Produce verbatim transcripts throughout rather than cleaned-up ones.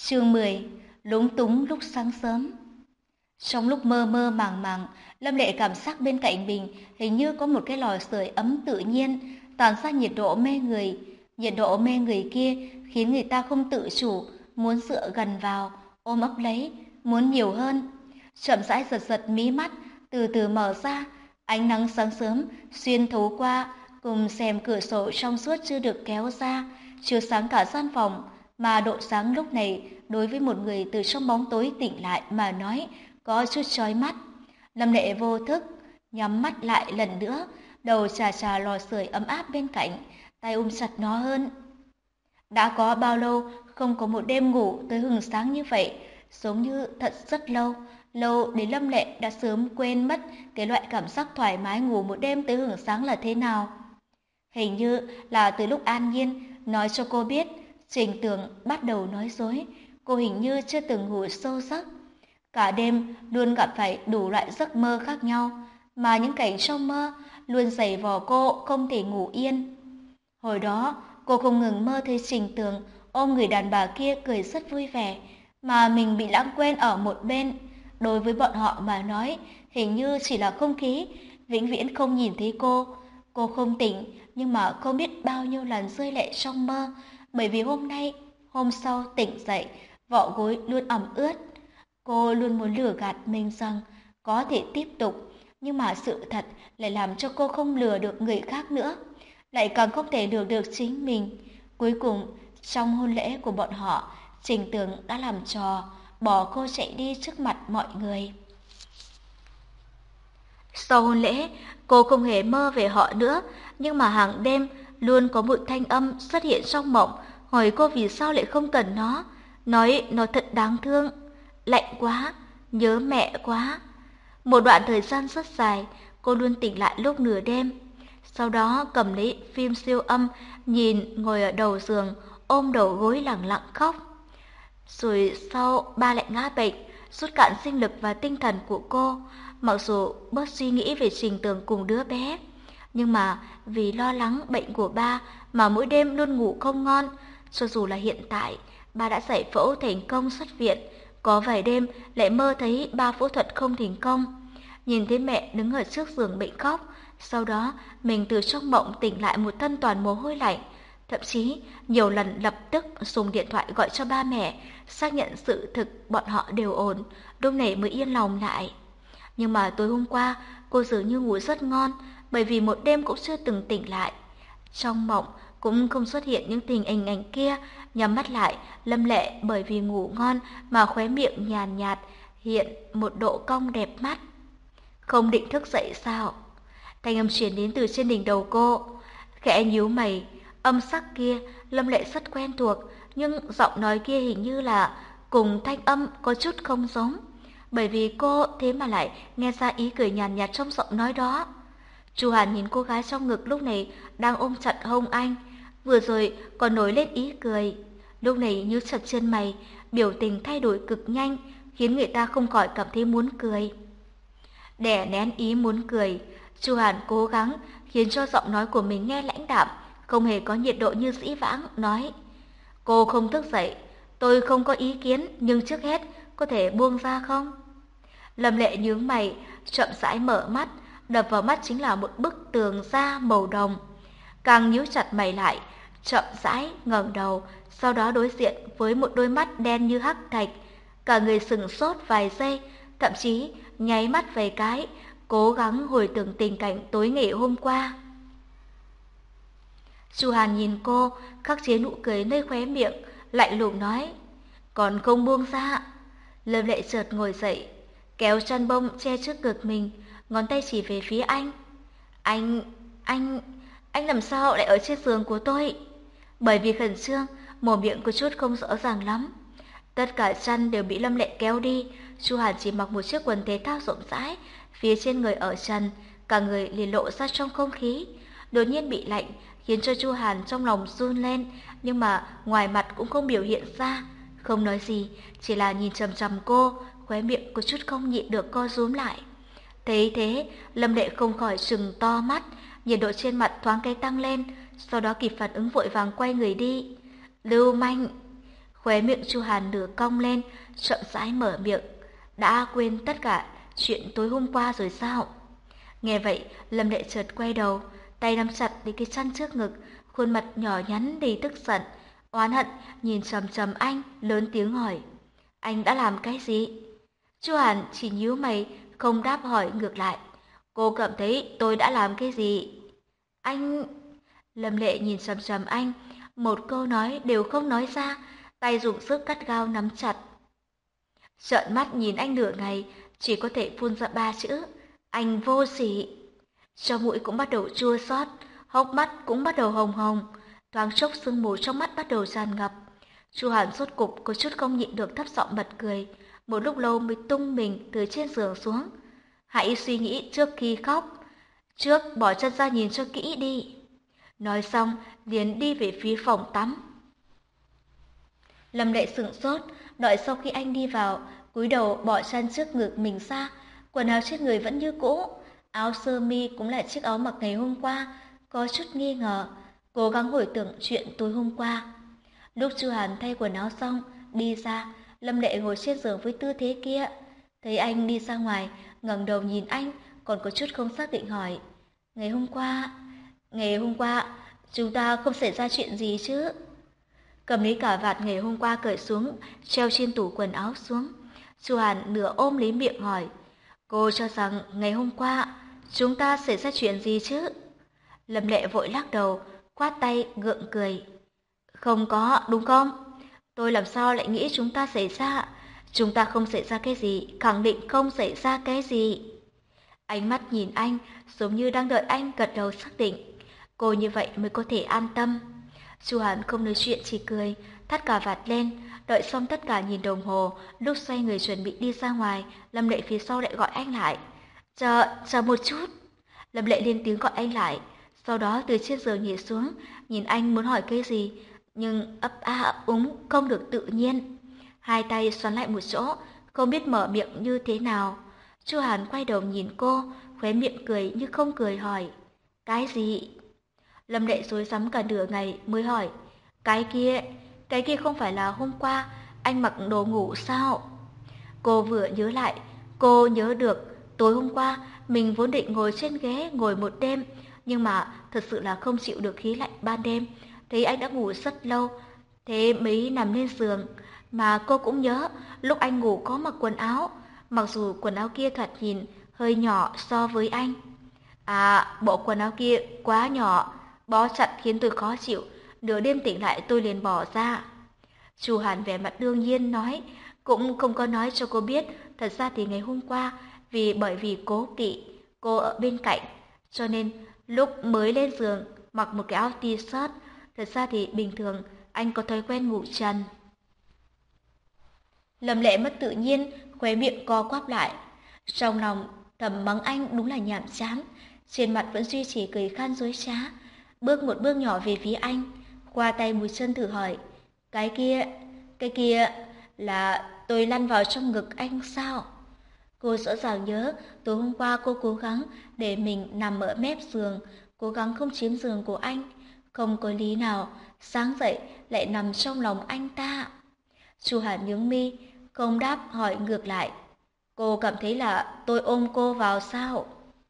Chương mười. Lúng túng lúc sáng sớm. Trong lúc mơ mơ màng màng, Lâm Lệ cảm giác bên cạnh mình hình như có một cái lò sưởi ấm tự nhiên, tản ra nhiệt độ mê người. Nhiệt độ mê người kia khiến người ta không tự chủ, muốn dựa gần vào, ôm ấp lấy, muốn nhiều hơn. Chậm rãi giật giật mí mắt, từ từ mở ra, ánh nắng sáng sớm xuyên thấu qua, cùng rèm cửa sổ trong suốt chưa được kéo ra, chiếu sáng cả gian phòng, mà độ sáng lúc này đối với một người từ trong bóng tối tỉnh lại mà nói có chút chói mắt. Lâm Lệ vô thức nhắm mắt lại lần nữa, đầu chà chà lò sưởi ấm áp bên cạnh, tay ôm chặt nó hơn. Đã có bao lâu không có một đêm ngủ tới hừng sáng như vậy, giống như thật rất lâu, lâu đến Lâm Lệ đã sớm quên mất cái loại cảm giác thoải mái ngủ một đêm tới hừng sáng là thế nào. Hình như là từ lúc An Nhiên nói cho cô biết Trình Tường bắt đầu nói dối, cô hình như chưa từng ngủ sâu giấc. Cả đêm luôn gặp phải đủ loại giấc mơ khác nhau, mà những cảnh trong mơ luôn giày vò cô không thể ngủ yên. Hồi đó, cô không ngừng mơ thấy Trình Tường ôm người đàn bà kia cười rất vui vẻ, mà mình bị lãng quên ở một bên. Đối với bọn họ mà nói, hình như chỉ là không khí, vĩnh viễn không nhìn thấy cô. Cô không tỉnh, nhưng mà không biết bao nhiêu lần rơi lệ trong mơ, bởi vì hôm nay, hôm sau tỉnh dậy, vỏ gối luôn ẩm ướt. Cô luôn muốn lừa gạt mình rằng có thể tiếp tục, nhưng mà sự thật lại làm cho cô không lừa được người khác nữa, lại càng không thể lừa được chính mình. Cuối cùng, trong hôn lễ của bọn họ, Trình Tường đã làm trò, bỏ cô chạy đi trước mặt mọi người. Sau hôn lễ, cô không hề mơ về họ nữa, nhưng mà hàng đêm luôn có một thanh âm xuất hiện trong mộng, hỏi cô vì sao lại không cần nó, nói nó thật đáng thương, lạnh quá, nhớ mẹ quá. Một đoạn thời gian rất dài, cô luôn tỉnh lại lúc nửa đêm, sau đó cầm lấy phim siêu âm, nhìn ngồi ở đầu giường, ôm đầu gối lặng lặng khóc. Rồi sau ba lại ngã bệnh, rút cạn sinh lực và tinh thần của cô. Mặc dù bớt suy nghĩ về Trình Tường cùng đứa bé, nhưng mà vì lo lắng bệnh của ba mà mỗi đêm luôn ngủ không ngon. Cho dù là hiện tại, ba đã giải phẫu thành công xuất viện, có vài đêm lại mơ thấy ba phẫu thuật không thành công. Nhìn thấy mẹ đứng ở trước giường bệnh khóc, sau đó mình từ trong mộng tỉnh lại một thân toàn mồ hôi lạnh. Thậm chí nhiều lần lập tức dùng điện thoại gọi cho ba mẹ, xác nhận sự thực bọn họ đều ổn, lúc này mới yên lòng lại. Nhưng mà tối hôm qua, cô dường như ngủ rất ngon, bởi vì một đêm cũng chưa từng tỉnh lại. Trong mộng cũng không xuất hiện những tình hình ảnh kia, nhắm mắt lại, Lâm Lệ bởi vì ngủ ngon mà khóe miệng nhàn nhạt, hiện một độ cong đẹp mắt. Không định thức dậy sao? Thanh âm truyền đến từ trên đỉnh đầu cô. Khẽ nhíu mày, âm sắc kia Lâm Lệ rất quen thuộc, nhưng giọng nói kia hình như là cùng thanh âm có chút không giống, bởi vì cô thế mà lại nghe ra ý cười nhàn nhạt trong giọng nói đó. Chu Hàn nhìn cô gái trong ngực lúc này đang ôm chặt hông anh, vừa rồi còn nổi lên ý cười, lúc này như chặt chân mày, biểu tình thay đổi cực nhanh, khiến người ta không khỏi cảm thấy muốn cười. Đè nén ý muốn cười, Chu Hàn cố gắng khiến cho giọng nói của mình nghe lãnh đạm, không hề có nhiệt độ như dĩ vãng, nói: "Cô không thức dậy, tôi không có ý kiến, nhưng trước hết có thể buông ra không?" Lâm Lệ nhướng mày, chậm rãi mở mắt, đập vào mắt chính là một bức tường da màu đồng. Càng nhíu chặt mày lại, chậm rãi ngẩng đầu, sau đó đối diện với một đôi mắt đen như hắc thạch. Cả người sững sốt vài giây, thậm chí nháy mắt vài cái, cố gắng hồi tưởng tình cảnh tối ngày hôm qua. Chu Hàn nhìn cô, khắc chế nụ cười nơi khóe miệng, lạnh lùng nói: "Còn không buông ra." Lâm Lệ chợt ngồi dậy, kéo chăn bông che trước ngực mình, ngón tay chỉ về phía anh. Anh, anh, anh làm sao lại ở trên giường của tôi?" Bởi vì khẩn trương, mồm miệng có chút không rõ ràng lắm. Tất cả chăn đều bị Lâm Lệ kéo đi, Chu Hàn chỉ mặc một chiếc quần thể thao rộng rãi, phía trên người ở trần, cả người liền lộ ra trong không khí. Đột nhiên bị lạnh, khiến cho Chu Hàn trong lòng run lên, nhưng mà ngoài mặt cũng không biểu hiện ra, không nói gì, chỉ là nhìn chằm chằm cô, khóe miệng có chút không nhịn được co rúm lại. Thấy thế, Lâm Lệ không khỏi trừng to mắt, nhiệt độ trên mặt thoáng cái tăng lên, sau đó kịp phản ứng vội vàng quay người đi. Lưu manh! Khóe miệng Chu Hàn nửa cong lên, chậm rãi mở miệng. Đã quên tất cả chuyện tối hôm qua rồi sao? Nghe vậy, Lâm Lệ chợt quay đầu, tay nắm chặt lấy cái chăn trước ngực, khuôn mặt nhỏ nhắn đầy tức giận, oán hận nhìn chằm chằm anh, lớn tiếng hỏi: Anh đã làm cái gì? Chu Hàn chỉ nhíu mày, không đáp hỏi ngược lại. Cô cảm thấy tôi đã làm cái gì? Anh... Lâm Lệ nhìn chằm chằm anh, một câu nói đều không nói ra, tay dùng sức gắt gao nắm chặt. Trợn mắt nhìn anh nửa ngày, chỉ có thể phun ra ba chữ: anh vô sỉ. Trong mũi cũng bắt đầu chua xót, hốc mắt cũng bắt đầu hồng hồng, thoáng chốc sương mù trong mắt bắt đầu tràn ngập. Chu Hàn rốt cục có chút không nhịn được thấp giọng bật cười, một lúc lâu mới tung mình từ trên giường xuống. Hãy suy nghĩ trước khi khóc, trước bỏ chân ra nhìn cho kỹ đi. Nói xong, liền đi về phía phòng tắm. Lâm Lệ sững sốt, đợi sau khi anh đi vào, cúi đầu bỏ chăn trước ngực mình ra, quần áo trên người vẫn như cũ, áo sơ mi cũng là chiếc áo mặc ngày hôm qua, có chút nghi ngờ, cố gắng hồi tưởng chuyện tối hôm qua. Lúc Chu Hàn thay quần áo xong, đi ra, Lâm Lệ ngồi trên giường với tư thế kia. Thấy anh đi ra ngoài, ngẩng đầu nhìn anh, còn có chút không xác định hỏi: Ngày hôm qua, ngày hôm qua, chúng ta không xảy ra chuyện gì chứ? Cầm lấy cà vạt ngày hôm qua cởi xuống, treo trên tủ quần áo xuống. Chu Hàn nửa ôm lấy miệng hỏi: Cô cho rằng ngày hôm qua chúng ta xảy ra chuyện gì chứ? Lâm Lệ vội lắc đầu, quát tay gượng cười: Không có, đúng không? Tôi làm sao lại nghĩ chúng ta xảy ra? Chúng ta không xảy ra cái gì, khẳng định không xảy ra cái gì. Ánh mắt nhìn anh, giống như đang đợi anh gật đầu xác định. Cô như vậy mới có thể an tâm. Chu Hàn không nói chuyện, chỉ cười, thắt cà vạt lên, đợi xong tất cả nhìn đồng hồ, lúc xoay người chuẩn bị đi ra ngoài, Lâm Lệ phía sau lại gọi anh lại. Chờ, chờ một chút. Lâm Lệ lên tiếng gọi anh lại, sau đó từ trên giường nhảy xuống, nhìn anh muốn hỏi cái gì, nhưng ấp a ấp úng không được tự nhiên. Hai tay xoắn lại một chỗ, không biết mở miệng như thế nào. Chu Hàn quay đầu nhìn cô, khóe miệng cười như không cười hỏi: Cái gì? Lâm Lệ rối rắm cả nửa ngày mới hỏi: Cái kia, cái kia không phải là hôm qua anh mặc đồ ngủ sao? Cô vừa nhớ lại, cô nhớ được tối hôm qua mình vốn định ngồi trên ghế ngồi một đêm, nhưng mà thật sự là không chịu được khí lạnh ban đêm, thấy anh đã ngủ rất lâu, thế mới nằm lên giường. Mà cô cũng nhớ lúc anh ngủ có mặc quần áo, mặc dù quần áo kia thoạt nhìn hơi nhỏ so với anh. À, bộ quần áo kia quá nhỏ, bó chặt khiến tôi khó chịu, nửa đêm tỉnh lại tôi liền bỏ ra. Chu Hàn vẻ mặt đương nhiên nói, cũng không có nói cho cô biết, thật ra thì ngày hôm qua, vì bởi vì cố kỵ cô ở bên cạnh, cho nên lúc mới lên giường mặc một cái áo t-shirt, thật ra thì bình thường anh có thói quen ngủ trần. Lâm Lệ mất tự nhiên, khóe miệng co quắp lại, trong lòng thầm mắng anh đúng là nhảm chán, trên mặt vẫn duy trì cười khan dối trá, bước một bước nhỏ về phía anh, khoa tay múi chân thử hỏi: Cái kia, cái kia là tôi lăn vào trong ngực anh sao? Cô rõ ràng nhớ tối hôm qua cô cố gắng để mình nằm ở mép giường, cố gắng không chiếm giường của anh, không có lý nào sáng dậy lại nằm trong lòng anh ta. Chu Hàn nhướng mi, không đáp hỏi ngược lại: Cô cảm thấy là tôi ôm cô vào sao?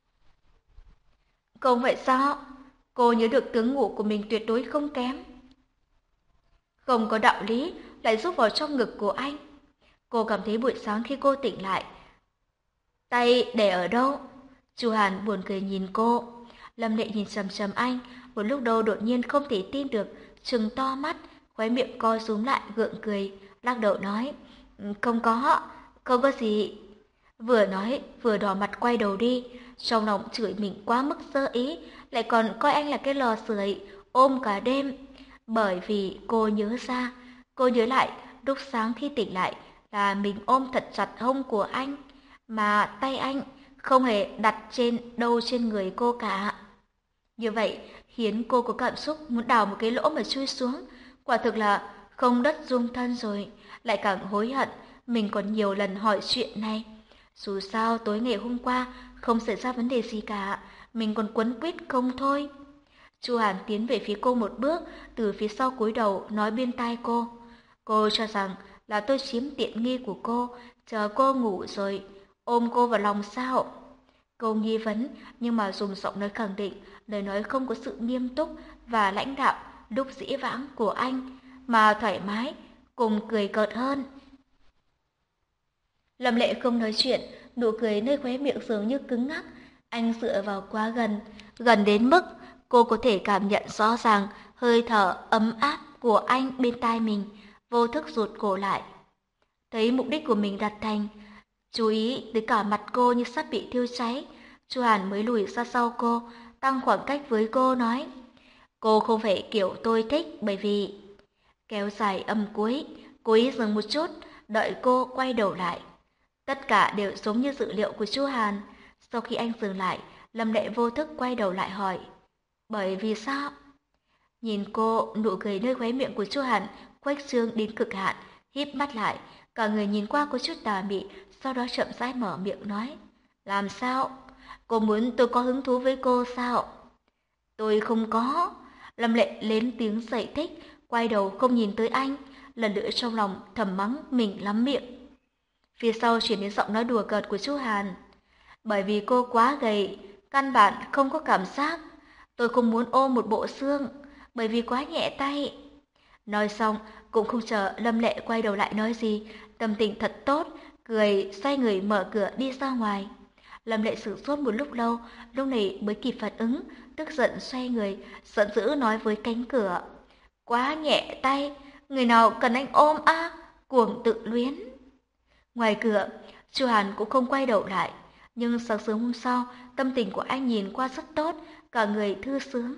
Không vậy sao? Cô nhớ được tướng ngủ của mình tuyệt đối không kém. Không có đạo lý lại rúc vào trong ngực của anh. Cô cảm thấy buổi sáng khi cô tỉnh lại, tay để ở đâu? Chu Hàn buồn cười nhìn cô. Lâm Lệ nhìn chằm chằm anh, một lúc đầu đột nhiên không thể tin được, trừng to mắt, khóe miệng co rúm lại gượng cười, lắc đầu nói: Không có, không có gì. Vừa nói vừa đỏ mặt quay đầu đi, trong lòng chửi mình quá mức sơ ý, lại còn coi anh là cái lò sưởi ôm cả đêm. Bởi vì cô nhớ ra, cô nhớ lại lúc sáng khi tỉnh lại là mình ôm thật chặt hông của anh, mà tay anh không hề đặt trên đâu trên người cô cả. Như vậy khiến cô có cảm xúc muốn đào một cái lỗ mà chui xuống, quả thực là không đất dung thân rồi, lại càng hối hận mình còn nhiều lần hỏi chuyện này. Dù sao tối ngày hôm qua không xảy ra vấn đề gì cả, mình còn quấn quýt không thôi. Chu Hàn tiến về phía cô một bước, từ phía sau cúi đầu nói bên tai cô: Cô cho rằng là tôi chiếm tiện nghi của cô, chờ cô ngủ rồi, ôm cô vào lòng sao? Cô nghi vấn, nhưng mà dùng giọng nói khẳng định, lời nói không có sự nghiêm túc và lãnh đạo lúc dĩ vãng của anh, mà thoải mái, cùng cười cợt hơn. Lâm Lệ không nói chuyện, nụ cười nơi khóe miệng dường như cứng ngắc. Anh dựa vào quá gần, gần đến mức cô có thể cảm nhận rõ ràng hơi thở ấm áp của anh bên tai mình, vô thức rụt cổ lại. Thấy mục đích của mình đạt thành, chú ý tới cả mặt cô như sắp bị thiêu cháy, Chu Hàn mới lùi ra sau cô, tăng khoảng cách với cô nói: "Cô không phải kiểu tôi thích bởi vì..." Kéo dài âm cuối, cố ý dừng một chút, đợi cô quay đầu lại. Tất cả đều giống như dự liệu của Chu Hàn. Sau khi anh dừng lại, Lâm Lệ vô thức quay đầu lại hỏi: "Bởi vì sao?" Nhìn cô, nụ cười nơi khóe miệng của Chu Hàn khuếch trương đến cực hạn, híp mắt lại, cả người nhìn qua có chút tà mị, sau đó chậm rãi mở miệng nói: "Làm sao? Cô muốn tôi có hứng thú với cô sao?" "Tôi không có." Lâm Lệ lên tiếng giải thích, quay đầu không nhìn tới anh, lần nữa trong lòng thầm mắng mình lắm miệng. Phía sau chuyển đến giọng nói đùa cợt của Chu Hàn: "Bởi vì cô quá gầy, căn bản không có cảm giác. Tôi không muốn ôm một bộ xương, bởi vì quá nhẹ tay." Nói xong, cũng không chờ Lâm Lệ quay đầu lại nói gì, tâm tình thật tốt, cười xoay người mở cửa đi ra ngoài. Lâm Lệ sửng sốt một lúc lâu, lúc này mới kịp phản ứng, tức giận xoay người, giận dữ nói với cánh cửa: "Quá nhẹ tay, người nào cần anh ôm a, à? Cuồng tự luyến." Ngoài cửa, Chu Hàn cũng không quay đầu lại, nhưng sáng sớm hôm sau, tâm tình của anh nhìn qua rất tốt, cả người thư sướng.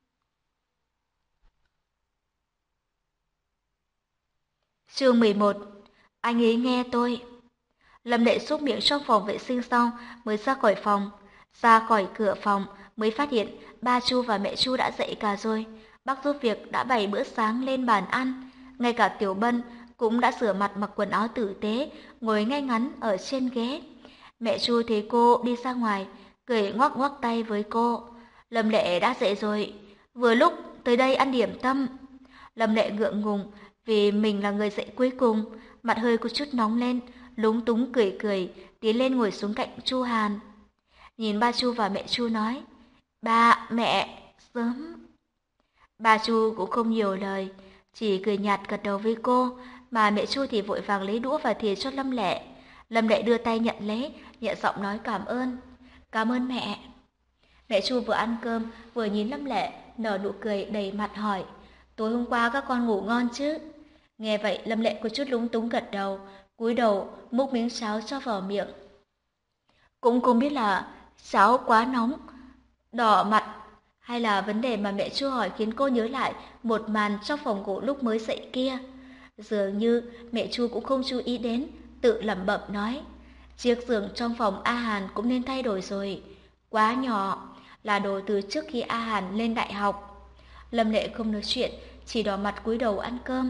Chương mười một. Anh ấy nghe tôi. Lâm Lệ xúc miệng trong phòng vệ sinh xong mới ra khỏi phòng. Ra khỏi cửa phòng mới phát hiện ba Chu và mẹ Chu đã dậy cả rồi. Bác giúp việc đã bày bữa sáng lên bàn ăn. Ngay cả Tiểu Bân cũng đã rửa mặt mặc quần áo tử tế, ngồi ngay ngắn ở trên ghế. Mẹ Chu thấy cô đi ra ngoài, cười ngoắc ngoắc tay với cô. Lâm Lệ đã dậy rồi, vừa lúc tới đây ăn điểm tâm. Lâm Lệ ngượng ngùng vì mình là người dậy cuối cùng, mặt hơi có chút nóng lên, lúng túng cười cười, tiến lên ngồi xuống cạnh Chu Hàn. Nhìn ba Chu và mẹ Chu nói: "Ba, mẹ, sớm." Ba Chu cũng không nhiều lời, chỉ cười nhạt gật đầu với cô, mà mẹ Chu thì vội vàng lấy đũa và thìa cho Lâm Lệ. Lâm Lệ đưa tay nhận lấy, nhẹ giọng nói cảm ơn. "Cảm ơn mẹ." Mẹ Chu vừa ăn cơm, vừa nhìn Lâm Lệ, nở nụ cười đầy mặt hỏi: "Tối hôm qua các con ngủ ngon chứ?" Nghe vậy, Lâm Lệ có chút lúng túng gật đầu, cúi đầu múc miếng cháo cho vào miệng. Cũng không biết là cháo quá nóng, đỏ mặt, hay là vấn đề mà mẹ Chu hỏi khiến cô nhớ lại một màn trong phòng ngủ lúc mới dậy kia. Dường như mẹ Chu cũng không chú ý đến, tự lẩm bẩm nói: "Chiếc giường trong phòng A Hàn cũng nên thay đổi rồi, quá nhỏ, là đồ từ trước khi A Hàn lên đại học." Lâm Lệ không nói chuyện, chỉ đỏ mặt cúi đầu ăn cơm.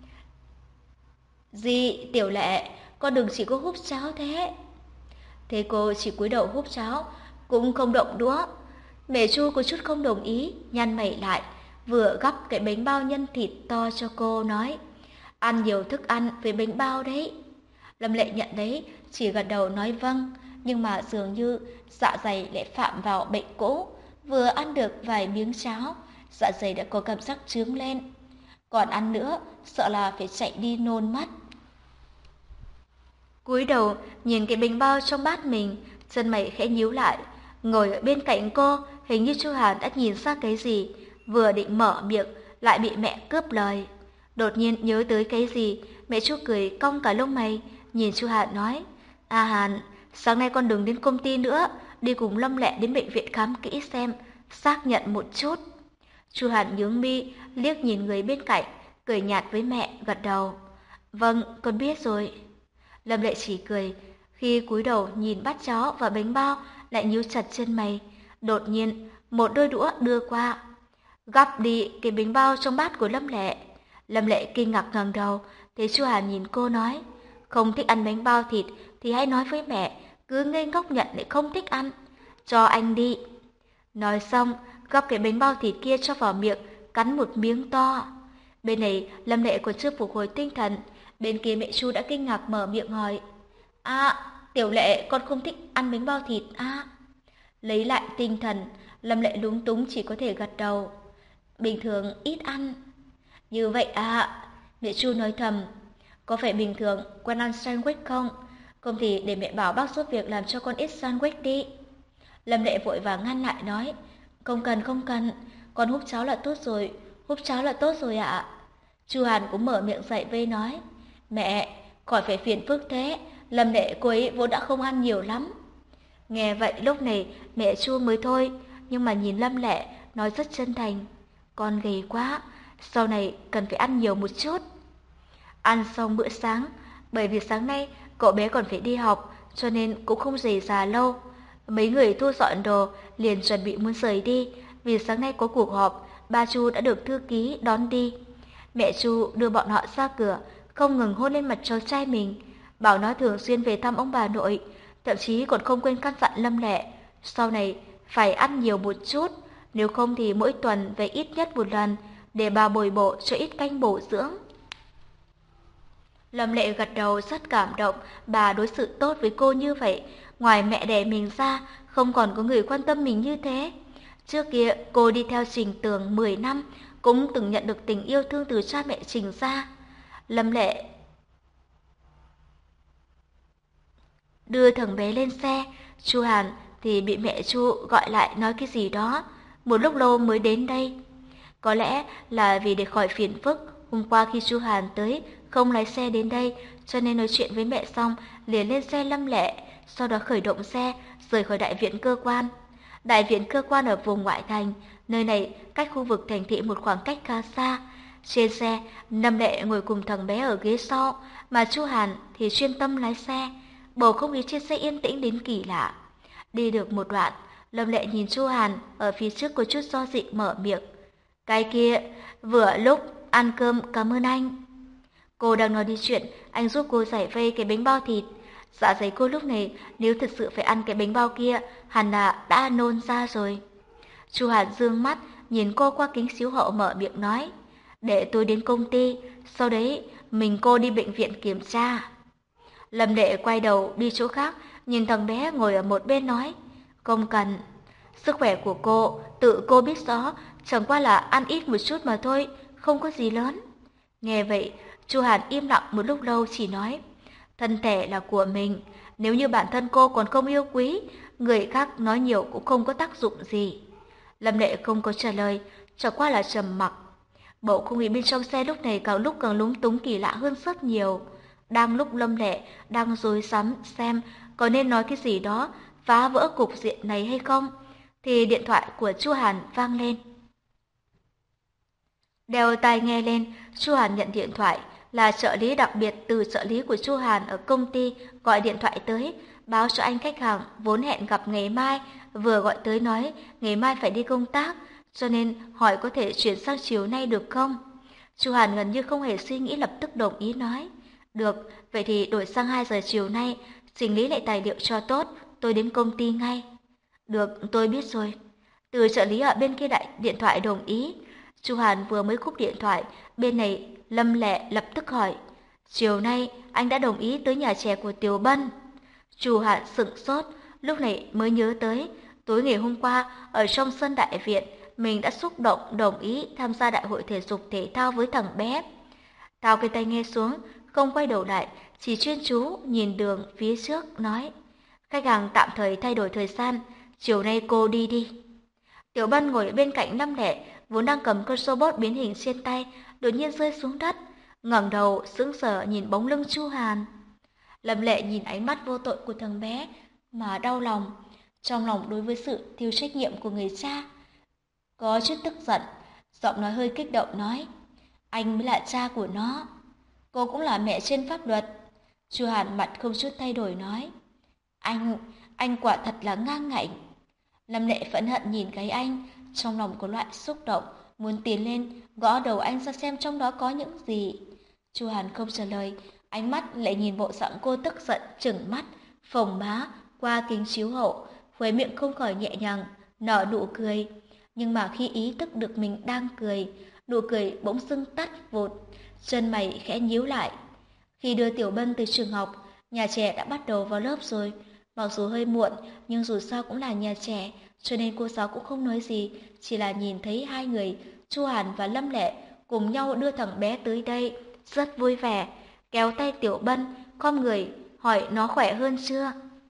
"Gì, Tiểu Lệ, con đừng chỉ có húp cháo thế." Thế cô chỉ cúi đầu húp cháo, cũng không động đũa. Mẹ Chu có chút không đồng ý, nhăn mày lại, vừa gắp cái bánh bao nhân thịt to cho cô nói: "Ăn nhiều thức ăn với bánh bao đấy." Lâm Lệ nhận đấy, chỉ gật đầu nói vâng, nhưng mà dường như dạ dày lại phạm vào bệnh cũ, vừa ăn được vài miếng cháo, dạ dày đã có cảm giác chướng lên. Còn ăn nữa, sợ là phải chạy đi nôn mất. Cúi đầu nhìn cái bánh bao trong bát mình, chân mày khẽ nhíu lại. Ngồi ở bên cạnh cô, hình như Chu Hàn đã nhìn ra cái gì, vừa định mở miệng lại bị mẹ cướp lời. Đột nhiên nhớ tới cái gì, mẹ Chu cười cong cả lông mày, nhìn Chu Hàn nói: "A Hàn, sáng nay con đừng đến công ty nữa, đi cùng Lâm Lệ đến bệnh viện khám kỹ xem, xác nhận một chút." Chu Hàn nhướng mi, liếc nhìn người bên cạnh, cười nhạt với mẹ, gật đầu: "Vâng, con biết rồi." Lâm Lệ chỉ cười, khi cúi đầu nhìn bát cháo và bánh bao lại nhíu chặt chân mày. Đột nhiên, một đôi đũa đưa qua, gắp đi cái bánh bao trong bát của Lâm Lệ. Lâm Lệ kinh ngạc ngẩng đầu, thấy Chu Hàn nhìn cô nói: "Không thích ăn bánh bao thịt thì hãy nói với mẹ, cứ ngây ngốc nhận lại không thích ăn. Cho anh đi." Nói xong, gắp cái bánh bao thịt kia cho vào miệng, cắn một miếng to. Bên này Lâm Lệ còn chưa phục hồi tinh thần, bên kia mẹ Chu đã kinh ngạc mở miệng hỏi. À, Tiểu Lệ, con không thích ăn bánh bao thịt à? Lấy lại tinh thần, Lâm Lệ lúng túng chỉ có thể gật đầu. Bình thường ít ăn. Như vậy à? Mẹ Chu nói thầm. Có phải bình thường quen ăn sandwich không? Không thì để mẹ bảo bác giúp việc làm cho con ít sandwich đi. Lâm Lệ vội vàng ngăn lại nói. Không cần không cần, con húp cháo là tốt rồi, húp cháo là tốt rồi ạ. Chu Hàn cũng mở miệng dậy vây nói. Mẹ, khỏi phải phiền phức thế, Lâm Lệ cô ấy vốn đã không ăn nhiều lắm. Nghe vậy lúc này mẹ Chu mới thôi, nhưng mà nhìn Lâm Lệ nói rất chân thành. Con gầy quá, sau này cần phải ăn nhiều một chút. Ăn xong bữa sáng, bởi vì sáng nay cậu bé còn phải đi học, cho nên cũng không dày già lâu. Mấy người thu dọn đồ liền chuẩn bị muốn rời đi, vì sáng nay có cuộc họp, ba Chu đã được thư ký đón đi. Mẹ Chu đưa bọn họ ra cửa, không ngừng hôn lên mặt cháu trai mình, bảo nó thường xuyên về thăm ông bà nội, thậm chí còn không quên căn dặn Lâm Lệ, sau này phải ăn nhiều một chút, nếu không thì mỗi tuần về ít nhất một lần, để bà bồi bổ cho ít canh bổ dưỡng. Lâm Lệ gật đầu rất cảm động, bà đối xử tốt với cô như vậy, ngoài mẹ đẻ mình ra, không còn có người quan tâm mình như thế. Trước kia cô đi theo Trình Tường mười năm, cũng từng nhận được tình yêu thương từ cha mẹ Trình ra. Lâm Lệ đưa thằng bé lên xe, Chu Hàn thì bị mẹ Chu gọi lại nói cái gì đó, một lúc lâu mới đến đây. Có lẽ là vì để khỏi phiền phức, hôm qua khi Chu Hàn tới không lái xe đến đây, cho nên nói chuyện với mẹ xong liền lên xe Lâm Lệ, sau đó khởi động xe rời khỏi đại viện cơ quan. Đại viện cơ quan ở vùng ngoại thành, nơi này cách khu vực thành thị một khoảng cách khá xa. Trên xe, Lâm Lệ ngồi cùng thằng bé ở ghế sau, mà Chu Hàn thì chuyên tâm lái xe. Bầu không khí trên xe yên tĩnh đến kỳ lạ. Đi được một đoạn, Lâm Lệ nhìn Chu Hàn ở phía trước có chút do dự mở miệng. Cái kia, vừa lúc ăn cơm cảm ơn anh. Cô đang nói đi chuyện, anh giúp cô giải vây cái bánh bao thịt. Dạ dày cô lúc này nếu thực sự phải ăn cái bánh bao kia, hẳn là đã nôn ra rồi. Chu Hàn dương mắt, nhìn cô qua kính chiếu hậu mở miệng nói. Để tôi đến công ty, sau đấy mình cô đi bệnh viện kiểm tra. Lâm Lệ quay đầu đi chỗ khác, nhìn thằng bé ngồi ở một bên nói. Không cần, sức khỏe của cô, tự cô biết rõ, chẳng qua là ăn ít một chút mà thôi, không có gì lớn. Nghe vậy, Chu Hàn im lặng một lúc lâu chỉ nói. Thân thể là của mình, nếu như bản thân cô còn không yêu quý, người khác nói nhiều cũng không có tác dụng gì. Lâm Lệ không có trả lời, chẳng qua là trầm mặc. Bầu không khí bên trong xe lúc này càng lúc càng lúng túng kỳ lạ hơn rất nhiều. Đang lúc Lâm Lệ đang rối rắm xem có nên nói cái gì đó phá vỡ cục diện này hay không, thì điện thoại của Chu Hàn vang lên. Đeo tai nghe lên, Chu Hàn nhận điện thoại, là trợ lý đặc biệt từ trợ lý của Chu Hàn ở công ty gọi điện thoại tới, báo cho anh khách hàng vốn hẹn gặp ngày mai, vừa gọi tới nói ngày mai phải đi công tác, cho nên hỏi có thể chuyển sang chiều nay được không. Chu Hàn gần như không hề suy nghĩ lập tức đồng ý nói. Được, vậy thì đổi sang hai giờ chiều nay, chỉnh lý lại tài liệu cho tốt, tôi đến công ty ngay. Được, tôi biết rồi. Từ trợ lý ở bên kia đại điện thoại đồng ý. Chu Hàn vừa mới cúp điện thoại, bên này Lâm Lệ lập tức hỏi. Chiều nay anh đã đồng ý tới nhà trẻ của Tiểu Bân. Chu Hàn sững sốt, lúc này mới nhớ tới, tối ngày hôm qua ở trong sân đại viện, mình đã xúc động đồng ý tham gia đại hội thể dục thể thao với thằng bé. Thao cái tay nghe xuống, không quay đầu lại, chỉ chuyên chú nhìn đường phía trước nói. Khách hàng tạm thời thay đổi thời gian, chiều nay cô đi đi. Tiểu Bân ngồi bên cạnh Lâm Lệ, vốn đang cầm con robot biến hình trên tay, đột nhiên rơi xuống đất, ngẩng đầu sững sờ nhìn bóng lưng Chu Hàn. Lâm Lệ nhìn ánh mắt vô tội của thằng bé mà đau lòng, trong lòng đối với sự thiếu trách nhiệm của người cha có chút tức giận, giọng nói hơi kích động nói: "Anh mới là cha của nó, cô cũng là mẹ trên pháp luật." Chu Hàn mặt không chút thay đổi nói: "Anh, anh quả thật là ngang ngạnh." Lâm Lệ phẫn hận nhìn cái anh, trong lòng có loại xúc động, muốn tiến lên gõ đầu anh ra xem trong đó có những gì. Chu Hàn không trả lời, ánh mắt lại nhìn bộ dạng cô tức giận, trừng mắt, phồng má qua kính chiếu hậu, khóe miệng không khỏi nhẹ nhàng nở nụ cười. Nhưng mà khi ý thức được mình đang cười, nụ cười bỗng dưng tắt vụt, chân mày khẽ nhíu lại. Khi đưa Tiểu Bân từ trường học, nhà trẻ đã bắt đầu vào lớp rồi. Mặc dù hơi muộn, nhưng dù sao cũng là nhà trẻ, cho nên cô giáo cũng không nói gì, chỉ là nhìn thấy hai người, Chu Hàn và Lâm Lệ, cùng nhau đưa thằng bé tới đây, rất vui vẻ, kéo tay Tiểu Bân, khom người, hỏi nó khỏe hơn chưa.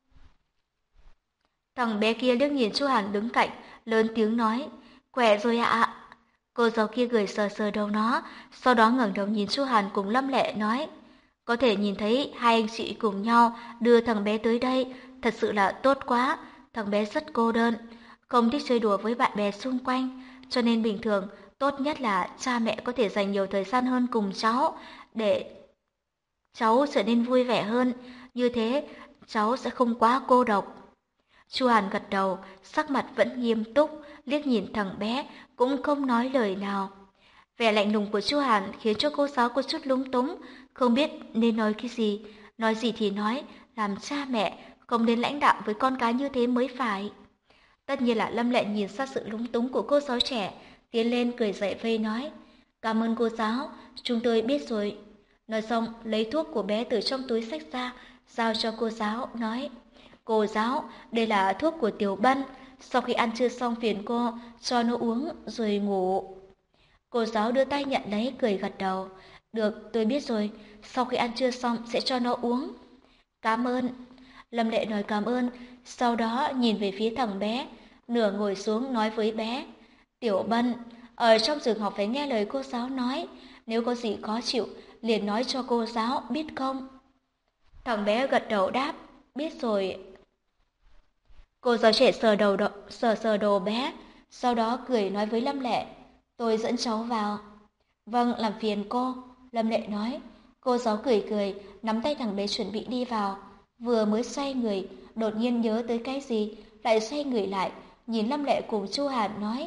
Thằng bé kia liếc nhìn Chu Hàn đứng cạnh, lớn tiếng nói, khỏe rồi ạ. Cô giáo kia cười sờ sờ đầu nó, sau đó ngẩng đầu nhìn Chu Hàn cùng Lâm Lệ nói, có thể nhìn thấy hai anh chị cùng nhau đưa thằng bé tới đây, thật sự là tốt quá. Thằng bé rất cô đơn, không thích chơi đùa với bạn bè xung quanh, cho nên bình thường tốt nhất là cha mẹ có thể dành nhiều thời gian hơn cùng cháu, để cháu trở nên vui vẻ hơn, như thế cháu sẽ không quá cô độc. Chu Hàn gật đầu, sắc mặt vẫn nghiêm túc, liếc nhìn thằng bé, cũng không nói lời nào. Vẻ lạnh lùng của Chu Hàn khiến cho cô giáo có chút lúng túng, không biết nên nói cái gì, nói gì thì nói, làm cha mẹ không nên lãnh đạm với con cái như thế mới phải. Tất nhiên là Lâm Lệ nhìn ra sự lúng túng của cô giáo trẻ, tiến lên cười dậy vây nói, cảm ơn cô giáo, chúng tôi biết rồi. Nói xong, lấy thuốc của bé từ trong túi xách ra, giao cho cô giáo, nói, cô giáo, đây là thuốc của Tiểu Bân, sau khi ăn trưa xong phiền cô, cho nó uống rồi ngủ. Cô giáo đưa tay nhận lấy, cười gật đầu. Được, tôi biết rồi, sau khi ăn trưa xong sẽ cho nó uống. Cảm ơn. Lâm Lệ nói cảm ơn, sau đó nhìn về phía thằng bé, nửa ngồi xuống nói với bé. Tiểu Bân, ở trong trường học phải nghe lời cô giáo nói, nếu có gì khó chịu, liền nói cho cô giáo, biết không? Thằng bé gật đầu đáp, biết rồi. Cô giáo trẻ sờ đầu đo, sờ sờ đầu bé, sau đó cười nói với Lâm Lệ, tôi dẫn cháu vào. Vâng, làm phiền cô, Lâm Lệ nói. Cô giáo cười cười, nắm tay thằng bé chuẩn bị đi vào. Vừa mới xoay người, đột nhiên nhớ tới cái gì, lại xoay người lại, nhìn Lâm Lệ cùng Chu Hàn nói.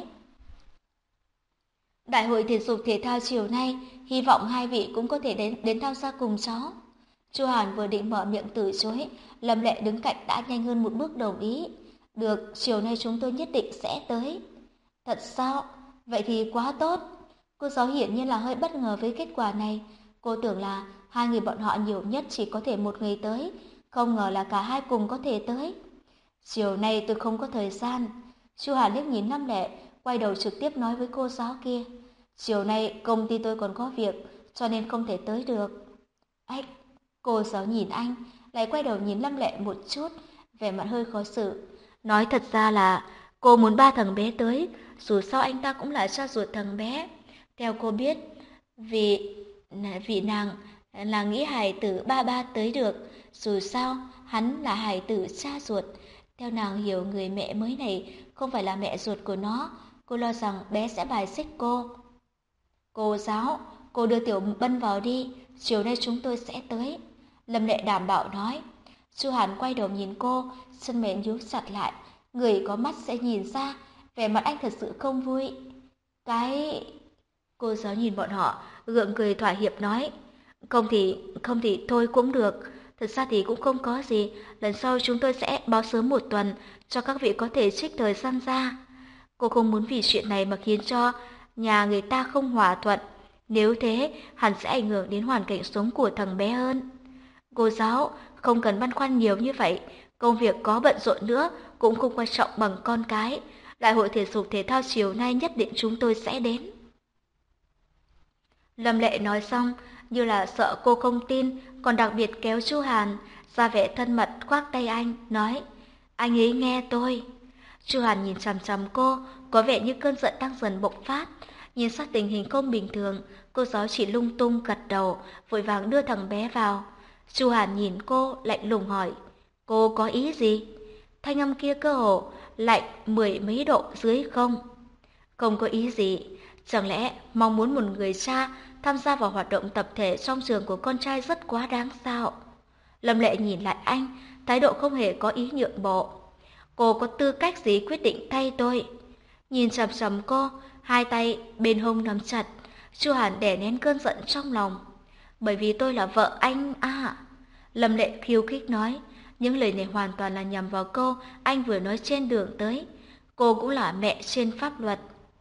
Đại hội thể dục thể thao chiều nay, hy vọng hai vị cũng có thể đến đến tham gia cùng cháu. Chu Hàn vừa định mở miệng từ chối, Lâm Lệ đứng cạnh đã nhanh hơn một bước đồng ý. Được, chiều nay chúng tôi nhất định sẽ tới. Thật sao? Vậy thì quá tốt. Cô giáo hiển nhiên là hơi bất ngờ với kết quả này. Cô tưởng là hai người bọn họ nhiều nhất chỉ có thể một người tới, không ngờ là cả hai cùng có thể tới. Chiều nay tôi không có thời gian. Chu Hàn liếc nhìn Lâm Lệ, quay đầu trực tiếp nói với cô giáo kia. Chiều nay công ty tôi còn có việc, cho nên không thể tới được. Ách, cô giáo nhìn anh, lại quay đầu nhìn Lâm Lệ một chút, vẻ mặt hơi khó xử. Nói thật ra là cô muốn ba thằng bé tới, dù sao anh ta cũng là cha ruột thằng bé. Theo cô biết, vì vì nàng là nghĩ hài tử ba ba tới được, dù sao hắn là hài tử cha ruột. Theo nàng hiểu người mẹ mới này không phải là mẹ ruột của nó, cô lo rằng bé sẽ bài xích cô. Cô giáo, cô đưa Tiểu Bân vào đi, chiều nay chúng tôi sẽ tới. Lâm Lệ đảm bảo nói. Chu Hàn quay đầu nhìn cô, chân mày nhíu chặt lại, người có mắt sẽ nhìn ra, vẻ mặt anh thật sự không vui. Cái... Cô giáo nhìn bọn họ, gượng cười thỏa hiệp nói. Không thì, không thì thôi cũng được. Thật ra thì cũng không có gì, lần sau chúng tôi sẽ báo sớm một tuần, cho các vị có thể trích thời gian ra. Cô không muốn vì chuyện này mà khiến cho nhà người ta không hòa thuận. Nếu thế, hẳn sẽ ảnh hưởng đến hoàn cảnh sống của thằng bé hơn. Cô giáo, không cần băn khoăn nhiều như vậy. Công việc có bận rộn nữa, cũng không quan trọng bằng con cái. Đại hội thể dục thể thao chiều nay nhất định chúng tôi sẽ đến. Lâm Lệ nói xong, như là sợ cô không tin, còn đặc biệt kéo Chu Hàn, ra vẻ thân mật khoác tay anh, nói, anh ấy nghe tôi. Chu Hàn nhìn chằm chằm cô, có vẻ như cơn giận đang dần bộc phát. Nhìn sát tình hình không bình thường, cô giáo chỉ lung tung gật đầu, vội vàng đưa thằng bé vào. Chu Hàn nhìn cô, lạnh lùng hỏi, cô có ý gì? Thanh âm kia cơ hồ lạnh mười mấy độ dưới không? Không có ý gì, chẳng lẽ mong muốn một người cha tham gia vào hoạt động tập thể trong trường của con trai rất quá đáng sao? Lâm Lệ nhìn lại anh, thái độ không hề có ý nhượng bộ. Cô có tư cách gì quyết định thay tôi? Nhìn chằm chằm cô, hai tay bên hông nắm chặt, Chu Hàn đè nén cơn giận trong lòng. Bởi vì tôi là vợ anh à? Lâm Lệ khiêu khích nói, những lời này hoàn toàn là nhằm vào cô, anh vừa nói trên đường tới. Cô cũng là mẹ trên pháp luật.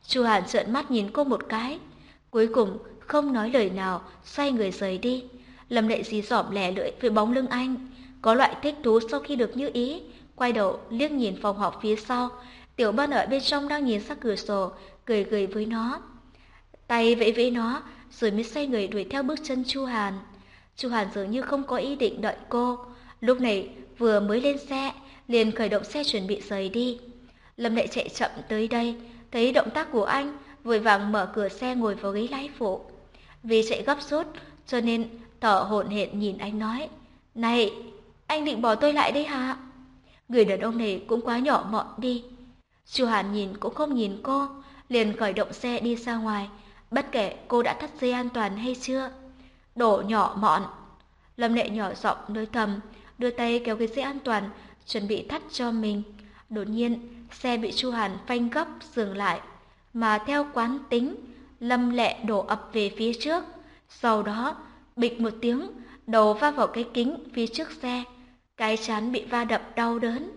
Chu Hàn trợn mắt nhìn cô một cái, cuối cùng không nói lời nào, xoay người rời đi. Lâm Lệ dí dỏm lẻ lưỡi với bóng lưng anh, có loại thích thú sau khi được như ý, quay đầu liếc nhìn phòng họp phía sau. Tiểu Bân ở bên trong đang nhìn ra cửa sổ, cười cười với nó, tay vẫy vẫy nó, rồi mới xoay người đuổi theo bước chân Chu Hàn. Chu Hàn dường như không có ý định đợi cô, lúc này vừa mới lên xe, liền khởi động xe chuẩn bị rời đi. Lâm Lệ chạy chậm tới đây, thấy động tác của anh, vội vàng mở cửa xe ngồi vào ghế lái phụ. Vì chạy gấp rút, cho nên thở hổn hển nhìn anh nói, này, anh định bỏ tôi lại đây hả? Người đàn ông này cũng quá nhỏ mọn đi. Chu Hàn nhìn cũng không nhìn cô, liền khởi động xe đi ra ngoài, bất kể cô đã thắt dây an toàn hay chưa. Đồ nhỏ mọn. Lâm Lệ nhỏ giọng nói thầm, đưa tay kéo cái dây an toàn, chuẩn bị thắt cho mình. Đột nhiên, xe bị Chu Hàn phanh gấp dừng lại, mà theo quán tính, Lâm Lệ đổ ập về phía trước. Sau đó, bịch một tiếng, đầu va vào cái kính phía trước xe, cái trán bị va đập đau đớn.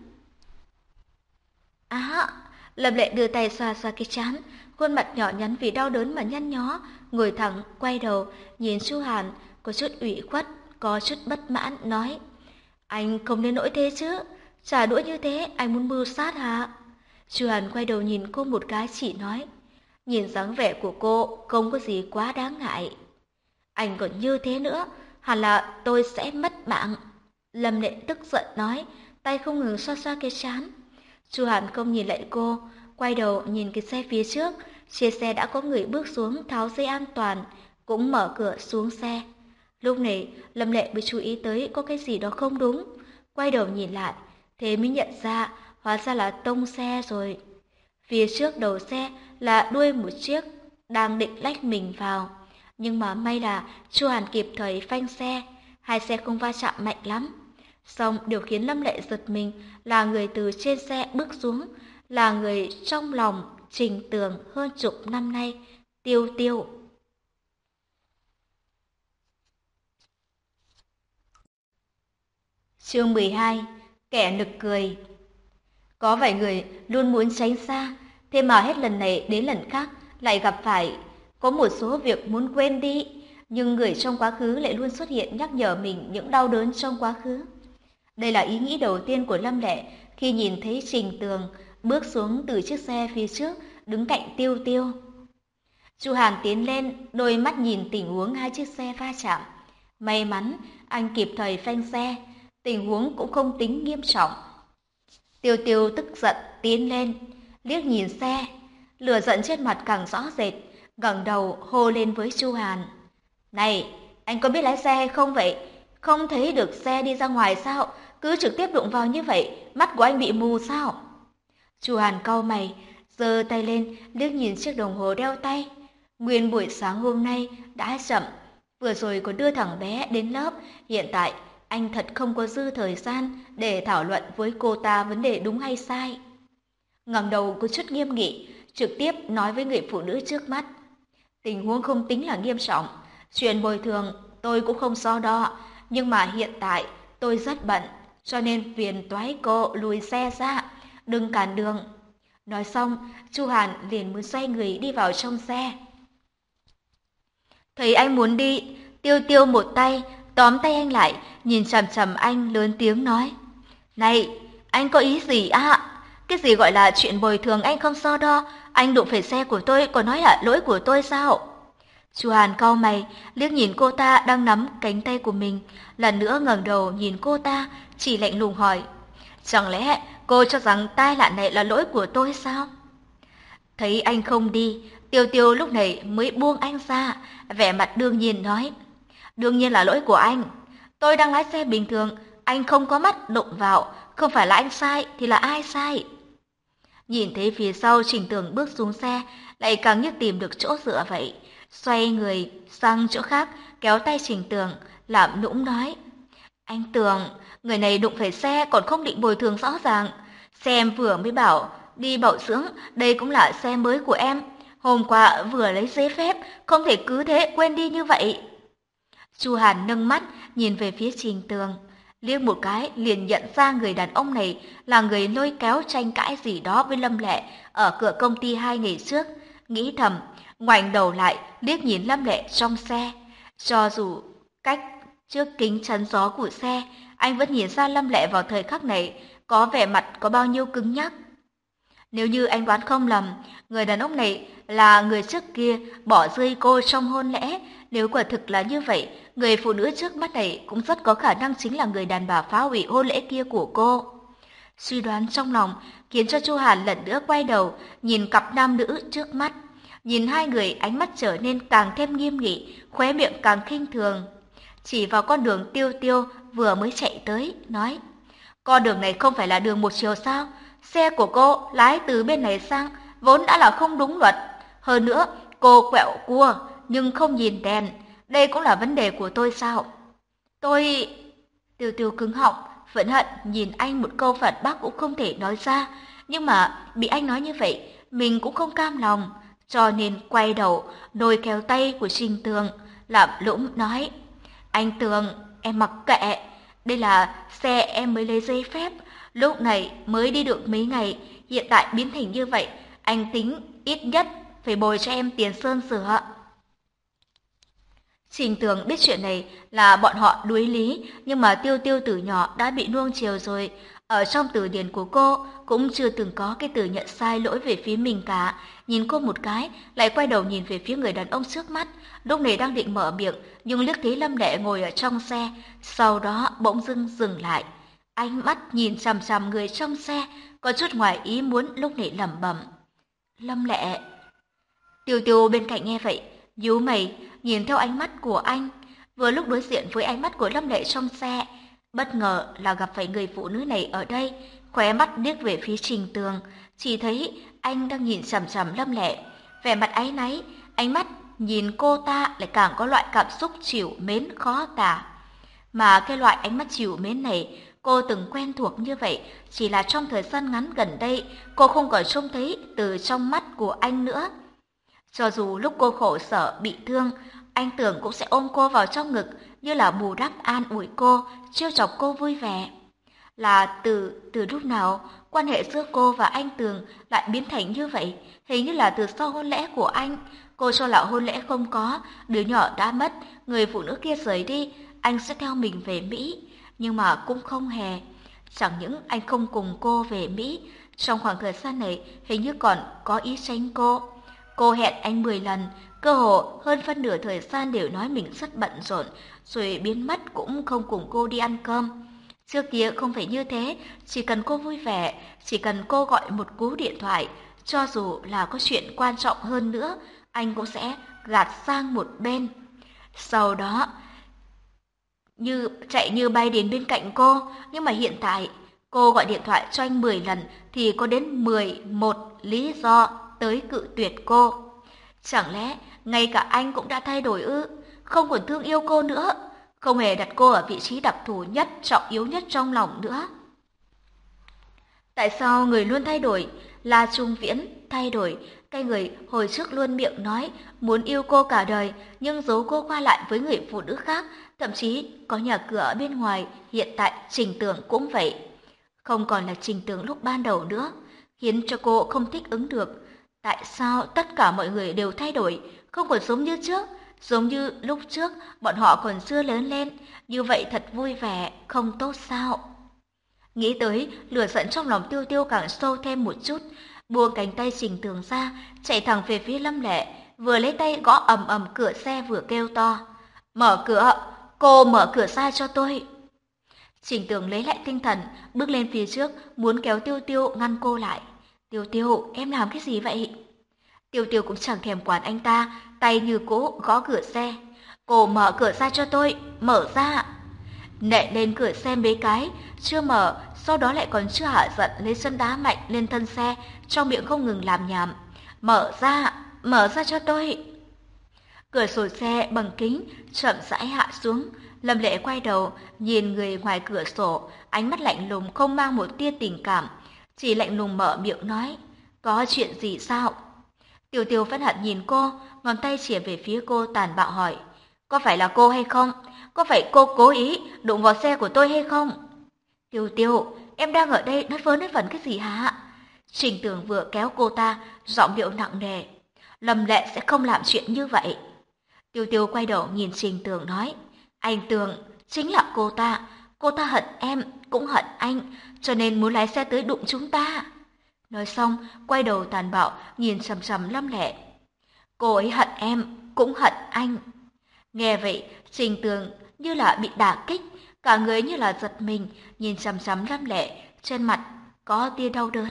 Á, Lâm Lệ đưa tay xoa xoa cái trán, khuôn mặt nhỏ nhắn vì đau đớn mà nhăn nhó, ngồi thẳng, quay đầu, nhìn Chu Hàn, có chút ủy khuất, có chút bất mãn, nói, anh không nên nỗi thế chứ, trả đũa như thế, anh muốn mưu sát hả? Chu Hàn quay đầu nhìn cô một cái, chỉ nói, nhìn dáng vẻ của cô không có gì quá đáng ngại. Anh còn như thế nữa, hẳn là tôi sẽ mất mạng. Lâm Lệ tức giận nói, tay không ngừng xoa xoa cái trán. Chu Hàn không nhìn lại cô, quay đầu nhìn cái xe phía trước, trên xe đã có người bước xuống tháo dây an toàn, cũng mở cửa xuống xe. Lúc này, Lâm Lệ mới chú ý tới có cái gì đó không đúng, quay đầu nhìn lại, thế mới nhận ra, hóa ra là tông xe rồi. Phía trước đầu xe là đuôi một chiếc, đang định lách mình vào. Nhưng mà may là Chu Hàn kịp thời phanh xe, hai xe không va chạm mạnh lắm. Song điều khiến Lâm Lệ giật mình là người từ trên xe bước xuống, là người trong lòng Trình Tường hơn chục năm nay, Tiêu Tiêu. Chương mười hai. Kẻ nực cười. Có vài người luôn muốn tránh xa, thế mà hết lần này đến lần khác lại gặp phải. Có một số việc muốn quên đi, nhưng người trong quá khứ lại luôn xuất hiện nhắc nhở mình những đau đớn trong quá khứ. Đây là ý nghĩ đầu tiên của Lâm Lệ khi nhìn thấy Trình Tường bước xuống từ chiếc xe phía trước, đứng cạnh Tiêu Tiêu. Chu Hàn tiến lên, đôi mắt nhìn tình huống hai chiếc xe va chạm. May mắn anh kịp thời phanh xe, tình huống cũng không tính nghiêm trọng. Tiêu Tiêu tức giận tiến lên, liếc nhìn xe, lửa giận trên mặt càng rõ rệt, ngẩng đầu hô lên với Chu Hàn. Này, anh có biết lái xe hay không vậy? Không thấy được xe đi ra ngoài sao? Cứ trực tiếp đụng vào như vậy, mắt của anh bị mù sao? Chu Hàn cau mày, giơ tay lên, liếc nhìn chiếc đồng hồ đeo tay. Nguyên buổi sáng hôm nay đã chậm, vừa rồi còn đưa thằng bé đến lớp, hiện tại anh thật không có dư thời gian để thảo luận với cô ta vấn đề đúng hay sai. Ngẩng đầu có chút nghiêm nghị, trực tiếp nói với người phụ nữ trước mắt. Tình huống không tính là nghiêm trọng, chuyện bồi thường tôi cũng không so đo, nhưng mà hiện tại tôi rất bận, cho nên phiền toái cô lùi xe ra, đừng cản đường. Nói xong, Chu Hàn liền muốn xoay người đi vào trong xe. Thấy anh muốn đi, Tiêu Tiêu một tay tóm tay anh lại, nhìn chằm chằm anh lớn tiếng nói. Này, anh có ý gì ạ? Cái gì gọi là chuyện bồi thường anh không so đo, anh đụng phải xe của tôi còn nói là lỗi của tôi sao? Chu Hàn cau mày, liếc nhìn cô ta đang nắm cánh tay của mình, lần nữa ngẩng đầu nhìn cô ta, chỉ lạnh lùng hỏi. Chẳng lẽ cô cho rằng tai nạn này là lỗi của tôi sao? Thấy anh không đi, Tiêu Tiêu lúc này mới buông anh ra, vẻ mặt đương nhiên nói. Đương nhiên là lỗi của anh. Tôi đang lái xe bình thường, anh không có mắt đụng vào, không phải là anh sai thì là ai sai? Nhìn thấy phía sau Trình Tường bước xuống xe, lại càng như tìm được chỗ dựa vậy. Xoay người sang chỗ khác, kéo tay Trình Tường, làm nũng nói. Anh Tường, người này đụng phải xe còn không định bồi thường rõ ràng. Xe em vừa mới bảo đi bảo dưỡng, đây cũng là xe mới của em. Hôm qua vừa lấy giấy phép, không thể cứ thế quên đi như vậy. Chu Hàn nâng mắt nhìn về phía Trình Tường, liếc một cái liền nhận ra người đàn ông này là người lôi kéo tranh cãi gì đó với Lâm Lệ ở cửa công ty hai ngày trước. nghĩ thầm, ngoảnh đầu lại liếc nhìn Lâm Lệ trong xe. Cho dù cách trước kính chắn gió của xe, anh vẫn nhìn ra Lâm Lệ vào thời khắc này có vẻ mặt có bao nhiêu cứng nhắc. Nếu như anh đoán không lầm, người đàn ông này là người trước kia bỏ rơi cô trong hôn lễ. Nếu quả thực là như vậy, người phụ nữ trước mắt này cũng rất có khả năng chính là người đàn bà phá hủy hôn lễ kia của cô. Suy đoán trong lòng khiến cho Chu Hàn lần nữa quay đầu nhìn cặp nam nữ trước mắt. Nhìn hai người, ánh mắt trở nên càng thêm nghiêm nghị, khóe miệng càng khinh thường. Chỉ vào con đường Tiêu Tiêu vừa mới chạy tới, nói: con đường này không phải là đường một chiều sao? Xe của cô lái từ bên này sang vốn đã là không đúng luật. Hơn nữa, cô quẹo cua nhưng không nhìn đèn. Đây cũng là vấn đề của tôi sao? Tôi... Tiêu Tiêu cứng họng, vẫn hận nhìn anh một câu phản bác cũng không thể nói ra. Nhưng mà bị anh nói như vậy, mình cũng không cam lòng. Cho nên quay đầu, lôi kéo tay của Trình Tường, làm lũng nói: anh Tường, em mặc kệ. Đây là xe em mới lấy giấy phép, lúc này mới đi được mấy ngày, hiện tại biến thành như vậy, anh tính ít nhất phải bồi cho em tiền sơn sửa. Trình Tường biết chuyện này là bọn họ đuối lý, nhưng mà Tiêu Tiêu từ nhỏ đã bị nuông chiều rồi. Ở trong từ điển của cô cũng chưa từng có cái từ nhận sai lỗi về phía mình cả. Nhìn cô một cái, lại quay đầu nhìn về phía người đàn ông trước mắt. Lúc này đang định mở miệng, nhưng liếc thấy Lâm Lệ ngồi ở trong xe, sau đó bỗng dưng dừng lại. Ánh mắt nhìn chằm chằm người trong xe, có chút ngoài ý muốn, lúc này lẩm bẩm: Lâm Lệ. Tiêu Tiêu bên cạnh nghe vậy, nhíu mày, nhìn theo ánh mắt của anh. Vừa lúc đối diện với ánh mắt của Lâm Lệ trong xe, bất ngờ là gặp phải người phụ nữ này ở đây, khóe mắt liếc về phía Trình Tường, chỉ thấy anh đang nhìn chằm chằm Lâm Lệ, vẻ mặt áy náy, ánh mắt nhìn cô ta lại càng có loại cảm xúc trìu mến khó tả. Mà cái loại ánh mắt trìu mến này, cô từng quen thuộc như vậy, chỉ là trong thời gian ngắn gần đây, cô không còn trông thấy từ trong mắt của anh nữa. Cho dù lúc cô khổ sở bị thương, anh Tường cũng sẽ ôm cô vào trong ngực, như là bù đắp an ủi cô, trêu chọc cô vui vẻ. Là từ từ lúc nào quan hệ giữa cô và anh Tường lại biến thành như vậy? Hình như là từ sau hôn lễ của anh. Cô cho là hôn lễ không có, đứa nhỏ đã mất, người phụ nữ kia rời đi, anh sẽ theo mình về Mỹ. Nhưng mà cũng không hề. Chẳng những anh không cùng cô về Mỹ, trong khoảng thời gian này hình như còn có ý tránh cô. Cô hẹn anh mười lần, cơ hồ hơn phân nửa thời gian đều nói mình rất bận rộn, rồi biến mất cũng không cùng cô đi ăn cơm. Trước kia không phải như thế, chỉ cần cô vui vẻ, chỉ cần cô gọi một cú điện thoại, cho dù là có chuyện quan trọng hơn nữa, anh cũng sẽ gạt sang một bên. Sau đó, như chạy như bay đến bên cạnh cô, nhưng mà hiện tại, cô gọi điện thoại cho anh mười lần thì có đến mười một lý do tới cự tuyệt cô. Chẳng lẽ ngay cả anh cũng đã thay đổi ư? Không còn thương yêu cô nữa, không hề đặt cô ở vị trí đặc thù nhất, trọng yếu nhất trong lòng nữa. Tại sao người luôn thay đổi? La Trung Viễn thay đổi, cái người hồi trước luôn miệng nói muốn yêu cô cả đời, nhưng giấu cô qua lại với người phụ nữ khác, thậm chí có nhà cửa ở bên ngoài. Hiện tại Trình Tường cũng vậy, không còn là Trình Tường lúc ban đầu nữa, khiến cho cô không thích ứng được. Tại sao tất cả mọi người đều thay đổi, không còn giống như trước, giống như lúc trước bọn họ còn chưa lớn lên, như vậy thật vui vẻ, không tốt sao? Nghĩ tới, lửa giận trong lòng Tiêu Tiêu càng sâu thêm một chút, buông cánh tay Trình Tường ra, chạy thẳng về phía Lâm Lệ, vừa lấy tay gõ ầm ầm cửa xe vừa kêu to: "Mở cửa, cô mở cửa ra cho tôi." Trình Tường lấy lại tinh thần, bước lên phía trước, muốn kéo Tiêu Tiêu ngăn cô lại. "Tiêu Tiêu, em làm cái gì vậy?" Tiêu Tiêu cũng chẳng thèm quản anh ta, tay như cũ gõ cửa xe. "Cô mở cửa ra cho tôi, mở ra." Nện lên cửa xe mấy cái, chưa mở, sau đó lại còn chưa hạ giận lấy chân đá mạnh lên thân xe, trong miệng không ngừng làm nhảm. "Mở ra, mở ra cho tôi." Cửa sổ xe bằng kính chậm rãi hạ xuống. Lâm Lệ quay đầu, nhìn người ngoài cửa sổ, ánh mắt lạnh lùng không mang một tia tình cảm, chỉ lạnh lùng mở miệng nói: "Có chuyện gì sao?" Tiêu Tiêu phẫn hận nhìn cô, ngón tay chỉ về phía cô tàn bạo hỏi: "Có phải là cô hay không? Có phải cô cố ý đụng vào xe của tôi hay không?" "Tiêu Tiêu, em đang ở đây nói vớ nói vẩn cái gì hả?" Trình Tường vừa kéo cô ta, giọng điệu nặng nề: Lâm Lệ sẽ không làm chuyện như vậy. Tiêu Tiêu quay đầu nhìn Trình Tường nói, anh Tường, chính là cô ta, cô ta hận em, cũng hận anh, cho nên muốn lái xe tới đụng chúng ta. Nói xong, quay đầu tàn bạo nhìn chằm chằm Lâm Lệ. Cô ấy hận em, cũng hận anh. Nghe vậy, Trình Tường như là bị đả kích, cả người như là giật mình, nhìn chằm chằm Lâm Lệ, trên mặt có tia đau đớn.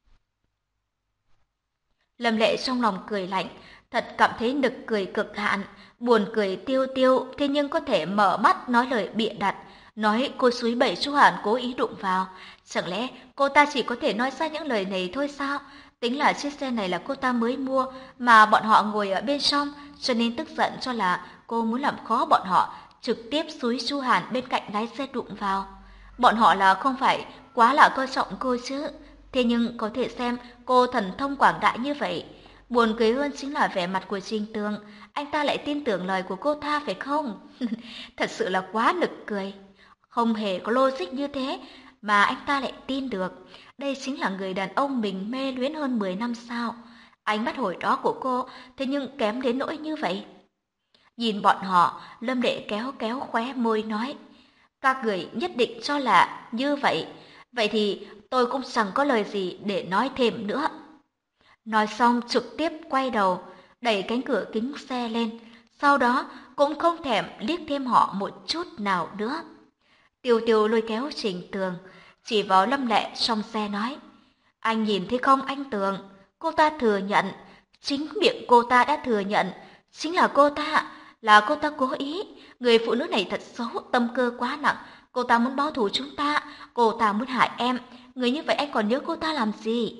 Lâm Lệ trong lòng cười lạnh, thật cảm thấy nực cười cực hạn, buồn cười tiêu tiêu, thế nhưng có thể mở mắt nói lời bịa đặt, nói cô suối bẩy Chu Hàn cố ý đụng vào. Chẳng lẽ cô ta chỉ có thể nói ra những lời này thôi sao? Tính là chiếc xe này là cô ta mới mua, mà bọn họ ngồi ở bên trong, cho nên tức giận cho là cô muốn làm khó bọn họ, trực tiếp xúi Chu Hàn bên cạnh lái xe đụng vào. Bọn họ là không phải quá là coi trọng cô chứ. Thế nhưng có thể xem cô thần thông quảng đại như vậy. Buồn cười hơn chính là vẻ mặt của Trình Tường. Anh ta lại tin tưởng lời của cô ta phải không? Thật sự là quá nực cười. Không hề có logic như thế mà anh ta lại tin được. Đây chính là người đàn ông mình mê luyến hơn mười năm sao. Ánh mắt hồi đó của cô thế nhưng kém đến nỗi như vậy. Nhìn bọn họ, Lâm Đệ kéo kéo khóe môi nói. Các người nhất định cho là như vậy. Vậy thì tôi cũng chẳng có lời gì để nói thêm nữa. Nói xong trực tiếp quay đầu, đẩy cánh cửa kính xe lên. Sau đó cũng không thèm liếc thêm họ một chút nào nữa. Tiêu Tiêu lôi kéo Trình Tường, chỉ vào Lâm Lệ trong xe nói. Anh nhìn thấy không anh Tường, cô ta thừa nhận, chính miệng cô ta đã thừa nhận, chính là cô ta, là cô ta cố ý. Người phụ nữ này thật xấu, tâm cơ quá nặng, cô ta muốn báo thù chúng ta, cô ta muốn hại em, người như vậy anh còn nhớ cô ta làm gì?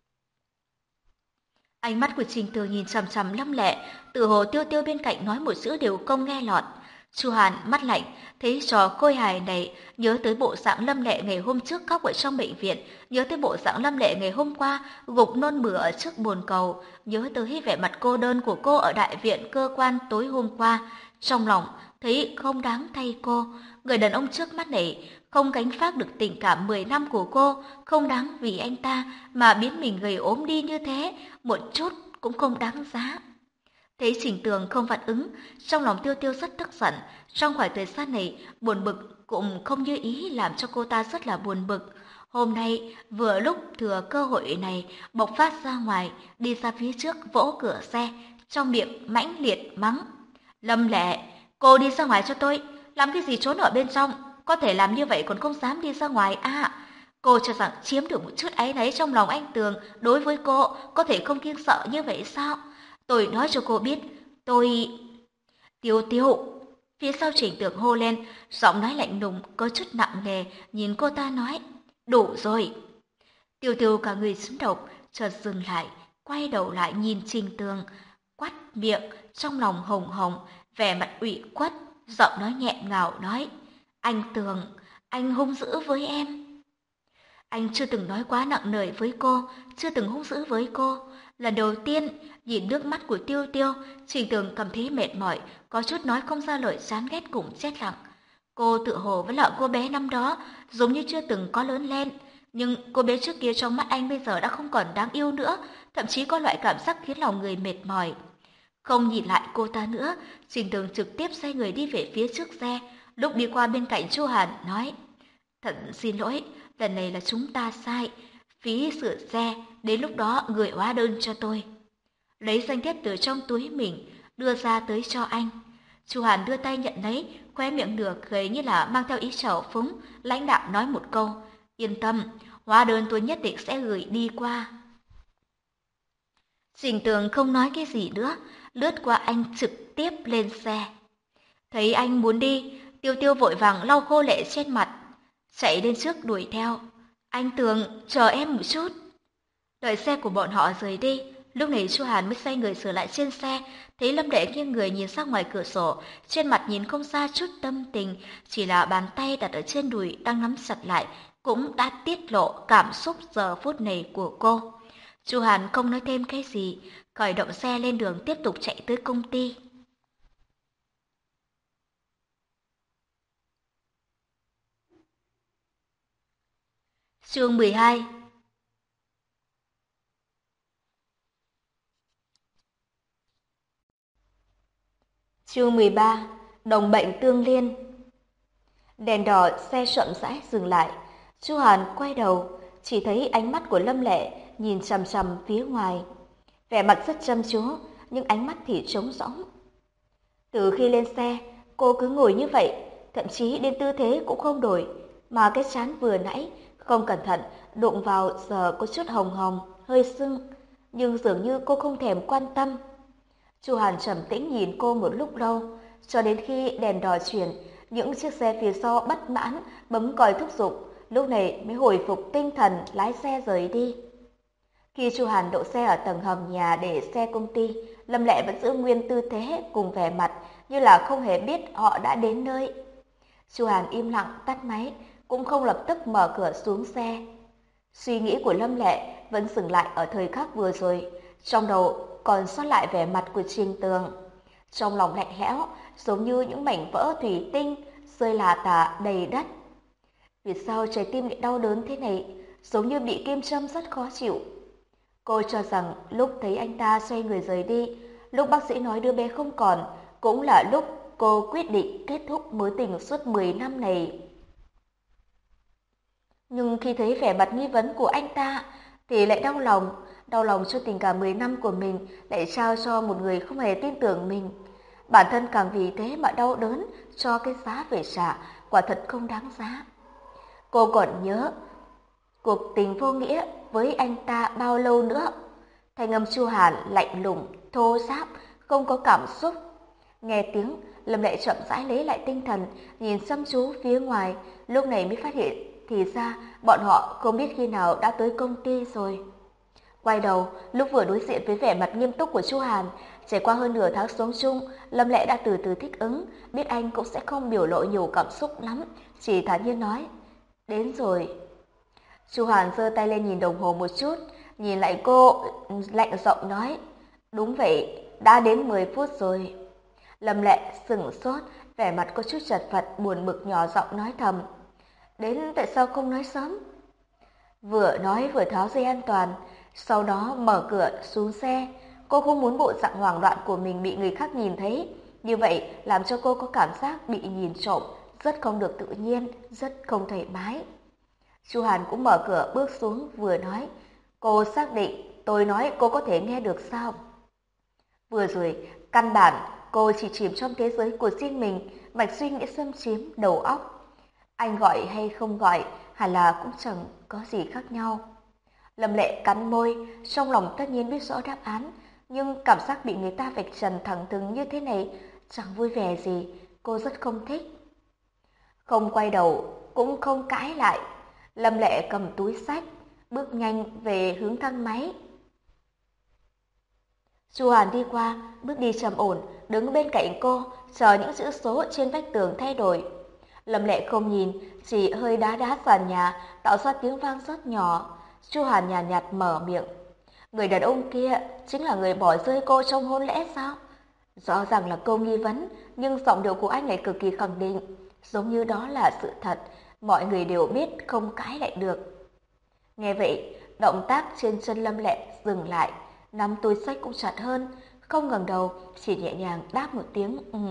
Ánh mắt của Trình Tường nhìn chằm chằm Lâm Lệ, tự hồ Tiêu Tiêu bên cạnh nói một chữ đều không nghe lọt. Chu Hàn mắt lạnh, thấy trò khôi hài này, nhớ tới bộ dạng Lâm Lệ ngày hôm trước khóc ở trong bệnh viện, nhớ tới bộ dạng Lâm Lệ ngày hôm qua gục nôn mửa ở trước bồn cầu, nhớ tới vẻ mặt cô đơn của cô ở đại viện cơ quan tối hôm qua. Trong lòng thấy không đáng thay cô, người đàn ông trước mắt này không gánh vác được tình cảm mười năm của cô, không đáng vì anh ta mà biến mình gầy ốm đi như thế, một chút cũng không đáng giá. Thấy Trình Tường không phản ứng, trong lòng Tiêu Tiêu rất tức giận. Trong khoảng thời gian này, buồn bực cũng không như ý làm cho cô ta rất là buồn bực. Hôm nay, vừa lúc thừa cơ hội này, bộc phát ra ngoài, đi ra phía trước vỗ cửa xe, trong miệng mãnh liệt mắng. Lâm Lệ, cô đi ra ngoài cho tôi, làm cái gì trốn ở bên trong, có thể làm như vậy còn không dám đi ra ngoài à? Cô cho rằng chiếm được một chút áy náy trong lòng anh Tường đối với cô, có thể không kiêng sợ như vậy sao? Tôi nói cho cô biết, tôi... Tiêu Tiêu! Phía sau Trình Tường hô lên, giọng nói lạnh lùng, có chút nặng nề, nhìn cô ta nói, đủ rồi. Tiêu Tiêu cả người chấn động, chợt dừng lại, quay đầu lại nhìn Trình Tường, quắt miệng, trong lòng hồng hồng, vẻ mặt ủy khuất, giọng nói nghẹn ngào nói, anh Tường, anh hung dữ với em. Anh chưa từng nói quá nặng nề với cô, chưa từng hung dữ với cô. Lần đầu tiên, nhìn nước mắt của Tiêu Tiêu, Trình Tường cảm thấy mệt mỏi, có chút nói không ra lời chán ghét cùng chết lặng. Cô tự hồ với lại cô bé năm đó, giống như chưa từng có lớn lên. Nhưng cô bé trước kia trong mắt anh bây giờ đã không còn đáng yêu nữa, thậm chí có loại cảm giác khiến lòng người mệt mỏi. Không nhìn lại cô ta nữa, Trình Tường trực tiếp xoay người đi về phía trước xe, lúc đi qua bên cạnh Chu Hàn nói: "Thật xin lỗi, lần này là chúng ta sai, phí sửa xe, đến lúc đó gửi hóa đơn cho tôi." Lấy danh thiếp từ trong túi mình, đưa ra tới cho anh. Chu Hàn đưa tay nhận lấy, khóe miệng nửa cười như là mang theo ý trào phúng, lãnh đạm nói một câu: "Yên tâm, hóa đơn tôi nhất định sẽ gửi đi qua." Trình Tường không nói cái gì nữa, lướt qua anh trực tiếp lên xe. Thấy anh muốn đi, Tiêu Tiêu vội vàng lau khô lệ trên mặt, chạy lên trước đuổi theo. "Anh Tường, chờ em một chút." Đợi xe của bọn họ rời đi, lúc này Chu Hàn mới xoay người sửa lại trên xe, thấy Lâm Đệ nghiêng người nhìn sang ngoài cửa sổ, trên mặt nhìn không ra chút tâm tình, chỉ là bàn tay đặt ở trên đùi đang nắm chặt lại, cũng đã tiết lộ cảm xúc giờ phút này của cô. Chu Hàn không nói thêm cái gì, khởi động xe lên đường tiếp tục chạy tới công ty. Chương mười hai. Chương mười ba. Đồng bệnh tương liên. Đèn đỏ xe chậm rãi dừng lại. Chu Hàn quay đầu, chỉ thấy ánh mắt của Lâm Lệ nhìn chằm chằm phía ngoài. Vẻ mặt rất chăm chú, nhưng ánh mắt thì trống rỗng. Từ khi lên xe, cô cứ ngồi như vậy, thậm chí đến tư thế cũng không đổi, mà cái trán vừa nãy không cẩn thận đụng vào giờ có chút hồng hồng, hơi sưng, nhưng dường như cô không thèm quan tâm. Chu Hàn trầm tĩnh nhìn cô một lúc lâu, cho đến khi đèn đỏ chuyển, những chiếc xe phía sau bất mãn bấm còi thúc giục, lúc này mới hồi phục tinh thần lái xe rời đi. Khi Chu Hàn đậu xe ở tầng hầm nhà để xe công ty, Lâm Lệ vẫn giữ nguyên tư thế cùng vẻ mặt như là không hề biết họ đã đến nơi. Chu Hàn im lặng tắt máy, cũng không lập tức mở cửa xuống xe. Suy nghĩ của Lâm Lệ vẫn dừng lại ở thời khắc vừa rồi, trong đầu còn sót lại vẻ mặt của Trình Tường. Trong lòng lạnh lẽo, giống như những mảnh vỡ thủy tinh rơi lả tả đầy đất. Vì sao trái tim lại đau đớn thế này, giống như bị kim châm rất khó chịu. Cô cho rằng lúc thấy anh ta xoay người rời đi, lúc bác sĩ nói đứa bé không còn, cũng là lúc cô quyết định kết thúc mối tình suốt mười năm này. Nhưng khi thấy vẻ mặt nghi vấn của anh ta, thì lại đau lòng, đau lòng cho tình cảm mười năm của mình lại trao cho một người không hề tin tưởng mình. Bản thân càng vì thế mà đau đớn cho cái giá phải trả, quả thật không đáng giá. Cô còn nhớ cuộc tình vô nghĩa với anh ta bao lâu nữa. Thanh âm Chu Hàn lạnh lùng, thô ráp, không có cảm xúc. Nghe tiếng, Lâm Lệ chậm rãi lấy lại tinh thần, nhìn chăm chú phía ngoài, lúc này mới phát hiện thì ra bọn họ không biết khi nào đã tới công ty rồi. Quay đầu, lúc vừa đối diện với vẻ mặt nghiêm túc của Chu Hàn, trải qua hơn nửa tháng sống chung, Lâm Lệ đã từ từ thích ứng, biết anh cũng sẽ không biểu lộ nhiều cảm xúc lắm, chỉ thản nhiên nói, đến rồi. Chu Hàn giơ tay lên nhìn đồng hồ một chút, nhìn lại cô, lạnh giọng nói, đúng vậy, đã đến mười phút rồi. Lâm Lệ sững sốt, vẻ mặt có chút chật vật, buồn bực nhỏ giọng nói thầm, đến tại sao không nói sớm? Vừa nói vừa tháo dây an toàn, sau đó mở cửa xuống xe. Cô không muốn bộ dạng hoảng loạn của mình bị người khác nhìn thấy, như vậy làm cho cô có cảm giác bị nhìn trộm, rất không được tự nhiên, rất không thoải mái. Chu Hàn cũng mở cửa bước xuống vừa nói, cô xác định tôi nói cô có thể nghe được sao? Vừa rồi, căn bản cô chỉ chìm trong thế giới của riêng mình, mạch suy nghĩ xâm chiếm đầu óc. Anh gọi hay không gọi, hẳn là cũng chẳng có gì khác nhau. Lâm Lệ cắn môi, trong lòng tất nhiên biết rõ đáp án, nhưng cảm giác bị người ta vạch trần thẳng thừng như thế này chẳng vui vẻ gì, cô rất không thích. Không quay đầu, cũng không cãi lại, Lâm Lệ cầm túi xách, bước nhanh về hướng thang máy. Chu Hàn đi qua, bước đi trầm ổn, đứng bên cạnh cô, chờ những chữ số trên vách tường thay đổi. Lâm Lệ không nhìn, chỉ hơi đá đá sàn nhà, tạo ra tiếng vang rất nhỏ. Chu Hàn nhàn nhạt, nhạt mở miệng. Người đàn ông kia chính là người bỏ rơi cô trong hôn lễ sao? Rõ ràng là câu nghi vấn, nhưng giọng điệu của anh lại cực kỳ khẳng định, giống như đó là sự thật, mọi người đều biết, không cãi lại được. Nghe vậy, động tác trên chân Lâm Lệ dừng lại, nắm túi xách cũng chặt hơn, không ngẩng đầu, chỉ nhẹ nhàng đáp một tiếng ừ.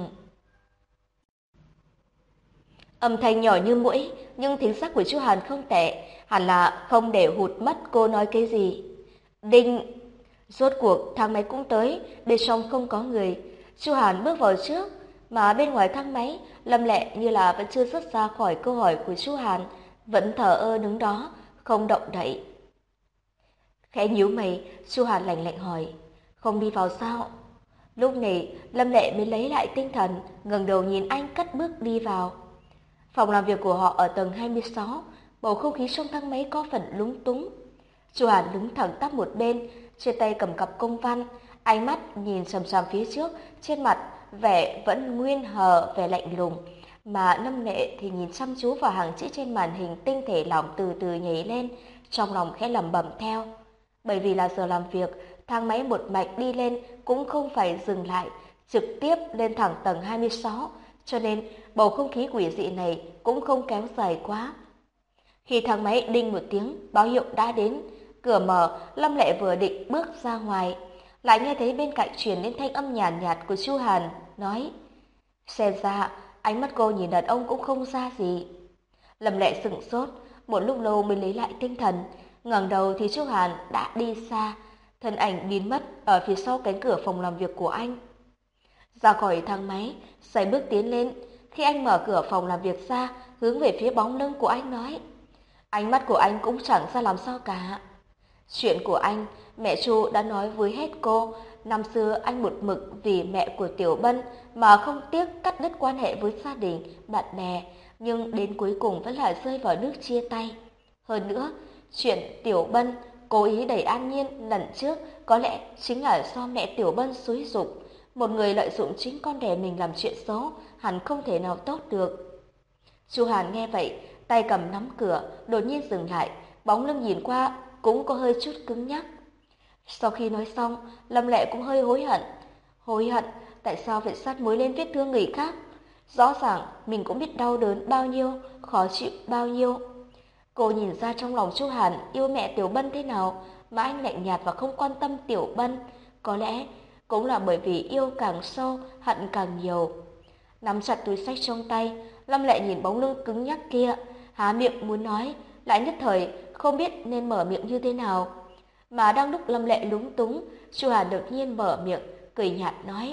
Âm thanh nhỏ như muỗi, nhưng thính giác của Chu Hàn không tệ, hẳn là không để hụt mất cô nói cái gì. Đinh! Rốt cuộc thang máy cũng tới, bên trong không có người. Chu Hàn bước vào trước, mà bên ngoài thang máy, Lâm Lệ như là vẫn chưa dứt ra khỏi câu hỏi của Chu Hàn, vẫn thờ ơ đứng đó, không động đậy. Khẽ nhíu mày, Chu Hàn lạnh lạnh hỏi, không đi vào sao? Lúc này, Lâm Lệ mới lấy lại tinh thần, ngẩng đầu nhìn anh cất bước đi vào. Phòng làm việc của họ ở tầng hai mươi sáu, bầu không khí trong thang máy có phần lúng túng. Chu Hàn đứng thẳng tắp một bên, trên tay cầm cặp công văn, ánh mắt nhìn chằm chằm phía trước, trên mặt vẻ vẫn nguyên hờ vẻ lạnh lùng, mà Lâm Lệ thì nhìn chăm chú vào hàng chữ trên màn hình, tinh thể lỏng từ từ nhảy lên, trong lòng khẽ lẩm bẩm theo. Bởi vì là giờ làm việc, thang máy một mạch đi lên cũng không phải dừng lại, trực tiếp lên thẳng tầng hai mươi sáu, cho nên bầu không khí quỷ dị này cũng không kéo dài quá. Khi thang máy đinh một tiếng, báo hiệu đã đến, cửa mở, Lâm Lệ vừa định bước ra ngoài, lại nghe thấy bên cạnh truyền đến thanh âm nhàn nhạt, nhạt của Chu Hàn nói: Xem ra, ánh mắt cô nhìn đàn ông cũng không ra gì. Lâm Lệ sững sốt, một lúc lâu mới lấy lại tinh thần, ngẩng đầu thì Chu Hàn đã đi xa, thân ảnh biến mất ở phía sau cánh cửa phòng làm việc của anh. Ra khỏi thang máy, xoay bước tiến lên, khi anh mở cửa phòng làm việc ra, hướng về phía bóng lưng của anh nói. Ánh mắt của anh cũng chẳng ra làm sao cả. Chuyện của anh, mẹ Chu đã nói với hết cô, năm xưa anh một mực vì mẹ của Tiểu Bân mà không tiếc cắt đứt quan hệ với gia đình, bạn bè, nhưng đến cuối cùng vẫn là rơi vào nước chia tay. Hơn nữa, chuyện Tiểu Bân cố ý đẩy An Nhiên lần trước có lẽ chính là do mẹ Tiểu Bân xúi giục, một người lợi dụng chính con đẻ mình làm chuyện xấu, hẳn không thể nào tốt được. Chu Hàn nghe vậy, tay cầm nắm cửa, đột nhiên dừng lại, bóng lưng nhìn qua cũng có hơi chút cứng nhắc. Sau khi nói xong, Lâm Lệ cũng hơi hối hận. Hối hận, tại sao phải sát muối lên vết thương người khác? Rõ ràng mình cũng biết đau đớn bao nhiêu, khó chịu bao nhiêu. Cô nhìn ra trong lòng Chu Hàn yêu mẹ Tiểu Bân thế nào, mà anh lạnh nhạt và không quan tâm Tiểu Bân. Có lẽ cũng là bởi vì yêu càng sâu, hận càng nhiều. Nắm chặt túi xách trong tay, Lâm Lệ nhìn bóng lưng cứng nhắc kia, há miệng muốn nói, lại nhất thời không biết nên mở miệng như thế nào. Mà đang lúc Lâm Lệ lúng túng, Chu Hàn đột nhiên mở miệng, cười nhạt nói.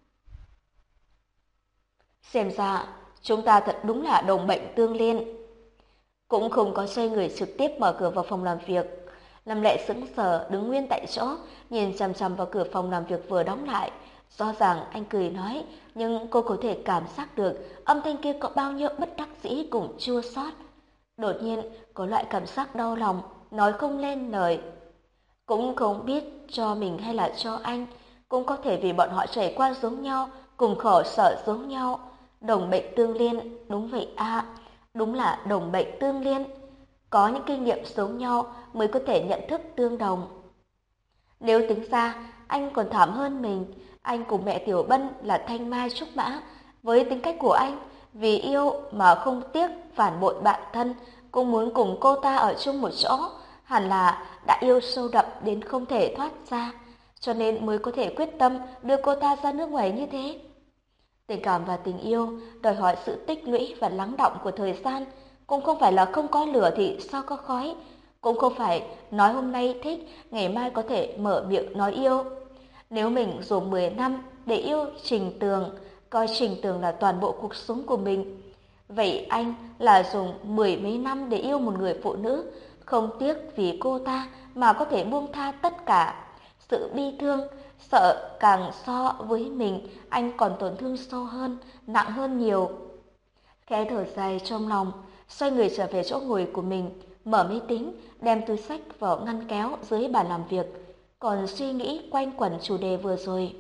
Xem ra, chúng ta thật đúng là đồng bệnh tương liên. Cũng không có xoay người trực tiếp mở cửa vào phòng làm việc. Lâm Lệ sững sờ đứng nguyên tại chỗ, nhìn chằm chằm vào cửa phòng làm việc vừa đóng lại. Rõ ràng anh cười nói, nhưng cô có thể cảm giác được âm thanh kia có bao nhiêu bất đắc dĩ cùng chua xót. Đột nhiên có loại cảm giác đau lòng, nói không lên lời. Cũng không biết cho mình hay là cho anh, cũng có thể vì bọn họ trải qua giống nhau, cùng khổ sở giống nhau. Đồng bệnh tương liên, đúng vậy a, à, đúng là đồng bệnh tương liên. Có những kinh nghiệm giống nhau mới có thể nhận thức tương đồng. Nếu tính ra, anh còn thảm hơn mình. Anh cùng mẹ Tiểu Bân là thanh mai trúc mã. Với tính cách của anh, vì yêu mà không tiếc phản bội bạn thân, cũng muốn cùng cô ta ở chung một chỗ, hẳn là đã yêu sâu đậm đến không thể thoát ra, cho nên mới có thể quyết tâm đưa cô ta ra nước ngoài như thế. Tình cảm và tình yêu đòi hỏi sự tích lũy và lắng đọng của thời gian, cũng không phải là không có lửa thì sao có khói, cũng không phải nói hôm nay thích, ngày mai có thể mở miệng nói yêu. Nếu mình dùng mười năm để yêu Trình Tường, coi Trình Tường là toàn bộ cuộc sống của mình, vậy anh là dùng mười mấy năm để yêu một người phụ nữ, không tiếc vì cô ta mà có thể buông tha tất cả. Sự bi thương, sợ càng so với mình, anh còn tổn thương sâu hơn, nặng hơn nhiều. Khẽ thở dài trong lòng, xoay người trở về chỗ ngồi của mình, mở máy tính, đem túi xách vào ngăn kéo dưới bàn làm việc, còn suy nghĩ quanh quẩn chủ đề vừa rồi.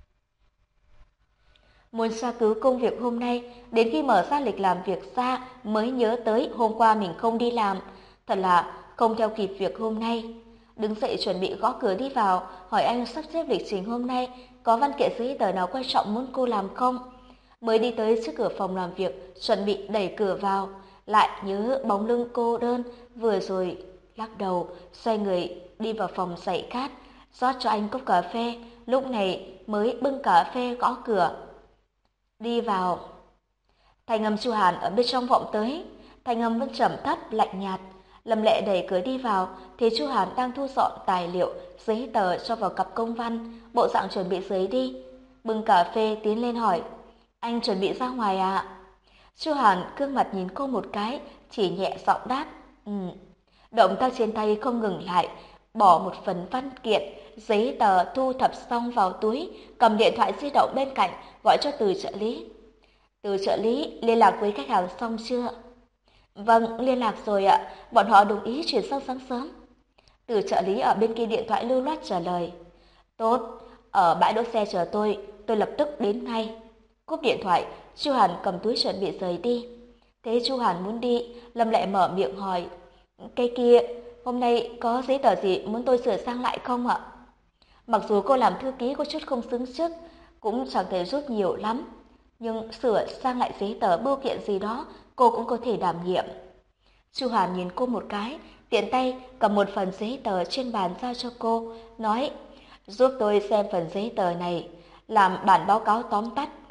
Muốn tra cứu công việc hôm nay, đến khi mở ra lịch làm việc ra mới nhớ tới hôm qua mình không đi làm, thật là không theo kịp việc hôm nay. Đứng dậy chuẩn bị gõ cửa đi vào, hỏi anh sắp xếp lịch trình hôm nay, có văn kiện giấy tờ nào quan trọng muốn cô làm không? Mới đi tới trước cửa phòng làm việc, chuẩn bị đẩy cửa vào, lại nhớ bóng lưng cô đơn vừa rồi, lắc đầu, xoay người đi vào phòng giày cát, rót cho anh cốc cà phê, lúc này mới bưng cà phê gõ cửa. Đi vào. Thanh âm Chu Hàn ở bên trong vọng tới, thanh âm vẫn trầm thấp lạnh nhạt. Lâm Lệ đẩy cửa đi vào, thì Chu Hàn đang thu dọn tài liệu, giấy tờ cho vào cặp công văn, bộ dạng chuẩn bị giấy đi. Bưng cà phê tiến lên hỏi, anh chuẩn bị ra ngoài ạ? À? Chu Hàn gương mặt nhìn cô một cái, chỉ nhẹ giọng đáp, ừ. Động tác trên tay không ngừng lại, bỏ một phần văn kiện, giấy tờ thu thập xong vào túi, cầm điện thoại di động bên cạnh, gọi cho Từ trợ lý. Từ trợ lý, liên lạc với khách hàng xong chưa? Vâng, liên lạc rồi ạ, bọn họ đồng ý chuyển sang sáng sớm. Từ trợ lý ở bên kia điện thoại lưu loát trả lời. Tốt, ở bãi đỗ xe chờ tôi, tôi lập tức đến ngay. Cúp điện thoại, Chu Hàn cầm túi chuẩn bị rời đi. Thế Chu Hàn muốn đi, Lâm Lệ mở miệng hỏi, cái kia, hôm nay có giấy tờ gì muốn tôi sửa sang lại không ạ? Mặc dù cô làm thư ký có chút không xứng sức, cũng chẳng thể giúp nhiều lắm, nhưng sửa sang lại giấy tờ bưu kiện gì đó cô cũng có thể đảm nhiệm. Chu Hàn nhìn cô một cái, tiện tay cầm một phần giấy tờ trên bàn giao cho cô, nói, giúp tôi xem phần giấy tờ này, làm bản báo cáo tóm tắt,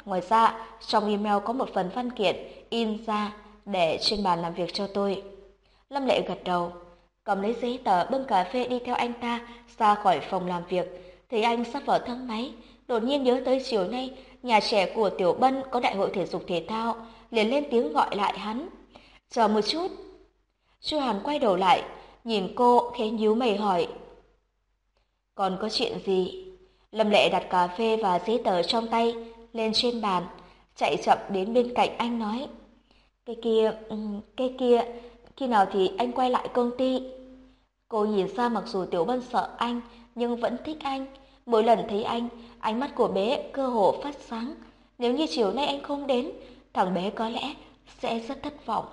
Ngoài ra, trong email có một phần văn kiện in ra để trên bàn làm việc cho tôi. Lâm Lệ gật đầu, cầm lấy giấy tờ bưng cà phê đi theo anh ta ra khỏi phòng làm việc. Thấy anh sắp vào thang máy, đột nhiên nhớ tới chiều nay nhà trẻ của Tiểu Bân có đại hội thể dục thể thao, liền lên tiếng gọi lại hắn. Chờ một chút. Chu Hàn quay đầu lại, nhìn cô khẽ nhíu mày hỏi. Còn có chuyện gì? Lâm Lệ đặt cà phê và giấy tờ trong tay lên trên bàn, chạy chậm đến bên cạnh anh nói. Cái kia, cái kia, khi nào thì anh quay lại công ty? Cô nhìn ra mặc dù Tiểu Bân sợ anh, nhưng vẫn thích anh. Mỗi lần thấy anh, ánh mắt của bé cơ hồ phát sáng. Nếu như chiều nay anh không đến, thằng bé có lẽ sẽ rất thất vọng.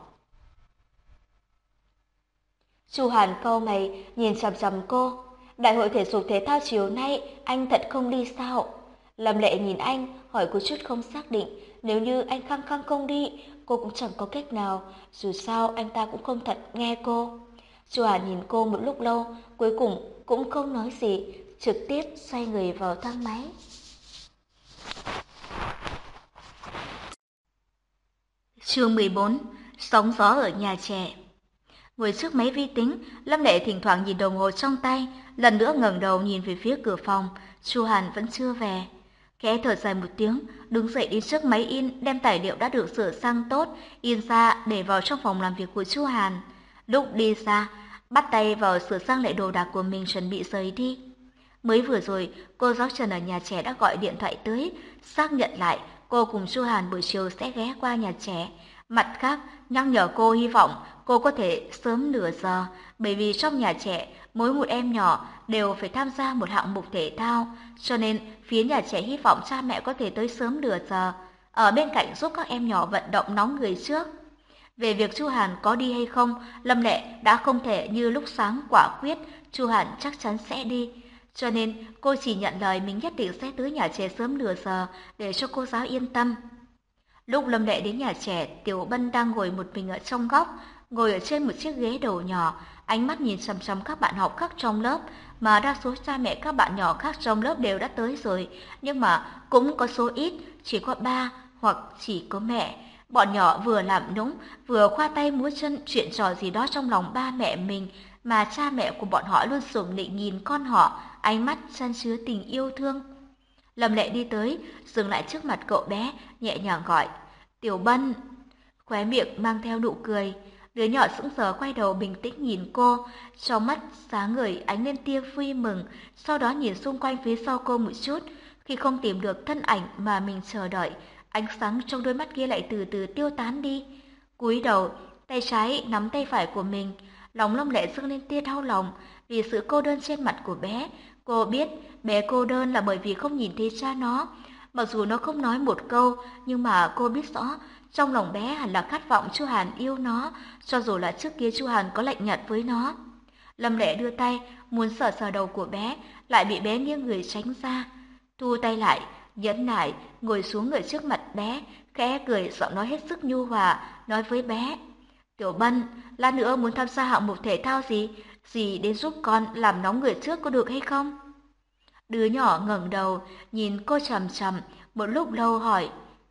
Chu Hàn cau mày nhìn chằm chằm cô. Đại hội thể dục thể thao chiều nay anh thật không đi sao? Lâm Lệ nhìn anh, hỏi có chút không xác định. Nếu như anh khăng khăng không đi, cô cũng chẳng có cách nào. Dù sao anh ta cũng không thật nghe cô. Chu Hàn nhìn cô một lúc lâu, cuối cùng cũng không nói gì, trực tiếp xoay người vào thang máy. Chương mười bốn. Sóng gió ở nhà trẻ. Ngồi trước máy vi tính, Lâm Lệ thỉnh thoảng nhìn đồng hồ trong tay, lần nữa ngẩng đầu nhìn về phía cửa phòng. Chu Hàn vẫn chưa về. Khẽ thở dài một tiếng, đứng dậy đi trước máy in, đem tài liệu đã được sửa sang tốt, in ra để vào trong phòng làm việc của Chu Hàn. Lúc đi ra, bắt tay vào sửa sang lại đồ đạc của mình, chuẩn bị rời đi. Mới vừa rồi, cô giáo Trần ở nhà trẻ đã gọi điện thoại tới, xác nhận lại cô cùng Chu Hàn buổi chiều sẽ ghé qua nhà trẻ. Mặt khác, nhắc nhở cô hy vọng cô có thể sớm nửa giờ, bởi vì trong nhà trẻ, mỗi một em nhỏ đều phải tham gia một hạng mục thể thao, cho nên phía nhà trẻ hy vọng cha mẹ có thể tới sớm nửa giờ, ở bên cạnh giúp các em nhỏ vận động nóng người trước. Về việc Chu Hàn có đi hay không, Lâm Lệ đã không thể như lúc sáng quả quyết Chu Hàn chắc chắn sẽ đi, cho nên cô chỉ nhận lời mình nhất định sẽ tới nhà trẻ sớm nửa giờ để cho cô giáo yên tâm. Lúc Lâm Lệ đến nhà trẻ, Tiểu Bân đang ngồi một mình ở trong góc, ngồi ở trên một chiếc ghế đầu nhỏ, ánh mắt nhìn chằm chằm các bạn học khác trong lớp, mà đa số cha mẹ các bạn nhỏ khác trong lớp đều đã tới rồi, nhưng mà cũng có số ít, chỉ có ba hoặc chỉ có mẹ. Bọn nhỏ vừa làm nũng, vừa khoa tay múa chân chuyện trò gì đó trong lòng ba mẹ mình, mà cha mẹ của bọn họ luôn sủng nịnh nhìn con họ, ánh mắt chan chứa tình yêu thương. Lâm Lệ đi tới, dừng lại trước mặt cậu bé, nhẹ nhàng gọi, Tiểu Bân. Khóe miệng mang theo nụ cười, đứa nhỏ sững sờ quay đầu bình tĩnh nhìn cô, trong mắt sáng ngời ánh lên tia vui mừng, sau đó nhìn xung quanh phía sau cô một chút, khi không tìm được thân ảnh mà mình chờ đợi, ánh sáng trong đôi mắt kia lại từ từ tiêu tán đi. Cúi đầu, tay trái nắm tay phải của mình, lòng Lâm Lệ dâng lên tia đau lòng vì sự cô đơn trên mặt của bé. Cô biết bé cô đơn là bởi vì không nhìn thấy cha nó. Mặc dù nó không nói một câu, nhưng mà cô biết rõ trong lòng bé hẳn là khát vọng Chu Hàn yêu nó, cho dù là trước kia Chu Hàn có lạnh nhạt với nó. Lâm Lệ đưa tay muốn sờ sờ đầu của bé, lại bị bé nghiêng người tránh ra. Thu tay lại, nhẫn nại ngồi xuống người trước mặt bé, khẽ cười, giọng nói hết sức nhu hòa, nói với bé, Tiểu Bân, lát nữa muốn tham gia hạng mục thể thao gì? Dì đến giúp con làm nóng người trước có được hay không? Đứa nhỏ ngẩng đầu, nhìn cô chằm chằm, một lúc lâu hỏi,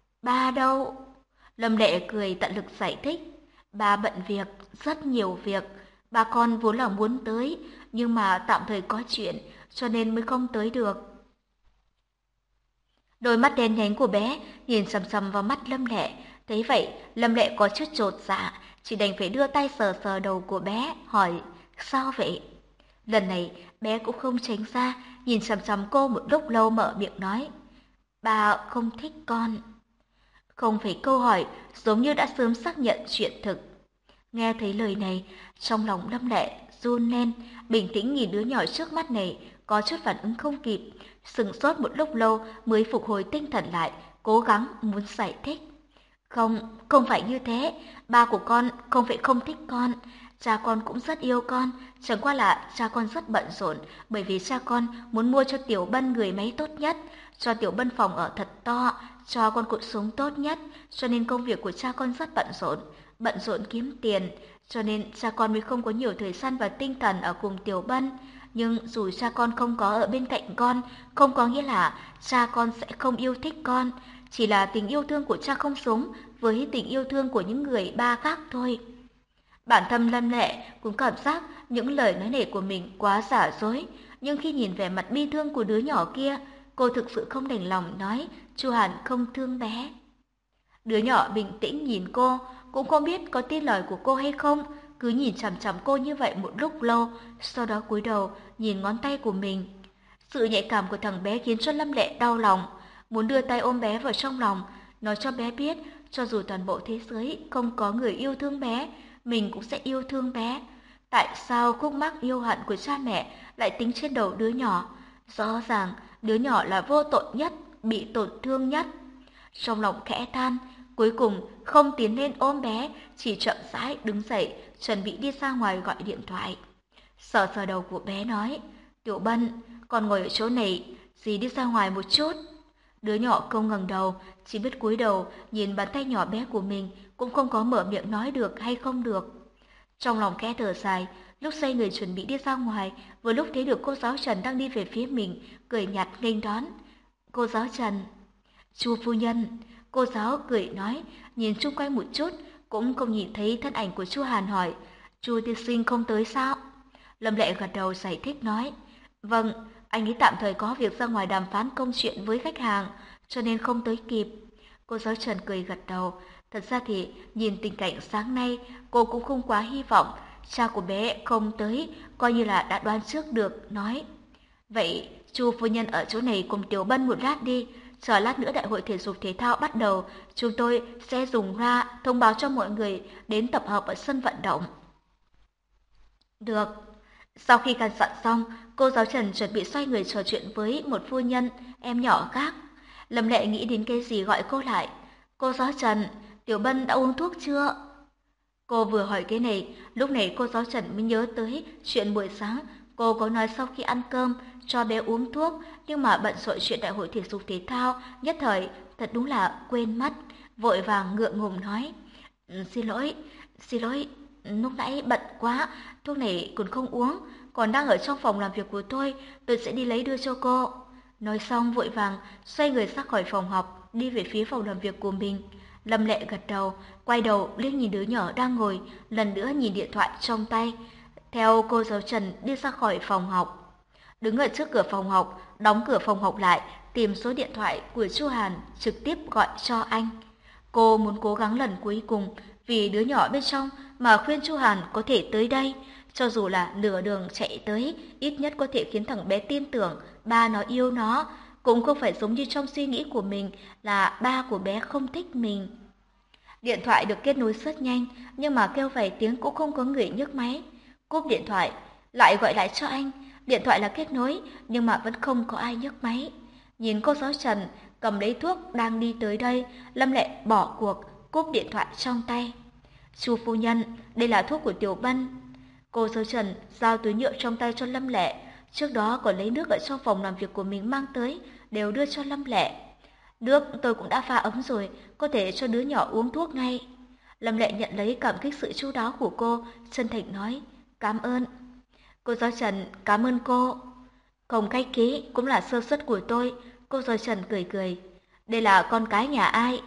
ba đâu? Lâm Lệ cười tận lực giải thích, ba bận việc, rất nhiều việc, ba con vốn là muốn tới, nhưng mà tạm thời có chuyện, cho nên mới không tới được. Đôi mắt đen nhánh của bé nhìn sầm sầm vào mắt Lâm Lệ, thấy vậy Lâm Lệ có chút chột dạ, chỉ đành phải đưa tay sờ sờ đầu của bé, hỏi, sao vậy? Lần này bé cũng không tránh ra, nhìn chằm chằm cô một lúc lâu mở miệng nói, ba không thích con. Không phải câu hỏi, giống như đã sớm xác nhận chuyện thực. Nghe thấy lời này, trong lòng Lâm Lệ run lên, bình tĩnh nhìn đứa nhỏ trước mắt này, có chút phản ứng không kịp, sững sốt một lúc lâu mới phục hồi tinh thần lại, cố gắng muốn giải thích. Không, không phải như thế, ba của con không phải không thích con, cha con cũng rất yêu con, chẳng qua là cha con rất bận rộn, bởi vì cha con muốn mua cho Tiểu Bân người máy tốt nhất, cho Tiểu Bân phòng ở thật to, cho con cuộc sống tốt nhất, cho nên công việc của cha con rất bận rộn, bận rộn kiếm tiền, cho nên cha con mới không có nhiều thời gian và tinh thần ở cùng Tiểu Bân. Nhưng dù cha con không có ở bên cạnh con, không có nghĩa là cha con sẽ không yêu thích con. chỉ là tình yêu thương của cha không sống với tình yêu thương của những người ba khác thôi. Bản thân Lâm Lệ cũng cảm giác những lời nói này của mình quá giả dối, nhưng khi nhìn vẻ mặt bi thương của đứa nhỏ kia, cô thực sự không đành lòng nói Chu Hàn không thương bé. Đứa nhỏ bình tĩnh nhìn cô, cũng không biết có tin lời của cô hay không, cứ nhìn chằm chằm cô như vậy một lúc lâu, sau đó cúi đầu nhìn ngón tay của mình. Sự nhạy cảm của thằng bé khiến cho Lâm Lệ đau lòng, muốn đưa tay ôm bé vào trong lòng, nói cho bé biết cho dù toàn bộ thế giới không có người yêu thương bé, mình cũng sẽ yêu thương bé. Tại sao khúc mắc yêu hận của cha mẹ lại tính trên đầu đứa nhỏ? Rõ ràng đứa nhỏ là vô tội nhất, bị tổn thương nhất. Trong lòng khẽ than, cuối cùng không tiến lên ôm bé, chỉ chậm rãi đứng dậy, chuẩn bị đi ra ngoài gọi điện thoại. Sờ sờ đầu của bé nói, Tiểu Bân, con ngồi ở chỗ này, dì đi ra ngoài một chút. Đứa nhỏ không ngẩng đầu, chỉ biết cúi đầu nhìn bàn tay nhỏ bé của mình, cũng không có mở miệng nói được hay không được. Trong lòng khẽ thở dài, lúc xoay người chuẩn bị đi ra ngoài, vừa lúc thấy được cô giáo Trần đang đi về phía mình, cười nhạt nghênh đón. Cô giáo Trần. Chu phu nhân. Cô giáo cười nói, nhìn chung quanh một chút, cũng không nhìn thấy thân ảnh của Chu Hàn, hỏi, Chu tiên sinh không tới sao? Lâm Lệ gật đầu giải thích nói, vâng, anh ấy tạm thời có việc ra ngoài đàm phán công chuyện với khách hàng, cho nên không tới kịp. Cô giáo Trần cười gật đầu. Thật ra thì nhìn tình cảnh sáng nay, cô cũng không quá hy vọng cha của bé không tới, coi như là đã đoán trước được, nói. Vậy Chu phu nhân ở chỗ này cùng Tiểu Bân một lát đi, chờ lát nữa đại hội thể dục thể thao bắt đầu, chúng tôi sẽ dùng loa thông báo cho mọi người đến tập hợp ở sân vận động. Được. Sau khi căn dặn xong, cô giáo Trần chuẩn bị xoay người trò chuyện với một phu nhân, em nhỏ khác. Lâm Lệ nghĩ đến cái gì gọi cô lại. Cô giáo Trần, Tiểu Bân đã uống thuốc chưa? Cô vừa hỏi cái này, lúc này cô giáo Trần mới nhớ tới chuyện buổi sáng. Cô có nói sau khi ăn cơm cho bé uống thuốc, nhưng mà bận rộn chuyện đại hội thể dục thể thao, nhất thời thật đúng là quên mất, vội vàng ngượng ngùng nói. Xin lỗi, xin lỗi, lúc nãy bận quá, thuốc này còn không uống, còn đang ở trong phòng làm việc của tôi, tôi sẽ đi lấy đưa cho cô. Nói xong vội vàng xoay người ra khỏi phòng học, đi về phía phòng làm việc của mình. Lâm Lệ gật đầu, quay đầu liếc nhìn đứa nhỏ đang ngồi, lần nữa nhìn điện thoại trong tay, theo cô giáo Trần đi ra khỏi phòng học. Đứng ở trước cửa phòng học, đóng cửa phòng học lại, tìm số điện thoại của Chu Hàn, trực tiếp gọi cho anh. Cô muốn cố gắng lần cuối cùng vì đứa nhỏ bên trong mà khuyên Chu Hàn có thể tới đây, cho dù là nửa đường chạy tới, ít nhất có thể khiến thằng bé tin tưởng ba nó yêu nó, cũng không phải giống như trong suy nghĩ của mình là ba của bé không thích mình. Điện thoại được kết nối rất nhanh, nhưng mà kêu vài tiếng cũng không có người nhấc máy. Cúp điện thoại, lại gọi lại cho anh. Điện thoại là kết nối, nhưng mà vẫn không có ai nhấc máy. Nhìn cô giáo Trần cầm lấy thuốc đang đi tới đây, Lâm Lệ bỏ cuộc, cúp điện thoại trong tay. Chu phu nhân, đây là thuốc của Tiểu Bân. Cô giáo Trần giao túi nhựa trong tay cho Lâm Lệ, trước đó còn lấy nước ở trong phòng làm việc của mình mang tới, đều đưa cho Lâm Lệ. Nước tôi cũng đã pha ấm rồi, có thể cho đứa nhỏ uống thuốc ngay. Lâm Lệ nhận lấy, cảm kích sự chu đáo của cô, chân thành nói, cảm ơn. Cô giáo Trần, cảm ơn cô. Không khách khí, cũng là sơ suất của tôi. Cô giáo Trần cười cười, đây là con cái nhà ai?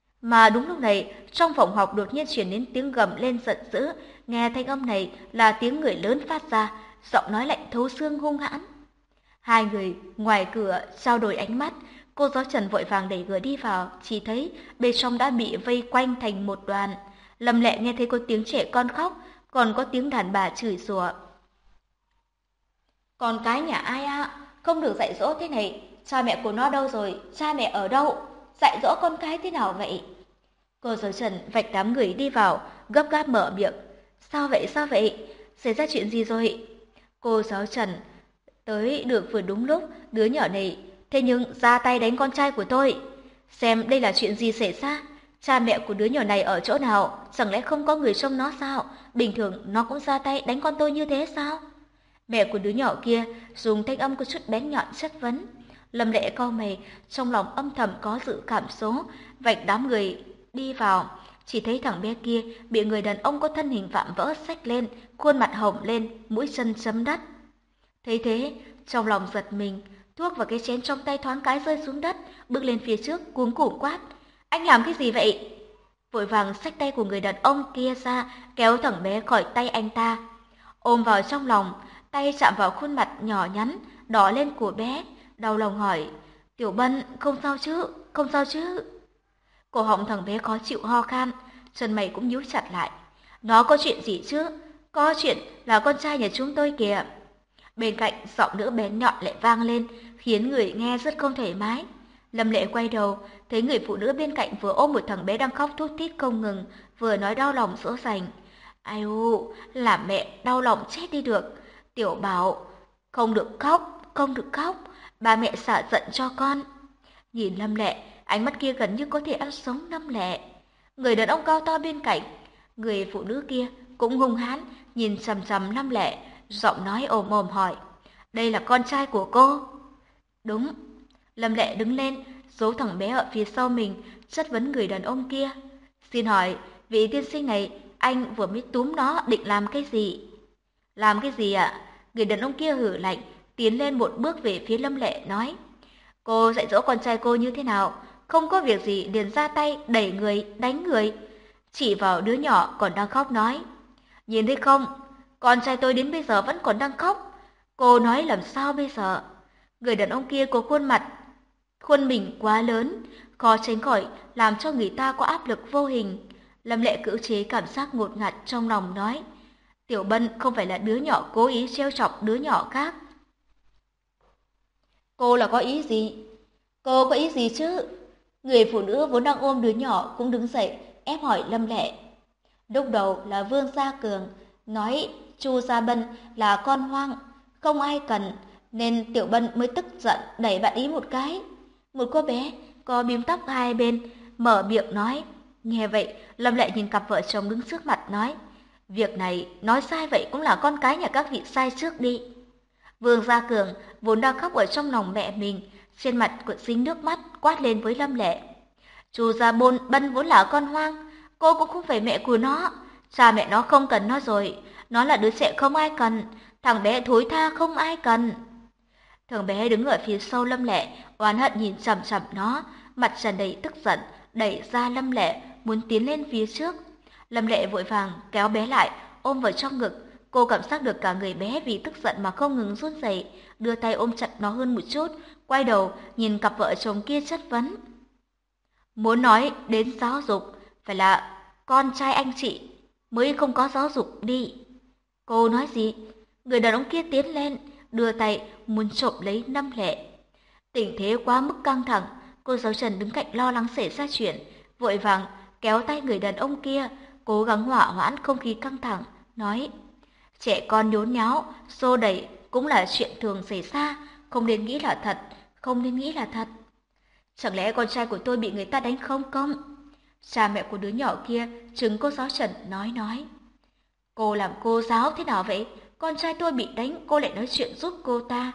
Mà đúng lúc này, trong phòng học đột nhiên truyền đến tiếng gầm lên giận dữ, nghe thanh âm này là tiếng người lớn phát ra, giọng nói lạnh thấu xương hung hãn. Hai người ngoài cửa trao đổi ánh mắt, cô giáo Trần vội vàng đẩy cửa đi vào, chỉ thấy bên trong đã bị vây quanh thành một đoàn. Lâm Lệ nghe thấy có tiếng trẻ con khóc, còn có tiếng đàn bà chửi rủa. Con cái nhà ai ạ? Không được dạy dỗ thế này, cha mẹ của nó đâu rồi? Cha mẹ ở đâu? Dạy dỗ con cái thế nào vậy? Cô giáo Trần vạch đám người đi vào, gấp gáp mở miệng. Sao vậy, sao vậy? Xảy ra chuyện gì rồi? Cô giáo Trần tới được vừa đúng lúc, đứa nhỏ này thế nhưng ra tay đánh con trai của tôi. Xem đây là chuyện gì xảy ra? Cha mẹ của đứa nhỏ này ở chỗ nào? Chẳng lẽ không có người trông nó sao? Bình thường nó cũng ra tay đánh con tôi như thế sao? Mẹ của đứa nhỏ kia dùng thanh âm có chút bén nhọn chất vấn. Lâm Lệ cau mày, trong lòng âm thầm có dự cảm số, vạch đám người đi vào, chỉ thấy thằng bé kia bị người đàn ông có thân hình vạm vỡ xách lên, khuôn mặt hồng lên, mũi chân chấm đất. Thấy thế, trong lòng giật mình, thuốc và cái chén trong tay thoáng cái rơi xuống đất, bước lên phía trước, cuống củ quát. Anh làm cái gì vậy? Vội vàng xách tay của người đàn ông kia ra, kéo thằng bé khỏi tay anh ta. Ôm vào trong lòng, tay chạm vào khuôn mặt nhỏ nhắn, đỏ lên của bé, đau lòng hỏi. Tiểu Bân, không sao chứ, không sao chứ. Cổ họng thằng bé khó chịu ho khan, chân mày cũng nhíu chặt lại. Nó có chuyện gì chứ? Có chuyện là con trai nhà chúng tôi kìa. Bên cạnh giọng nữ bén nhọn lại vang lên, khiến người nghe rất không thoải mái. Lâm Lệ quay đầu, thấy người phụ nữ bên cạnh vừa ôm một thằng bé đang khóc thút thít không ngừng, vừa nói đau lòng dỗ dành. Ai u, làm mẹ đau lòng chết đi được. Tiểu Bảo, không được khóc, không được khóc, ba mẹ xả giận cho con. Nhìn Lâm Lệ, ánh mắt kia gần như có thể ăn sống Lâm Lệ. Người đàn ông cao to bên cạnh, người phụ nữ kia cũng hung hãn nhìn chằm chằm Lâm Lệ, giọng nói ồm ồm hỏi. Đây là con trai của cô? Đúng. Lâm Lệ đứng lên, giấu thằng bé ở phía sau mình, chất vấn người đàn ông kia. Xin hỏi, vị tiên sinh này, anh vừa mới túm nó định làm cái gì? Làm cái gì ạ? Người đàn ông kia hử lạnh, tiến lên một bước về phía Lâm Lệ nói. Cô dạy dỗ con trai cô như thế nào? Không có việc gì liền ra tay, đẩy người, đánh người. Chỉ vào đứa nhỏ còn đang khóc nói. Nhìn thấy không, con trai tôi đến bây giờ vẫn còn đang khóc. Cô nói làm sao bây giờ? Người đàn ông kia có khuôn mặt, khuôn mình quá lớn, khó tránh khỏi làm cho người ta có áp lực vô hình. Lâm Lệ cưỡng chế cảm giác ngột ngạt trong lòng nói. Tiểu Bân không phải là đứa nhỏ cố ý trêu chọc đứa nhỏ khác. Cô là có ý gì? Cô có ý gì chứ? Người phụ nữ vốn đang ôm đứa nhỏ cũng đứng dậy, ép hỏi Lâm Lệ. Lúc đầu là Vương Gia Cường nói Chu Gia Bân là con hoang, không ai cần, nên Tiểu Bân mới tức giận đẩy bạn ý một cái. Một cô bé có bím tóc hai bên, mở miệng nói. Nghe vậy, Lâm Lệ nhìn cặp vợ chồng đứng trước mặt nói. Việc này nói sai vậy cũng là con cái nhà các vị sai trước đi. Vương Gia Cường vốn đang khóc ở trong lòng mẹ mình, trên mặt cuộn dính nước mắt, quát lên với Lâm Lệ. Chu Gia Bôn Bân vốn là con hoang, cô cũng không phải mẹ của nó. Cha mẹ nó không cần nó rồi, nó là đứa trẻ không ai cần, thằng bé thối tha không ai cần. Thằng bé đứng ở phía sau Lâm Lệ, oán hận nhìn chằm chằm nó, mặt tràn đầy tức giận, đẩy ra Lâm Lệ, muốn tiến lên phía trước. Lâm Lệ vội vàng kéo bé lại, ôm vào trong ngực. Cô cảm giác được cả người bé vì tức giận mà không ngừng run rẩy, đưa tay ôm chặt nó hơn một chút, quay đầu nhìn cặp vợ chồng kia chất vấn. Muốn nói đến giáo dục, phải là con trai anh chị mới không có giáo dục đi. Cô nói gì? Người đàn ông kia tiến lên, đưa tay muốn trộm lấy Lâm Lệ. Tình thế quá mức căng thẳng, cô giáo Trần đứng cạnh lo lắng xảy ra chuyện, vội vàng kéo tay người đàn ông kia, cố gắng hỏa hoãn không khí căng thẳng, nói. Trẻ con nhốn nháo, xô đẩy cũng là chuyện thường xảy ra, không nên nghĩ là thật, không nên nghĩ là thật. Chẳng lẽ con trai của tôi bị người ta đánh không công? Cha mẹ của đứa nhỏ kia chứng cô giáo Trần nói nói. Cô làm cô giáo thế nào vậy? Con trai tôi bị đánh, cô lại nói chuyện giúp cô ta.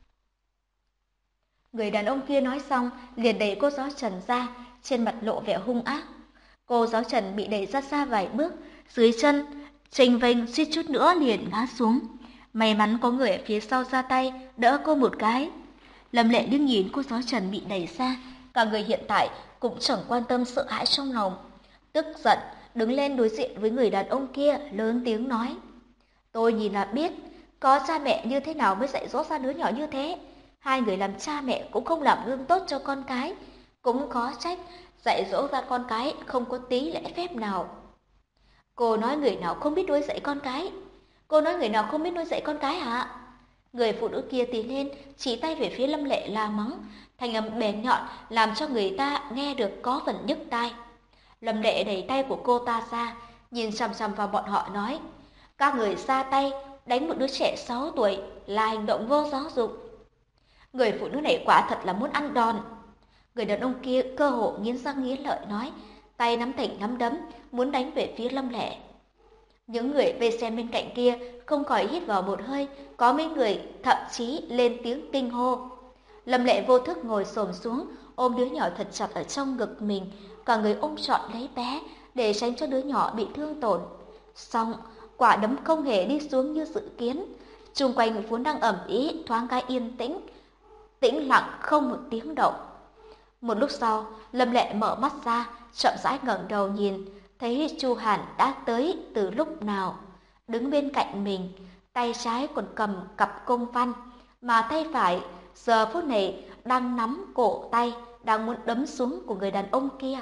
Người đàn ông kia nói xong, liền đẩy cô giáo Trần ra, trên mặt lộ vẻ hung ác. Cô giáo Trần bị đẩy ra xa vài bước, dưới chân chênh vênh suýt chút nữa liền ngã xuống. May mắn có người ở phía sau ra tay đỡ cô một cái. Lâm Lệ đứng nhìn cô giáo Trần bị đẩy xa, cả người hiện tại cũng chẳng quan tâm sợ hãi trong lòng. Tức giận đứng lên đối diện với người đàn ông kia, lớn tiếng nói. Tôi nhìn là biết, có cha mẹ như thế nào mới dạy dỗ ra đứa nhỏ như thế. Hai người làm cha mẹ cũng không làm gương tốt cho con cái, cũng có trách dạy dỗ ra con cái không có tí lễ phép nào. Cô nói người nào không biết nuôi dạy con cái? Cô nói người nào không biết nuôi dạy con cái hả? Người phụ nữ kia tiến lên, chỉ tay về phía Lâm Lệ la mắng, thanh âm bén nhọn làm cho người ta nghe được có phần nhức tai. Lâm Lệ đẩy tay của cô ta ra, nhìn chằm chằm vào bọn họ nói, các người ra tay đánh một đứa trẻ sáu tuổi là hành động vô giáo dục. Người phụ nữ này quả thật là muốn ăn đòn. Người đàn ông kia cơ hồ nghiến răng nghiến lợi nói, tay nắm thành nắm đấm, muốn đánh về phía Lâm Lệ. Những người vây xem bên cạnh kia không khỏi hít vào một hơi, có mấy người thậm chí lên tiếng kinh hô. Lâm Lệ vô thức ngồi xổm xuống, ôm đứa nhỏ thật chặt ở trong ngực mình, cả người ôm trọn lấy bé để tránh cho đứa nhỏ bị thương tổn. Xong, quả đấm không hề đi xuống như dự kiến. Xung quanh vốn đang ầm ĩ thoáng cái yên tĩnh, tĩnh lặng không một tiếng động. Một lúc sau, Lâm Lệ mở mắt ra, chậm rãi ngẩng đầu nhìn, thấy Chu Hàn đã tới từ lúc nào, đứng bên cạnh mình, tay trái còn cầm cặp công văn, mà tay phải giờ phút này đang nắm cổ tay, đang muốn đấm xuống của người đàn ông kia.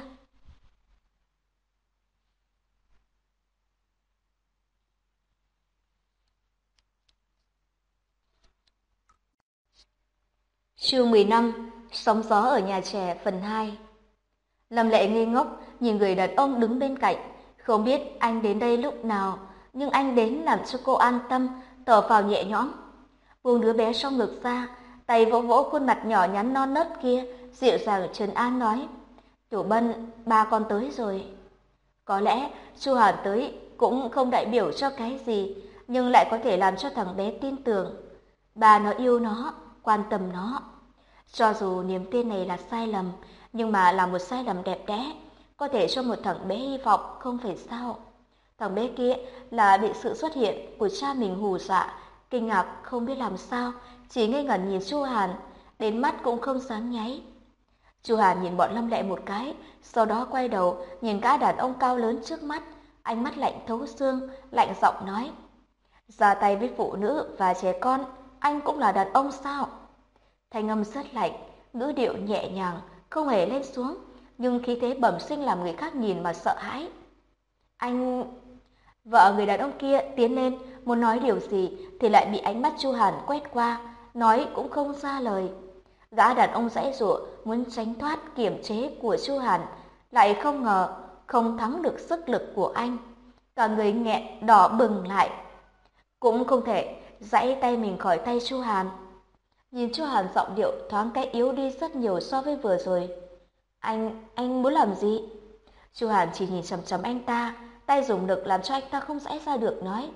Chương mười lăm, Sóng gió ở nhà trẻ phần hai. Lâm Lệ ngây ngốc nhìn người đàn ông đứng bên cạnh, không biết anh đến đây lúc nào, nhưng anh đến làm cho cô an tâm, thở phào nhẹ nhõm. Buông đứa bé trong ngực ra, tay vỗ vỗ khuôn mặt nhỏ nhắn non nớt kia, dịu dàng trấn an nói: "Tiểu Bân, ba con tới rồi." Có lẽ Chu Hàn tới cũng không đại biểu cho cái gì, nhưng lại có thể làm cho thằng bé tin tưởng. Ba nó yêu nó, quan tâm nó. Cho dù niềm tin này là sai lầm, nhưng mà là một sai lầm đẹp đẽ, có thể cho một thằng bé hy vọng, không phải sao? Thằng bé kia là bị sự xuất hiện của cha mình hù dọa, kinh ngạc không biết làm sao, chỉ ngây ngẩn nhìn Chu Hàn, đến mắt cũng không dám nháy. Chu Hàn nhìn bọn Lâm Lệ một cái, sau đó quay đầu nhìn gã đàn ông cao lớn trước mắt, ánh mắt lạnh thấu xương, lạnh giọng nói: "Ra tay với phụ nữ và trẻ con, anh cũng là đàn ông sao?" Thanh âm rất lạnh, ngữ điệu nhẹ nhàng, không hề lên xuống, nhưng khí thế bẩm sinh làm người khác nhìn mà sợ hãi. "Anh..." Vợ người đàn ông kia tiến lên muốn nói điều gì thì lại bị ánh mắt Chu Hàn quét qua, nói cũng không ra lời. Gã đàn ông giãy giụa muốn tránh thoát kiểm chế của Chu Hàn, lại không ngờ không thắng được sức lực của anh, cả người nghẹn đỏ bừng lại, cũng không thể giãy tay mình khỏi tay Chu Hàn. Nhìn Chu Hàn giọng điệu thoáng cái yếu đi rất nhiều so với vừa rồi. Anh, anh muốn làm gì?" Chu Hàn chỉ nhìn chằm chằm anh ta, tay dùng lực làm cho anh ta không giãy ra được, nói: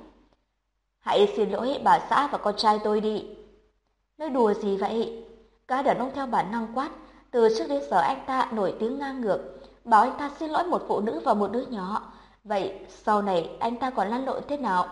"Hãy xin lỗi bà xã và con trai tôi đi." Nói đùa gì vậy? Gã đàn ông theo bản năng quát, từ trước đến giờ anh ta nổi tiếng ngang ngược, bảo anh ta xin lỗi một phụ nữ và một đứa nhỏ. Vậy sau này anh ta còn lăn lộn thế nào?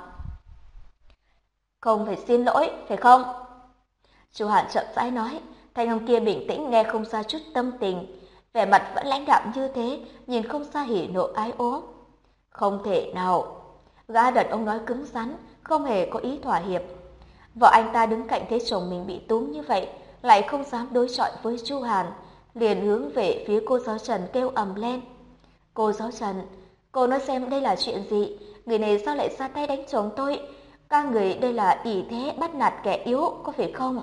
"Không phải xin lỗi, phải không?" Chu Hàn chậm rãi nói, thanh âm kia bình tĩnh nghe không ra chút tâm tình, vẻ mặt vẫn lãnh đạm như thế, nhìn không ra hỉ nộ ái ố. "Không thể nào." Gã đàn ông nói cứng rắn, không hề có ý thỏa hiệp. Vợ anh ta đứng cạnh thấy chồng mình bị túm như vậy, lại không dám đối chọi với Chu Hàn, liền hướng về phía cô giáo Trần kêu ầm lên: "Cô giáo Trần, cô nói xem đây là chuyện gì? Người này sao lại ra tay đánh chồng tôi? Các người đây là ỷ thế bắt nạt kẻ yếu, có phải không?"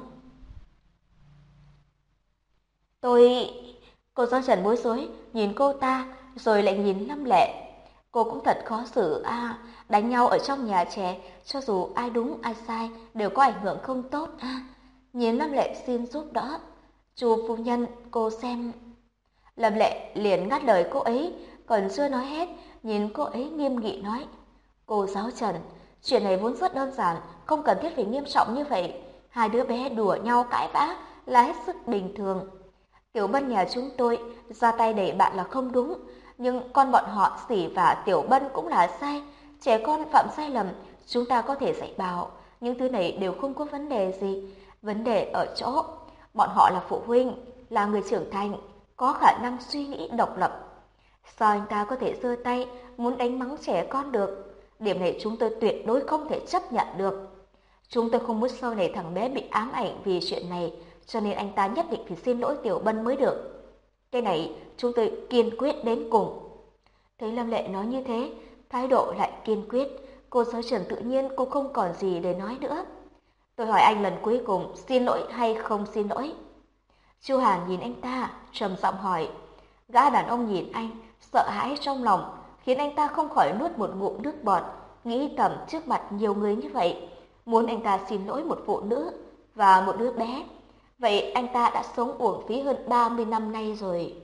Tôi... Cô giáo Trần bối rối, nhìn cô ta, rồi lại nhìn Lâm Lệ. Cô cũng thật khó xử à, đánh nhau ở trong nhà trẻ, cho dù ai đúng ai sai đều có ảnh hưởng không tốt à. Nhìn Lâm Lệ xin giúp đỡ. "Chu phu nhân, cô xem..." Lâm Lệ liền ngắt lời cô ấy, còn chưa nói hết, nhìn cô ấy nghiêm nghị nói: "Cô giáo Trần, chuyện này vốn rất đơn giản, không cần thiết phải nghiêm trọng như vậy. Hai đứa bé đùa nhau cãi vã là hết sức bình thường. Tiểu Bân nhà chúng tôi ra tay đẩy bạn là không đúng, nhưng con bọn họ Sỉ và Tiểu Bân cũng là sai. Trẻ con phạm sai lầm, chúng ta có thể dạy bảo, những thứ này đều không có vấn đề gì. Vấn đề ở chỗ, bọn họ là phụ huynh, là người trưởng thành, có khả năng suy nghĩ độc lập. Sao anh ta có thể giơ tay muốn đánh mắng trẻ con được? Điểm này chúng tôi tuyệt đối không thể chấp nhận được. Chúng tôi không muốn sau này thằng bé bị ám ảnh vì chuyện này, cho nên anh ta nhất định phải xin lỗi Tiểu Bân mới được. Cái này chúng tôi kiên quyết đến cùng." Thấy Lâm Lệ nói như thế, thái độ lại kiên quyết, cô giáo Trần tự nhiên cô không còn gì để nói nữa. "Tôi hỏi anh lần cuối cùng, xin lỗi hay không xin lỗi?" Chu Hàn nhìn anh ta, trầm giọng hỏi. Gã đàn ông nhìn anh, sợ hãi trong lòng, khiến anh ta không khỏi nuốt một ngụm nước bọt, nghĩ thầm trước mặt nhiều người như vậy, muốn anh ta xin lỗi một phụ nữ và một đứa bé. Vậy anh ta đã sống uổng phí hơn ba mươi năm nay rồi.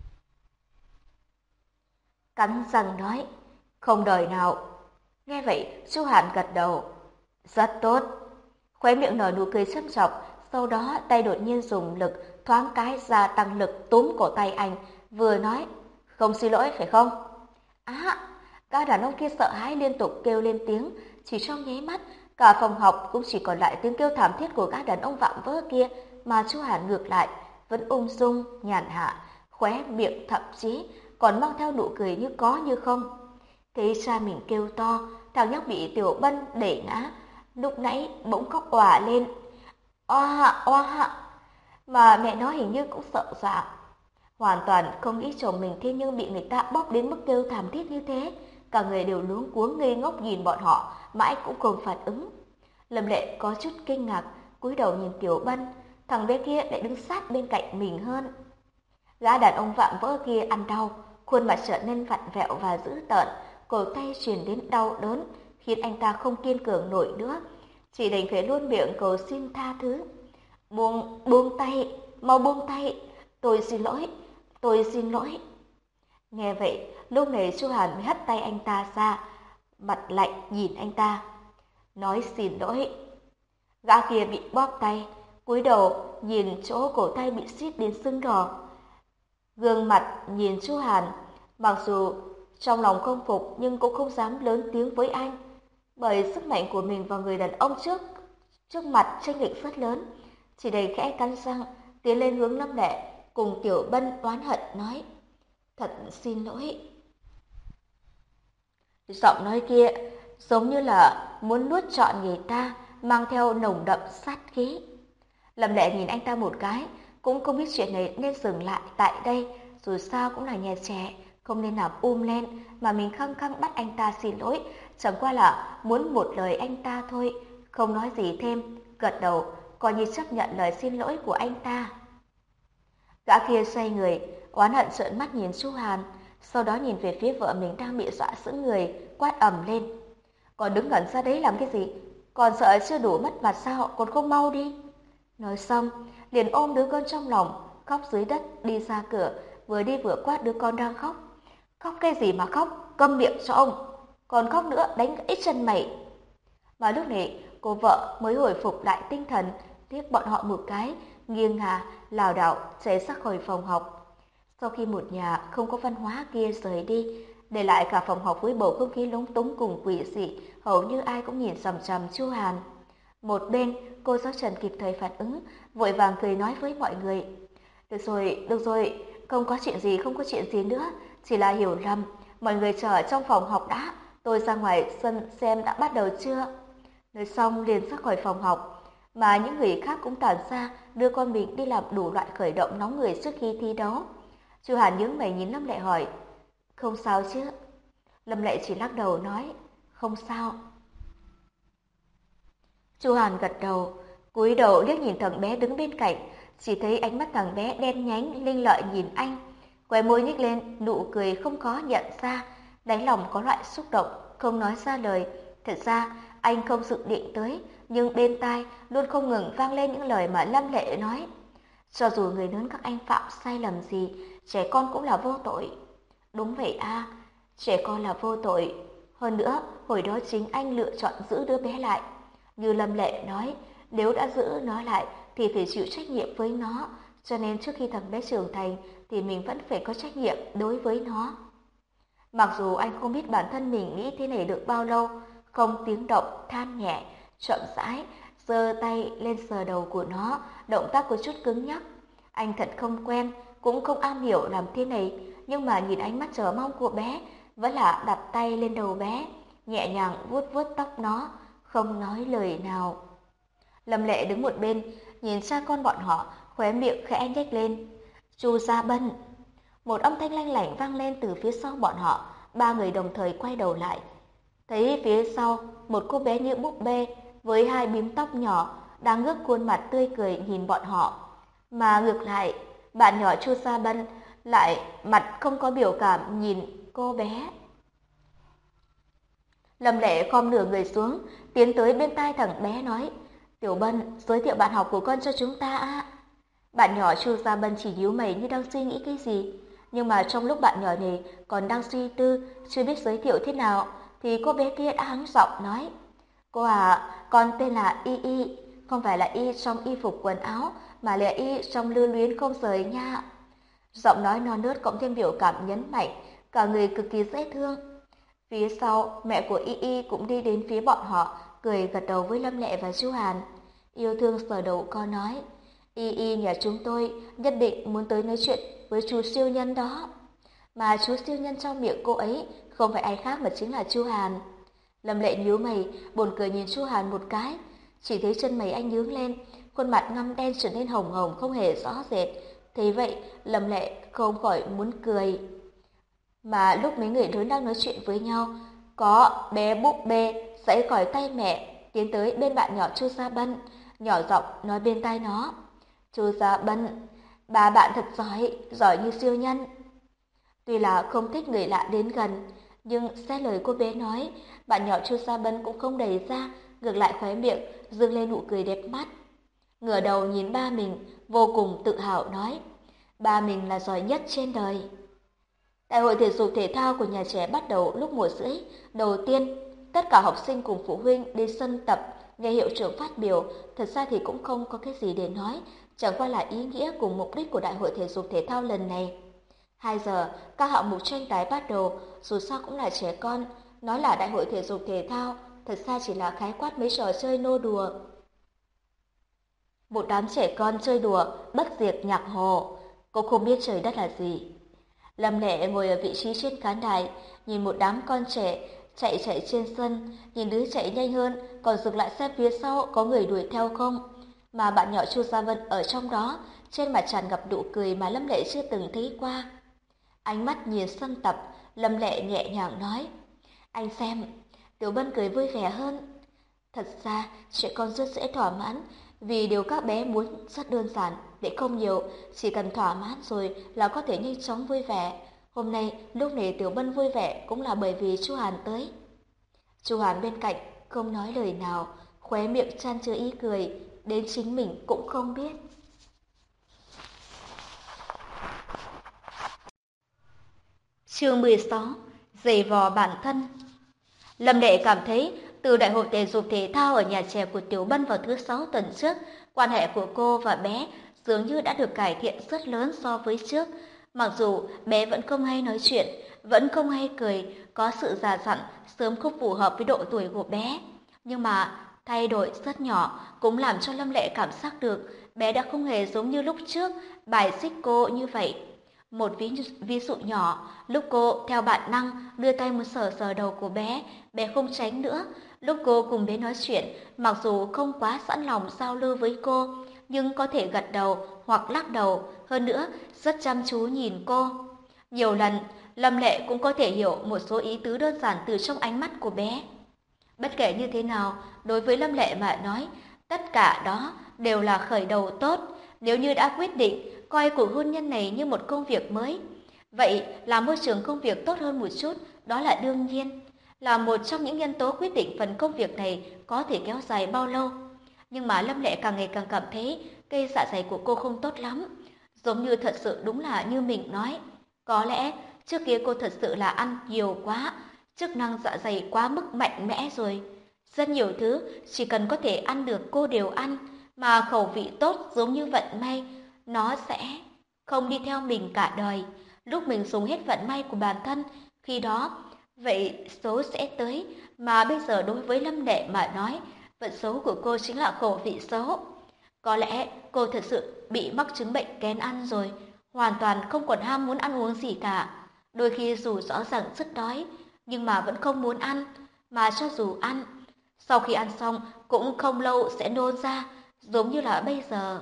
Cắn răng nói: "Không đời nào." Nghe vậy, Chu Hàn gật đầu. "Rất tốt." Khóe miệng nở nụ cười châm chọc, sau đó tay đột nhiên dùng lực, thoáng cái gia tăng lực túm cổ tay anh, vừa nói: "Không xin lỗi phải không?" Á! Gã đàn ông kia sợ hãi liên tục kêu lên tiếng, chỉ trong nháy mắt, cả phòng học cũng chỉ còn lại tiếng kêu thảm thiết của gã đàn ông vạm vỡ kia, mà Chu Hàn ngược lại vẫn ung dung nhàn hạ, khóe miệng thậm chí còn mang theo nụ cười như có như không. Thấy cha mình kêu to, thằng nhóc bị Tiểu Bân đẩy ngã, lúc nãy bỗng khóc òa lên. Oa hạ, oa hạ, mà mẹ nó hình như cũng sợ dọa. Hoàn toàn không nghĩ chồng mình thế nhưng bị người ta bóp đến mức kêu thảm thiết như thế. Cả người đều luống cuống ngây ngốc nhìn bọn họ, mãi cũng không phản ứng. Lâm Lệ có chút kinh ngạc, cúi đầu nhìn Tiểu Bân, thằng bé kia lại đứng sát bên cạnh mình hơn. Gã đàn ông vạm vỡ kia ăn đau, khuôn mặt trở nên vặn vẹo và dữ tợn, cổ tay truyền đến đau đớn, khiến anh ta không kiên cường nổi nữa, chỉ đành phải luôn miệng cầu xin tha thứ. Buông, buông tay, mau buông tay, tôi xin lỗi, tôi xin lỗi. Nghe vậy, lúc này Chu Hàn mới hất tay anh ta ra, mặt lạnh nhìn anh ta, nói xin lỗi. Gã kia bị bóp tay, cúi đầu nhìn chỗ cổ tay bị xiết đến sưng đỏ. Gương mặt nhìn Chu Hàn, mặc dù trong lòng không phục nhưng cũng không dám lớn tiếng với anh, bởi sức mạnh của mình và người đàn ông trước trước mặt chênh lệch rất lớn, chỉ đầy khẽ cắn răng tiến lên hướng Lâm Lệ cùng Tiểu Bân oán hận nói: "Thật xin lỗi." Giọng nói kia giống như là muốn nuốt trọn người ta, mang theo nồng đậm sát khí. Lâm Lệ nhìn anh ta một cái, cũng không biết chuyện này nên dừng lại tại đây, dù sao cũng là nhà trẻ, không nên làm um lên, mà mình khăng khăng bắt anh ta xin lỗi, chẳng qua là muốn một lời anh ta thôi, không nói gì thêm, gật đầu, coi như chấp nhận lời xin lỗi của anh ta. Gã kia xoay người, oán hận trợn mắt nhìn Chu Hàn, sau đó nhìn về phía vợ mình đang bị dọa sững người, quát ầm lên: "Còn đứng ngẩn ra đấy làm cái gì? Còn sợ chưa đủ mất mặt sao, còn không mau đi." Nói xong, liền ôm đứa con trong lòng, khóc dưới đất đi ra cửa, vừa đi vừa quát đứa con đang khóc: "Khóc cái gì mà khóc, câm miệng cho ông, còn khóc nữa đánh gãy chân mày." Mà lúc này, cô vợ mới hồi phục lại tinh thần, liếc bọn họ một cái, nghiêng ngả lảo đảo chạy ra khỏi phòng học. Sau khi một nhà không có văn hóa kia rời đi, để lại cả phòng học với bầu không khí lúng túng cùng quỷ dị, hầu như ai cũng nhìn chằm chằm Chu Hàn. Một bên, cô giáo Trần kịp thời phản ứng, vội vàng cười nói với mọi người: "Được rồi, được rồi, không có chuyện gì, không có chuyện gì nữa, chỉ là hiểu lầm, mọi người chờ ở trong phòng học đã, tôi ra ngoài sân xem đã bắt đầu chưa." Nói xong liền ra khỏi phòng học, mà những người khác cũng tản ra đưa con mình đi làm đủ loại khởi động nóng người trước khi thi đấu. Chu Hàn nhướng mày nhìn Lâm Lệ hỏi: "Không sao chứ?" Lâm Lệ chỉ lắc đầu nói: "Không sao." Chu Hàn gật đầu, cúi đầu liếc nhìn thằng bé đứng bên cạnh, chỉ thấy ánh mắt thằng bé đen nhánh linh lợi nhìn anh, khóe môi nhếch lên nụ cười không có nhận ra, đáy lòng có loại xúc động không nói ra lời. Thật ra anh không dự định tới, nhưng bên tai luôn không ngừng vang lên những lời mà Lâm Lệ nói: "Cho dù người lớn các anh phạm sai lầm gì, trẻ con cũng là vô tội." Đúng vậy a, à, trẻ con là vô tội. Hơn nữa, hồi đó chính anh lựa chọn giữ đứa bé lại. Như Lâm Lệ nói, nếu đã giữ nó lại thì phải chịu trách nhiệm với nó, cho nên trước khi thằng bé trưởng thành thì mình vẫn phải có trách nhiệm đối với nó. Mặc dù anh không biết bản thân mình nghĩ thế này được bao lâu, không tiếng động than nhẹ, chậm rãi giơ tay lên sờ đầu của nó, động tác có chút cứng nhắc. Anh thật không quen, cũng không am hiểu làm thế này, nhưng mà nhìn ánh mắt chờ mong của bé, vẫn là đặt tay lên đầu bé, nhẹ nhàng vuốt vuốt tóc nó, không nói lời nào. Lâm Lệ đứng một bên, nhìn xa con bọn họ, khóe miệng khẽ nhếch lên. "Chu Gia Bân." Một âm thanh lanh lảnh vang lên từ phía sau bọn họ, ba người đồng thời quay đầu lại. Thấy phía sau, một cô bé như búp bê với hai bím tóc nhỏ đang ngước khuôn mặt tươi cười nhìn bọn họ. Mà ngược lại, bạn nhỏ Chu Gia Bân lại mặt không có biểu cảm nhìn cô bé. Lâm Lệ khom nửa người xuống, tiến tới bên tai thằng bé nói: "Tiểu Bân, giới thiệu bạn học của con cho chúng ta ạ." Bạn nhỏ Chu Gia Bân chỉ nhíu mày như đang suy nghĩ cái gì, nhưng mà trong lúc bạn nhỏ này còn đang suy tư, chưa biết giới thiệu thế nào, thì cô bé kia đã hắng giọng nói: "Cô à, con tên là Y Y, không phải là Y trong y phục quần áo, mà là Y trong lưu luyến không rời nha." Giọng nói non nớt cộng thêm biểu cảm nhấn mạnh, cả người cực kỳ dễ thương. Phía sau, mẹ của Y Y cũng đi đến phía bọn họ, cười gật đầu với Lâm Lệ và Chu Hàn. Yêu thương sờ đầu con nói: Y Y nhà chúng tôi nhất định muốn tới nói chuyện với chú siêu nhân đó. Mà chú siêu nhân trong miệng cô ấy không phải ai khác mà chính là Chu Hàn. Lâm Lệ nhíu mày, buồn cười nhìn Chu Hàn một cái, chỉ thấy chân mày anh nhướng lên, khuôn mặt ngăm đen trở nên hồng hồng không hề rõ rệt. Thế vậy, Lâm Lệ không khỏi muốn cười. Mà lúc mấy người lớn đang nói chuyện với nhau, có bé búp bê giãy khỏi tay mẹ, tiến tới bên bạn nhỏ Chu Gia Bân, nhỏ giọng nói bên tai nó: "Chu Gia Bân, bà bạn thật giỏi, giỏi như siêu nhân." Tuy là không thích người lạ đến gần, nhưng xét lời cô bé nói, bạn nhỏ Chu Sa Bân cũng không đẩy ra, ngược lại khóe miệng dương lên nụ cười đẹp mắt. Ngửa đầu nhìn ba mình, vô cùng tự hào nói: "Ba mình là giỏi nhất trên đời." Đại hội thể dục thể thao của nhà trẻ bắt đầu lúc một rưỡi. Đầu tiên, tất cả học sinh cùng phụ huynh đi sân tập, nghe hiệu trưởng phát biểu. Thật ra thì cũng không có cái gì để nói, chẳng qua là ý nghĩa cùng mục đích của đại hội thể dục thể thao lần này. Hai giờ, các hạng mục tranh tài bắt đầu, dù sao cũng là trẻ con, nói là đại hội thể dục thể thao, thật ra chỉ là khái quát mấy trò chơi nô đùa. Một đám trẻ con chơi đùa, bất diệt nhạc hồ, cũng không biết trời đất là gì. Lâm Lệ ngồi ở vị trí trên khán đài, nhìn một đám con trẻ chạy chạy trên sân, nhìn đứa chạy nhanh hơn, còn dừng lại xem phía sau có người đuổi theo không. Mà bạn nhỏ Chu Gia Vân ở trong đó, trên mặt tràn ngập nụ cười mà Lâm Lệ chưa từng thấy qua. Ánh mắt nhìn sân tập, Lâm Lệ nhẹ nhàng nói: "Anh xem, Tiểu Bân cười vui vẻ hơn." Thật ra, trẻ con rất dễ thỏa mãn, vì điều các bé muốn rất đơn giản, để không nhiều, chỉ cần thỏa mãn rồi là có thể nhanh chóng vui vẻ. Hôm nay, lúc này Tiểu Bân vui vẻ cũng là bởi vì Chu Hàn tới. Chu Hàn bên cạnh không nói lời nào, khóe miệng chan chứa ý cười, đến chính mình cũng không biết. Chương mười sáu: Giày vò bản thân. Lâm Lệ cảm thấy từ đại hội thể dục thể thao ở nhà trẻ của Tiểu Bân vào thứ sáu tuần trước, quan hệ của cô và bé dường như đã được cải thiện rất lớn so với trước. Mặc dù bé vẫn không hay nói chuyện, vẫn không hay cười, có sự già dặn sớm không phù hợp với độ tuổi của bé, nhưng mà thay đổi rất nhỏ cũng làm cho Lâm Lệ cảm giác được bé đã không hề giống như lúc trước bài xích cô như vậy. Một ví, ví dụ nhỏ, lúc cô theo bản năng đưa tay muốn sờ sờ đầu của bé, bé không tránh nữa. Lúc cô cùng bé nói chuyện, mặc dù không quá sẵn lòng giao lưu với cô, nhưng có thể gật đầu hoặc lắc đầu, hơn nữa rất chăm chú nhìn cô. Nhiều lần, Lâm Lệ cũng có thể hiểu một số ý tứ đơn giản từ trong ánh mắt của bé. Bất kể như thế nào, đối với Lâm Lệ mà nói, tất cả đó đều là khởi đầu tốt. Nếu như đã quyết định coi cuộc hôn nhân này như một công việc mới, vậy là môi trường công việc tốt hơn một chút, đó là đương nhiên, là một trong những nhân tố quyết định phần công việc này có thể kéo dài bao lâu. Nhưng mà Lâm Lệ càng ngày càng cảm thấy cây dạ dày của cô không tốt lắm, giống như thật sự đúng là như mình nói. Có lẽ trước kia cô thật sự là ăn nhiều quá, chức năng dạ dày quá mức mạnh mẽ rồi. Rất nhiều thứ chỉ cần có thể ăn được cô đều ăn, mà khẩu vị tốt giống như vận may, nó sẽ không đi theo mình cả đời. Lúc mình dùng hết vận may của bản thân, khi đó vậy số sẽ tới. Mà bây giờ đối với Lâm Lệ mà nói, vận số của cô chính là khẩu vị xấu. Có lẽ cô thật sự bị mắc chứng bệnh kén ăn rồi, hoàn toàn không còn ham muốn ăn uống gì cả. Đôi khi dù rõ ràng rất đói, nhưng mà vẫn không muốn ăn, mà cho dù ăn, sau khi ăn xong cũng không lâu sẽ nôn ra, giống như là bây giờ.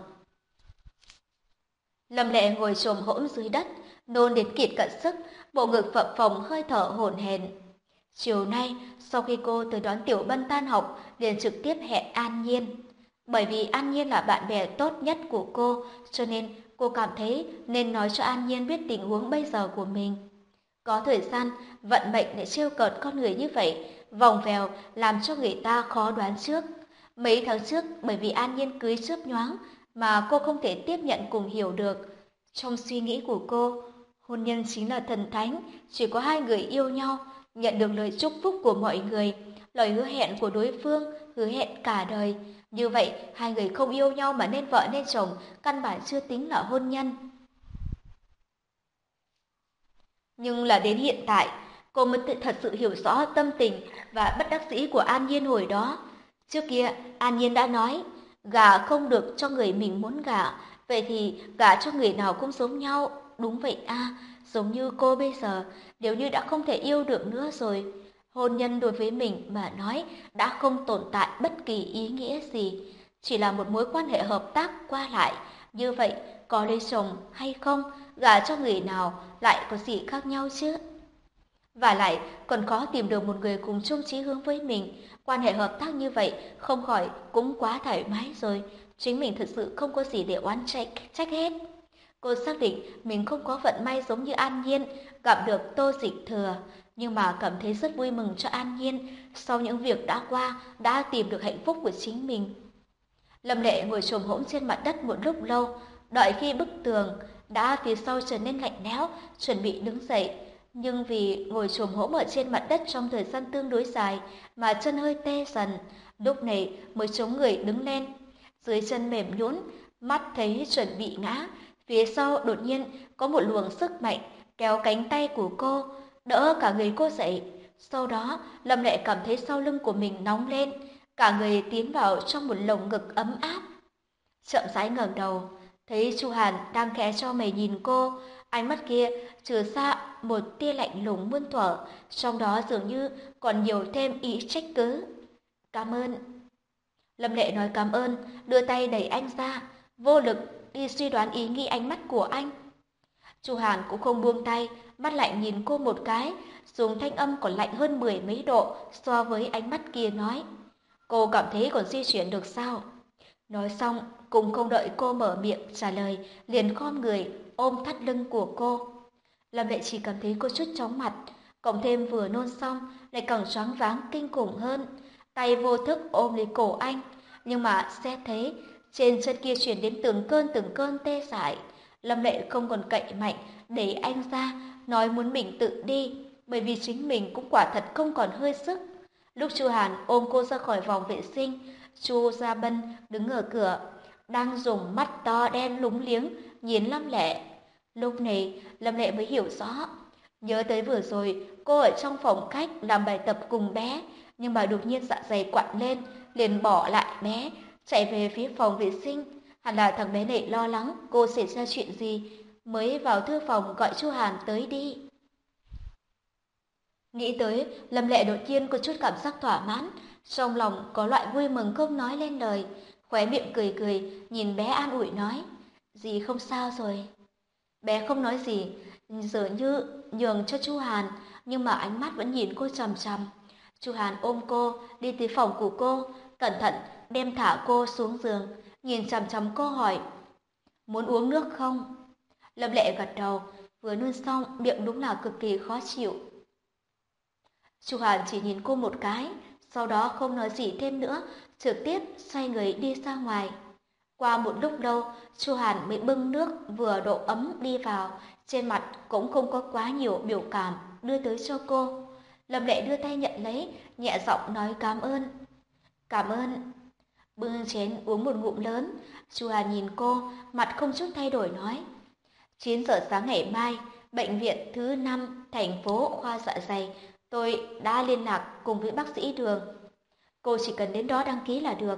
Lâm Lệ ngồi chồm hổm dưới đất, nôn đến kiệt cận sức, bộ ngực phập phồng hơi thở hổn hển. Chiều nay, sau khi cô tới đón Tiểu Bân tan học, liền trực tiếp hẹn An Nhiên. Bởi vì An Nhiên là bạn bè tốt nhất của cô, cho nên cô cảm thấy nên nói cho An Nhiên biết tình huống bây giờ của mình. Có thời gian, vận mệnh lại trêu cợt con người như vậy, vòng vèo làm cho người ta khó đoán trước. Mấy tháng trước, bởi vì An Nhiên cưới chớp nhoáng, mà cô không thể tiếp nhận cùng hiểu được. Trong suy nghĩ của cô, hôn nhân chính là thần thánh, chỉ có hai người yêu nhau, nhận được lời chúc phúc của mọi người, lời hứa hẹn của đối phương, hứa hẹn cả đời. Như vậy, hai người không yêu nhau mà nên vợ nên chồng, căn bản chưa tính là hôn nhân. Nhưng là đến hiện tại, cô mới thật sự hiểu rõ tâm tình và bất đắc dĩ của An Nhiên hồi đó. Trước kia, An Nhiên đã nói, Gả không được cho người mình muốn gả, vậy thì gả cho người nào cũng giống nhau. Đúng vậy à, giống như cô bây giờ, nếu như đã không thể yêu được nữa rồi, hôn nhân đối với mình mà nói đã không tồn tại bất kỳ ý nghĩa gì, chỉ là một mối quan hệ hợp tác qua lại. Như vậy, có lấy chồng hay không, gả cho người nào lại có gì khác nhau chứ? Và lại còn có tìm được một người cùng chung chí hướng với mình, quan hệ hợp tác như vậy không khỏi cũng quá thoải mái rồi. Chính mình thật sự không có gì để oán trách, trách hết. Cô xác định mình không có vận may giống như An Nhiên, gặp được Tô Dịch Thừa, nhưng mà cảm thấy rất vui mừng cho An Nhiên, sau những việc đã qua, đã tìm được hạnh phúc của chính mình. Lâm Lệ ngồi chồm hổm trên mặt đất một lúc lâu, đợi khi bức tường đã phía sau trở nên lạnh lẽo, chuẩn bị đứng dậy, nhưng vì ngồi chồm hổm ở trên mặt đất trong thời gian tương đối dài mà chân hơi tê dần, lúc này mới chống người đứng lên. Dưới chân mềm nhũn, mắt thấy chuẩn bị ngã, phía sau đột nhiên có một luồng sức mạnh kéo cánh tay của cô, đỡ cả người cô dậy. Sau đó, Lâm Lệ cảm thấy sau lưng của mình nóng lên, cả người tiến vào trong một lồng ngực ấm áp. Chậm rãi ngẩng đầu, thấy Chu Hàn đang khẽ cho mày nhìn cô, ánh mắt kia trừ xa một tia lạnh lùng muôn thuở, trong đó dường như còn nhiều thêm ý trách cứ. Cảm ơn. Lâm Lệ nói cảm ơn, đưa tay đẩy anh ra, vô lực đi suy đoán ý nghĩ ánh mắt của anh. Chu Hàn cũng không buông tay, mắt lạnh nhìn cô một cái, dùng thanh âm còn lạnh hơn mười mấy độ so với ánh mắt kia nói. Cô cảm thấy còn di chuyển được sao? Nói xong, cũng không đợi cô mở miệng trả lời, liền khom người, ôm thắt lưng của cô. Lâm Lệ chỉ cảm thấy có chút chóng mặt, cộng thêm vừa nôn xong, lại càng choáng váng kinh khủng hơn. Tay vô thức ôm lấy cổ anh, nhưng mà sẽ thấy trên chân kia truyền đến từng cơn từng cơn tê dại. Lâm Lệ không còn cậy mạnh, đẩy anh ra, nói muốn mình tự đi, bởi vì chính mình cũng quả thật không còn hơi sức. Lúc Chu Hàn ôm cô ra khỏi phòng vệ sinh, Chu Gia Bân đứng ở cửa, đang dùng mắt to đen lúng liếng nhìn Lâm Lệ. Lúc này, Lâm Lệ mới hiểu rõ. Nhớ tới vừa rồi, cô ở trong phòng khách làm bài tập cùng bé, nhưng mà đột nhiên dạ dày quặn lên, liền bỏ lại bé, chạy về phía phòng vệ sinh. Hẳn là thằng bé này lo lắng cô xảy ra chuyện gì, mới vào thư phòng gọi Chu Hàn tới đi. Nghĩ tới, Lâm Lệ đột nhiên có chút cảm giác thỏa mãn, trong lòng có loại vui mừng không nói lên lời, khóe miệng cười cười, nhìn bé an ủi nói, dì không sao rồi. Bé không nói gì, dường như nhường cho Chu Hàn, nhưng mà ánh mắt vẫn nhìn cô chằm chằm. Chu Hàn ôm cô, đi tới phòng của cô, cẩn thận đem thả cô xuống giường, nhìn chằm chằm cô hỏi, muốn uống nước không? Lâm Lệ gật đầu, vừa nôn xong, miệng đúng là cực kỳ khó chịu. Chu Hàn chỉ nhìn cô một cái, sau đó không nói gì thêm nữa, trực tiếp xoay người đi ra ngoài. Qua một lúc lâu, Chu Hàn mới bưng nước vừa độ ấm đi vào, trên mặt cũng không có quá nhiều biểu cảm, đưa tới cho cô. Lâm Lệ đưa tay nhận lấy, nhẹ giọng nói cảm ơn. Cảm ơn. Bưng chén uống một ngụm lớn, Chu Hàn nhìn cô, mặt không chút thay đổi nói. chín giờ sáng ngày mai, bệnh viện thứ năm, thành phố khoa dạ dày, tôi đã liên lạc cùng với bác sĩ Đường. Cô chỉ cần đến đó đăng ký là được.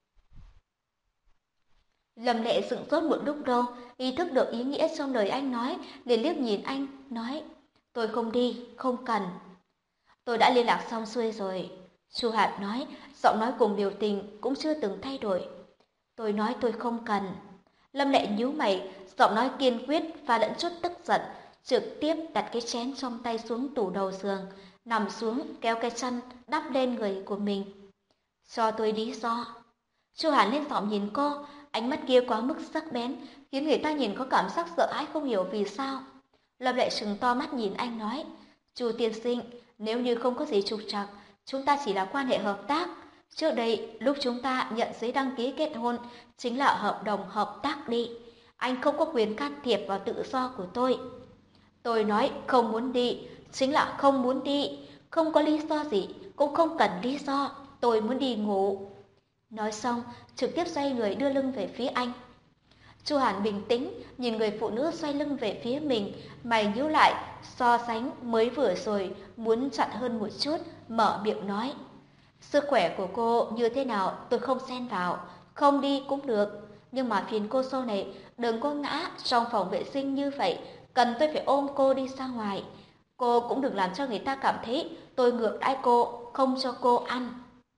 Lâm Lệ sững sốt một lúc lâu, ý thức được ý nghĩa trong lời anh nói, liền liếc nhìn anh, nói, tôi không đi, không cần. Tôi đã liên lạc xong xuôi rồi. Chu Hạt nói, giọng nói cùng biểu tình cũng chưa từng thay đổi. Tôi nói tôi không cần. Lâm Lệ nhíu mày, giọng nói kiên quyết và lẫn chút tức giận, trực tiếp đặt cái chén trong tay xuống tủ đầu giường, nằm xuống kéo cái chân đắp lên người của mình. Cho tôi lý do. Chu Hàn lên giọng nhìn cô, ánh mắt kia quá mức sắc bén, khiến người ta nhìn có cảm giác sợ hãi không hiểu vì sao. Lâm Lệ trừng to mắt nhìn anh nói, Chu tiên sinh, nếu như không có gì trục trặc, chúng ta chỉ là quan hệ hợp tác. Trước đây, lúc chúng ta nhận giấy đăng ký kết hôn, chính là hợp đồng hợp tác đi. Anh không có quyền can thiệp vào tự do của tôi. Tôi nói không muốn đi, chính là không muốn đi. Không có lý do gì, cũng không cần lý do. Tôi muốn đi ngủ. Nói xong, trực tiếp xoay người đưa lưng về phía anh. Chu Hàn bình tĩnh, nhìn người phụ nữ xoay lưng về phía mình, mày nhíu lại, so sánh mới vừa rồi, muốn chặn hơn một chút, mở miệng nói. Sức khỏe của cô như thế nào tôi không xen vào, không đi cũng được, nhưng mà phiền cô sau này đừng có ngã trong phòng vệ sinh như vậy, cần tôi phải ôm cô đi ra ngoài. Cô cũng đừng làm cho người ta cảm thấy tôi ngược đãi cô, không cho cô ăn.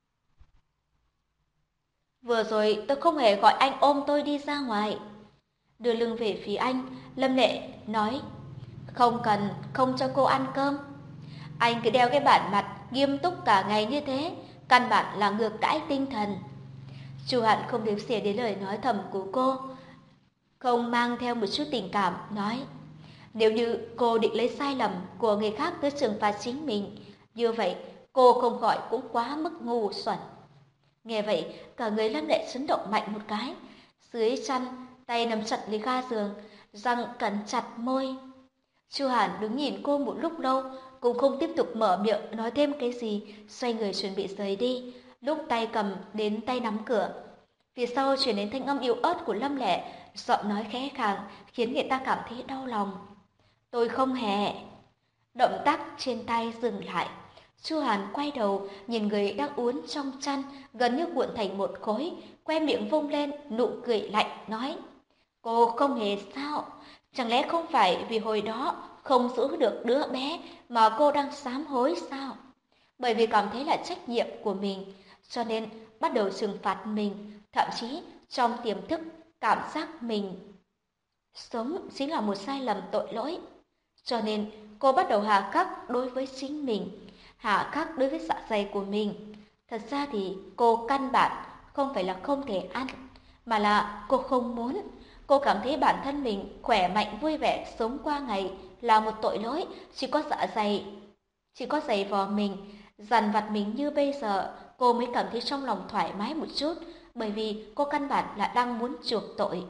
Vừa rồi tôi không hề gọi anh ôm tôi đi ra ngoài. Đưa lưng về phía anh, Lâm Lệ nói, không cần, không cho cô ăn cơm. Anh cứ đeo cái bản mặt nghiêm túc cả ngày như thế, căn bản là ngược đãi tinh thần. Chu Hàn không đếm xỉa đến lời nói thầm của cô, không mang theo một chút tình cảm, nói, nếu như cô định lấy sai lầm của người khác tới trừng phạt chính mình, như vậy cô không gọi cũng quá mức ngu xuẩn. Nghe vậy, cả người Lâm Lệ chấn động mạnh một cái, dưới chăn, tay nắm chặt lấy ga giường, răng cắn chặt môi. Chu Hàn đứng nhìn cô một lúc lâu, cũng không tiếp tục mở miệng nói thêm cái gì, xoay người chuẩn bị rời đi. Lúc tay cầm đến tay nắm cửa, phía sau truyền đến thanh âm yếu ớt của Lâm Lệ, giọng nói khẽ khàng khiến người ta cảm thấy đau lòng. Tôi không hề. Động tác trên tay dừng lại. Chu Hàn quay đầu nhìn người đang uốn trong chăn, gần như cuộn thành một khối, que miệng vung lên, nụ cười lạnh nói, cô không hề sao? Chẳng lẽ không phải vì hồi đó không giữ được đứa bé mà cô đang sám hối sao? Bởi vì cảm thấy là trách nhiệm của mình, cho nên bắt đầu trừng phạt mình, thậm chí trong tiềm thức cảm giác mình sống chính là một sai lầm tội lỗi. Cho nên cô bắt đầu hà khắc đối với chính mình, hà khắc đối với dạ dày của mình. Thật ra thì cô căn bản không phải là không thể ăn, mà là cô không muốn. Cô cảm thấy bản thân mình khỏe mạnh vui vẻ sống qua ngày là một tội lỗi, chỉ có dạ dày, chỉ có giày vò mình, dằn vặt mình như bây giờ, cô mới cảm thấy trong lòng thoải mái một chút, bởi vì cô căn bản là đang muốn chuộc tội.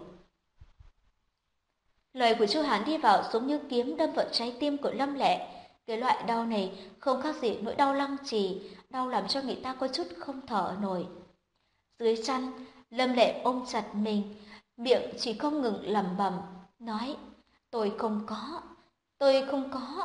Lời của Chu Hàn đi vào giống như kiếm đâm vào trái tim của Lâm Lệ. Cái loại đau này không khác gì nỗi đau lăng trì, đau làm cho người ta có chút không thở nổi. Dưới chăn, Lâm Lệ ôm chặt mình, miệng chỉ không ngừng lẩm bẩm nói, tôi không có, tôi không có.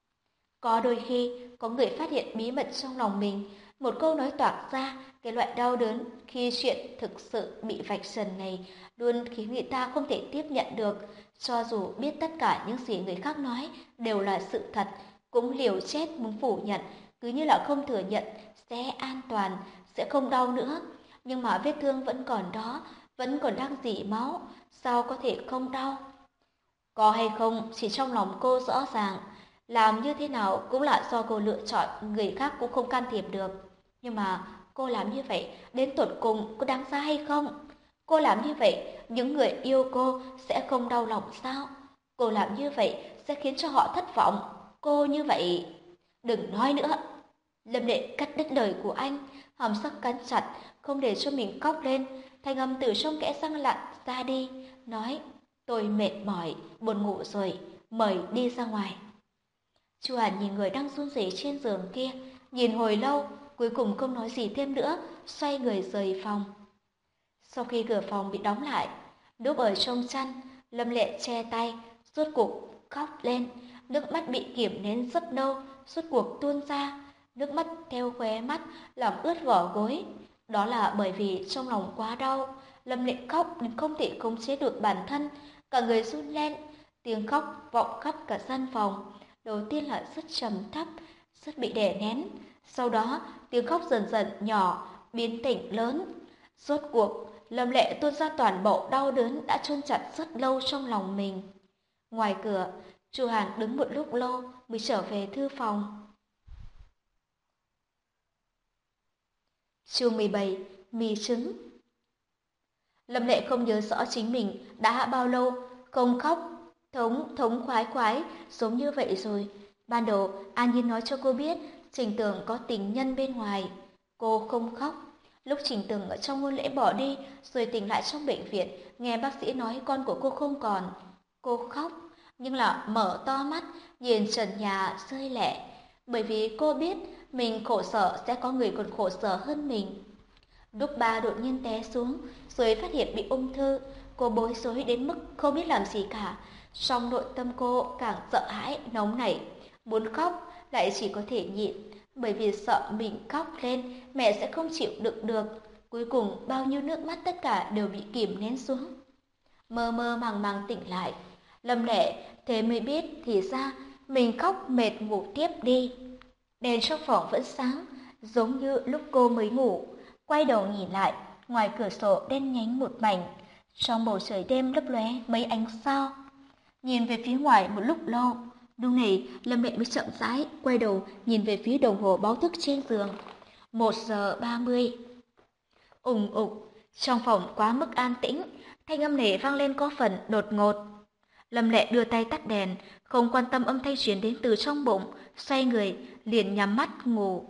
Có đôi khi, có người phát hiện bí mật trong lòng mình, một câu nói toạc ra, cái loại đau đớn khi chuyện thực sự bị vạch trần này luôn khiến người ta không thể tiếp nhận được. Cho dù biết tất cả những gì người khác nói đều là sự thật, cũng liều chết muốn phủ nhận, cứ như là không thừa nhận sẽ an toàn, sẽ không đau nữa. Nhưng mà vết thương vẫn còn đó, vẫn còn đang rỉ máu, sao có thể không đau? Có hay không, chỉ trong lòng cô rõ ràng, làm như thế nào cũng là do cô lựa chọn, người khác cũng không can thiệp được. Nhưng mà cô làm như vậy, đến tột cùng có đáng giá hay không? Cô làm như vậy, những người yêu cô sẽ không đau lòng sao? Cô làm như vậy sẽ khiến cho họ thất vọng. Cô như vậy... Đừng nói nữa. Lâm Lệ cắt đứt lời của anh, hàm sắc cắn chặt, không để cho mình khóc lên. Thanh âm từ trong kẽ răng lặn ra đi, nói, tôi mệt mỏi, buồn ngủ rồi, mời đi ra ngoài. Chu Hàn nhìn người đang run rẩy trên giường kia, nhìn hồi lâu, cuối cùng không nói gì thêm nữa, xoay người rời phòng. Sau khi cửa phòng bị đóng lại, núp ở trong chăn, Lâm Lệ che tay, rốt cuộc khóc lên, nước mắt bị kiềm nén rất lâu, rốt cuộc tuôn ra, nước mắt theo khóe mắt làm ướt vỏ gối. Đó là bởi vì trong lòng quá đau, Lâm Lệ khóc đến không thể khống chế được bản thân, cả người run lên, tiếng khóc vọng khắp cả gian phòng. Đầu tiên là rất trầm thấp, rất bị đè nén, sau đó tiếng khóc dần dần nhỏ, biến thành lớn. Rốt cuộc, Lâm Lệ tuôn ra toàn bộ đau đớn đã chôn chặt rất lâu trong lòng mình. Ngoài cửa, Chu Hàn đứng một lúc lâu mới trở về thư phòng. Chương mười bảy, mì trứng. Lâm Lệ không nhớ rõ chính mình đã bao lâu không khóc thống thống khoái khoái giống như vậy rồi. Ban đầu An Nhiên nói cho cô biết Trình Tường có tình nhân bên ngoài, cô không khóc. Lúc Trình Tường ở trong hôn lễ bỏ đi rồi tỉnh lại trong bệnh viện, nghe bác sĩ nói con của cô không còn, cô khóc, nhưng là mở to mắt nhìn trần nhà rơi lệ, bởi vì cô biết mình khổ sở sẽ có người còn khổ sở hơn mình. Lúc ba đột nhiên té xuống rồi phát hiện bị ung thư, cô bối rối đến mức không biết làm gì cả. Trong nội tâm cô càng sợ hãi nóng nảy, muốn khóc lại chỉ có thể nhịn, bởi vì sợ mình khóc lên mẹ sẽ không chịu đựng được. Cuối cùng bao nhiêu nước mắt tất cả đều bị kìm nén xuống. Mơ mơ màng màng tỉnh lại, Lâm Lệ thế mới biết thì ra mình khóc mệt ngủ tiếp đi. Đèn trong phòng vẫn sáng, giống như lúc cô mới ngủ. Quay đầu nhìn lại, ngoài cửa sổ đen nhánh một mảnh, trong bầu trời đêm lấp lóe mấy ánh sao. Nhìn về phía ngoài một lúc lâu, lúc này Lâm Lệ mới chậm rãi quay đầu nhìn về phía đồng hồ báo thức trên giường. Một giờ ba mươi. Ùng ục, trong phòng quá mức an tĩnh, thanh âm này vang lên có phần đột ngột. Lâm Lệ đưa tay tắt đèn, không quan tâm âm thanh truyền đến từ trong bụng, xoay người, liền nhắm mắt ngủ.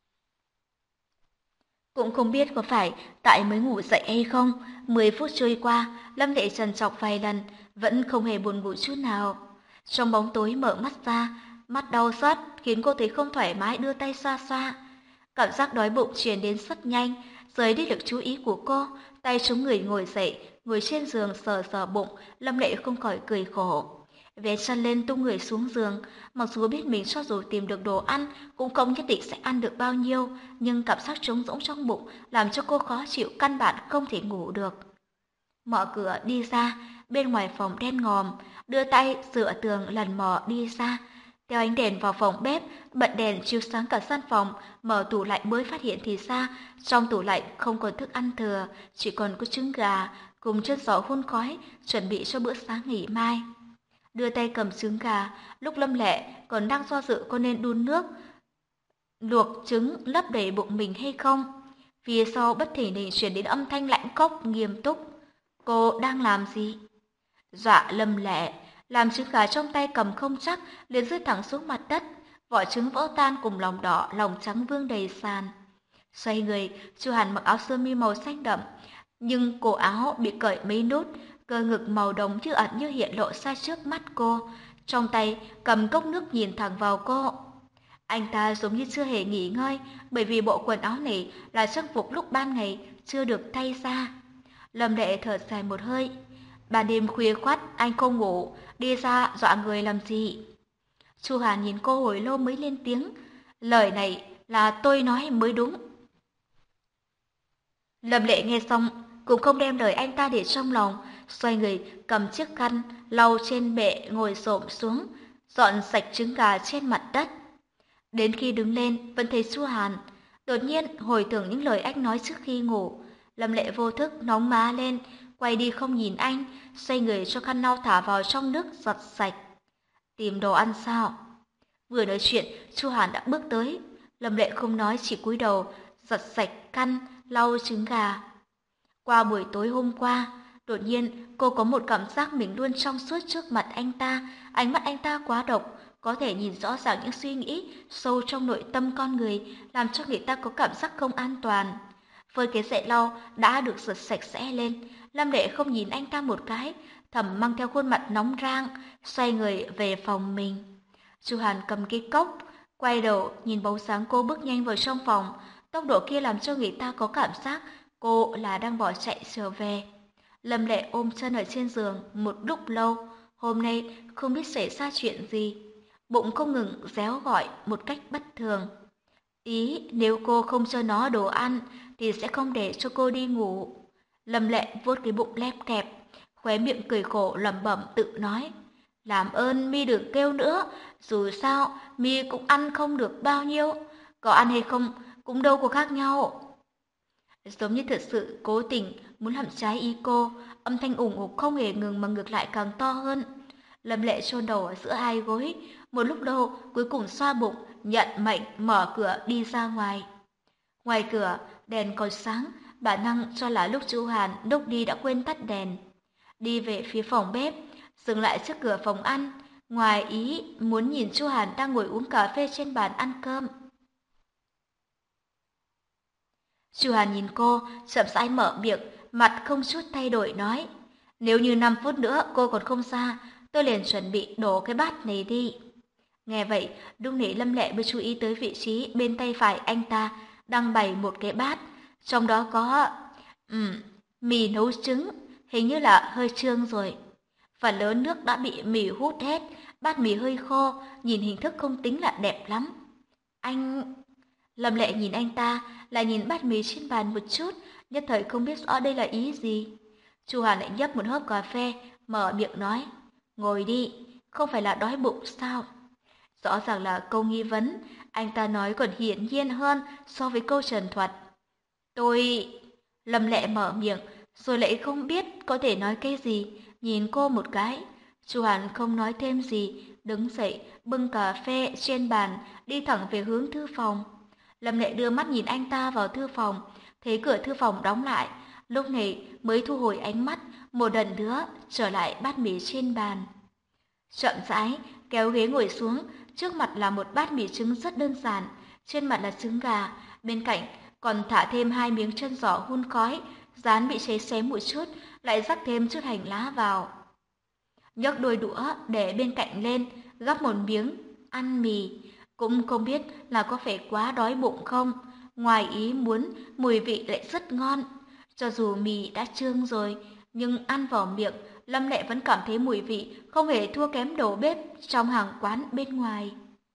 Cũng không biết có phải tại mới ngủ dậy hay không, mười phút trôi qua, Lâm Lệ trằn trọc vài lần, vẫn không hề buồn ngủ chút nào. Trong bóng tối mở mắt ra, mắt đau xót khiến cô thấy không thoải mái đưa tay xoa xoa. Cảm giác đói bụng truyền đến rất nhanh, rời đi lực chú ý của cô, tay chống người ngồi dậy, ngồi trên giường sờ sờ bụng, Lâm Lệ không khỏi cười khổ. Vén chăn lên tung người xuống giường, mặc dù biết mình cho dù tìm được đồ ăn cũng không nhất định sẽ ăn được bao nhiêu, nhưng cảm giác trống rỗng trong bụng làm cho cô khó chịu, căn bản không thể ngủ được. Mở cửa đi ra, bên ngoài phòng đen ngòm, đưa tay dựa tường lần mò đi ra. Theo ánh đèn vào phòng bếp, bật đèn chiếu sáng cả gian phòng, mở tủ lạnh mới phát hiện thì ra trong tủ lạnh không còn thức ăn thừa, chỉ còn có trứng gà cùng chân giò hun khói, chuẩn bị cho bữa sáng ngày mai. Đưa tay cầm trứng gà, lúc Lâm Lệ còn đang do dự có nên đun nước luộc trứng lấp đầy bụng mình hay không. Phía sau bất thình lình truyền đến âm thanh lạnh cốc nghiêm túc. Cô đang làm gì? Dọa Lâm Lệ, làm trứng gà trong tay cầm không chắc, liền rơi thẳng xuống mặt đất, vỏ trứng vỡ tan cùng lòng đỏ, lòng trắng vương đầy sàn. Xoay người, Chu Hàn mặc áo sơ mi màu xanh đậm, nhưng cổ áo bị cởi mấy nút, cơ ngực màu đồng như ẩn như hiện lộ ra trước mắt cô, trong tay cầm cốc nước nhìn thẳng vào cô. Anh ta giống như chưa hề nghỉ ngơi, bởi vì bộ quần áo này là trang phục lúc ban ngày chưa được thay ra. Lâm Lệ thở dài một hơi. Ban đêm khuya khoắt anh không ngủ, đi ra dọa người làm gì? Chu Hàn nhìn cô hồi lâu mới lên tiếng. Lời này là tôi nói mới đúng. Lâm Lệ nghe xong cũng không đem lời anh ta để trong lòng, xoay người cầm chiếc khăn lau trên bệ, ngồi xổm xuống dọn sạch trứng gà trên mặt đất. Đến khi đứng lên vẫn thấy Chu Hàn. Đột nhiên hồi tưởng những lời anh nói trước khi ngủ, Lâm Lệ vô thức nóng má lên, quay đi không nhìn anh, xoay người cho khăn lau thả vào trong nước giặt sạch. Tìm đồ ăn sao? Vừa nói chuyện, Chu Hàn đã bước tới. Lâm Lệ không nói, chỉ cúi đầu giặt sạch khăn lau trứng gà. Qua buổi tối hôm qua, đột nhiên cô có một cảm giác mình luôn trong suốt trước mặt anh ta. Ánh mắt anh ta quá độc, có thể nhìn rõ ràng những suy nghĩ sâu trong nội tâm con người, làm cho người ta có cảm giác không an toàn. Với cái dậy lau đã được rửa sạch sẽ lên, Lâm Lệ không nhìn anh ta một cái, thầm mang theo khuôn mặt nóng rang, xoay người về phòng mình. Chu Hàn cầm cái cốc, quay đầu nhìn bóng dáng cô bước nhanh vào trong phòng, tốc độ kia làm cho người ta có cảm giác cô là đang bỏ chạy trở về. Lâm Lệ ôm chân ở trên giường một lúc lâu, hôm nay không biết xảy ra chuyện gì, bụng không ngừng réo gọi một cách bất thường. Ý nếu cô không cho nó đồ ăn thì sẽ không để cho cô đi ngủ. Lâm Lệ vuốt cái bụng lép kẹp, khóe miệng cười khổ lẩm bẩm tự nói. Làm ơn mi đừng kêu nữa, dù sao mi cũng ăn không được bao nhiêu, có ăn hay không cũng đâu có khác nhau. Giống như thật sự cố tình muốn làm trái ý cô, âm thanh ủng ục không hề ngừng mà ngược lại càng to hơn. Lâm Lệ chôn đầu ở giữa hai gối, một lúc lâu cuối cùng xoa bụng, nhận mệnh mở cửa đi ra ngoài. Ngoài cửa, đèn còn sáng, bản năng cho là lúc Chu Hàn lúc đi đã quên tắt đèn. Đi về phía phòng bếp, dừng lại trước cửa phòng ăn, ngoài ý muốn nhìn Chu Hàn đang ngồi uống cà phê trên bàn ăn cơm. Chu Hàn nhìn cô, chậm rãi mở miệng, mặt không chút thay đổi nói. Nếu như năm phút nữa cô còn không ra, tôi liền chuẩn bị đổ cái bát này đi. Nghe vậy, lúc nãy Lâm Lệ mới chú ý tới vị trí bên tay phải anh ta đang bày một cái bát, trong đó có ừm, mì nấu trứng, hình như là hơi trương rồi. Phần lớn nước đã bị mì hút hết, bát mì hơi khô, nhìn hình thức không tính là đẹp lắm. Anh... Lâm Lệ nhìn anh ta, lại nhìn bát mì trên bàn một chút, nhất thời không biết rõ đây là ý gì. Chu Hàn lại nhấp một hớp cà phê, mở miệng nói, ngồi đi, không phải là đói bụng sao? Rõ ràng là câu nghi vấn, anh ta nói còn hiển nhiên hơn so với câu trần thuật. Tôi... Lâm Lệ mở miệng, rồi lại không biết có thể nói cái gì, nhìn cô một cái. Chu Hàn không nói thêm gì, đứng dậy, bưng cà phê trên bàn, đi thẳng về hướng thư phòng. Lâm Lệ đưa mắt nhìn anh ta vào thư phòng, thấy cửa thư phòng đóng lại, lúc này mới thu hồi ánh mắt, một lần nữa trở lại bát mì trên bàn. Chậm rãi, kéo ghế ngồi xuống, trước mặt là một bát mì trứng rất đơn giản, trên mặt là trứng gà, bên cạnh còn thả thêm hai miếng chân giò hun khói, rán bị cháy xém một chút, lại rắc thêm chút hành lá vào. Nhấc đôi đũa để bên cạnh lên, gắp một miếng, ăn mì. Cũng không biết là có phải quá đói bụng không, ngoài ý muốn mùi vị lại rất ngon. Cho dù mì đã trương rồi, nhưng ăn vào miệng, Lâm Lệ vẫn cảm thấy mùi vị không hề thua kém đầu bếp trong hàng quán bên ngoài.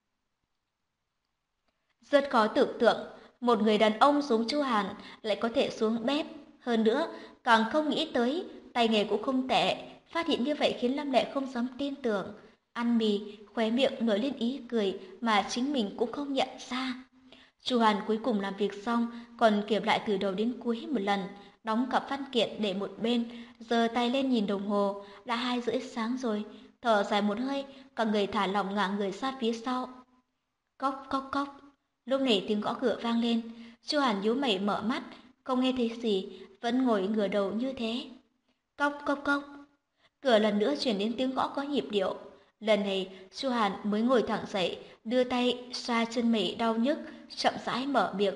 Rất khó tưởng tượng, một người đàn ông giống Chu Hàn lại có thể xuống bếp. Hơn nữa, càng không nghĩ tới, tay nghề cũng không tệ. Phát hiện như vậy khiến Lâm Lệ không dám tin tưởng. Ăn mì, khóe miệng nổi lên ý cười mà chính mình cũng không nhận ra. Chu Hàn cuối cùng làm việc xong, còn kiểm lại từ đầu đến cuối một lần, đóng cặp văn kiện để một bên, giơ tay lên nhìn đồng hồ, đã hai rưỡi sáng rồi. Thở dài một hơi, cả người thả lỏng ngả người ra phía sau. Cốc cốc cốc. Lúc này tiếng gõ cửa vang lên, Chu Hàn nhíu mày mở mắt, không nghe thấy gì, vẫn ngồi ngửa đầu như thế. Cốc cốc cốc. Cửa lần nữa chuyển đến tiếng gõ có nhịp điệu. Lần này, Chu Hàn mới ngồi thẳng dậy, đưa tay xoa chân mày đau nhức, chậm rãi mở miệng.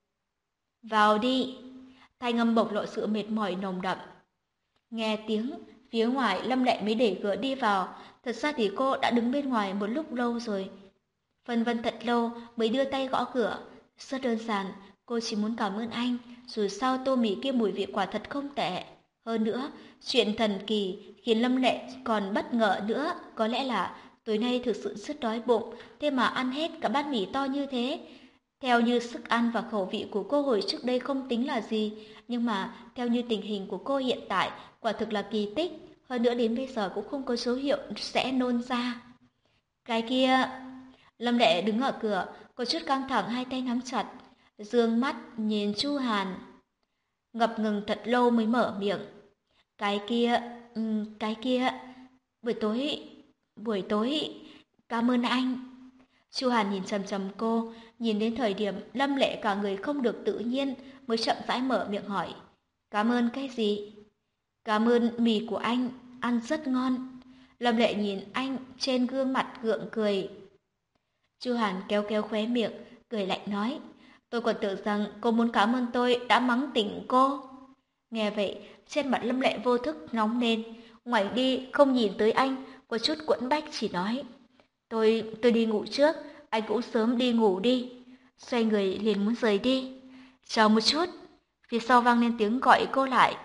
Vào đi. Thanh âm bộc lộ sự mệt mỏi nồng đậm. Nghe tiếng, phía ngoài Lâm Lệ mới đẩy cửa đi vào. Thật ra thì cô đã đứng bên ngoài một lúc lâu rồi. Phân vân thật lâu mới đưa tay gõ cửa. Rất đơn giản, cô chỉ muốn cảm ơn anh, dù sao tô mì kia mùi vị quả thật không tệ. Hơn nữa, chuyện thần kỳ khiến Lâm Lệ còn bất ngờ nữa, có lẽ là tối nay thực sự rất đói bụng, thế mà ăn hết cả bát mì to như thế. Theo như sức ăn và khẩu vị của cô hồi trước đây không tính là gì, nhưng mà theo như tình hình của cô hiện tại, quả thực là kỳ tích, hơn nữa đến bây giờ cũng không có dấu hiệu sẽ nôn ra. Cái kia... Lâm Lệ đứng ở cửa, có chút căng thẳng, hai tay nắm chặt, dương mắt nhìn Chu Hàn. Ngập ngừng thật lâu mới mở miệng. Cái kia, um, cái kia, buổi tối, buổi tối, cảm ơn anh. Chu Hàn nhìn chằm chằm cô, nhìn đến thời điểm Lâm Lệ cả người không được tự nhiên, mới chậm rãi mở miệng hỏi. Cảm ơn cái gì? Cảm ơn mì của anh, ăn rất ngon. Lâm Lệ nhìn anh trên gương mặt gượng cười. Chu Hàn kéo kéo khóe miệng, cười lạnh nói. Tôi còn tưởng rằng cô muốn cảm ơn tôi đã mắng tỉnh cô. Nghe vậy, trên mặt Lâm Lệ vô thức nóng lên, ngoảnh đi không nhìn tới anh, có chút quẫn bách chỉ nói. Tôi, tôi đi ngủ trước, anh cũng sớm đi ngủ đi. Xoay người liền muốn rời đi. Chờ một chút, phía sau vang lên tiếng gọi cô lại.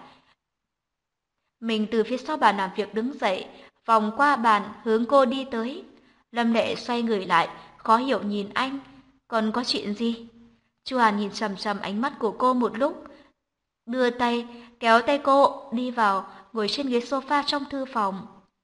Mình từ phía sau bàn làm việc đứng dậy, vòng qua bàn hướng cô đi tới. Lâm Lệ xoay người lại, khó hiểu nhìn anh. Còn có chuyện gì? Chu Hàn nhìn chằm chằm ánh mắt của cô một lúc, đưa tay, kéo tay cô đi vào, ngồi trên ghế sofa trong thư phòng.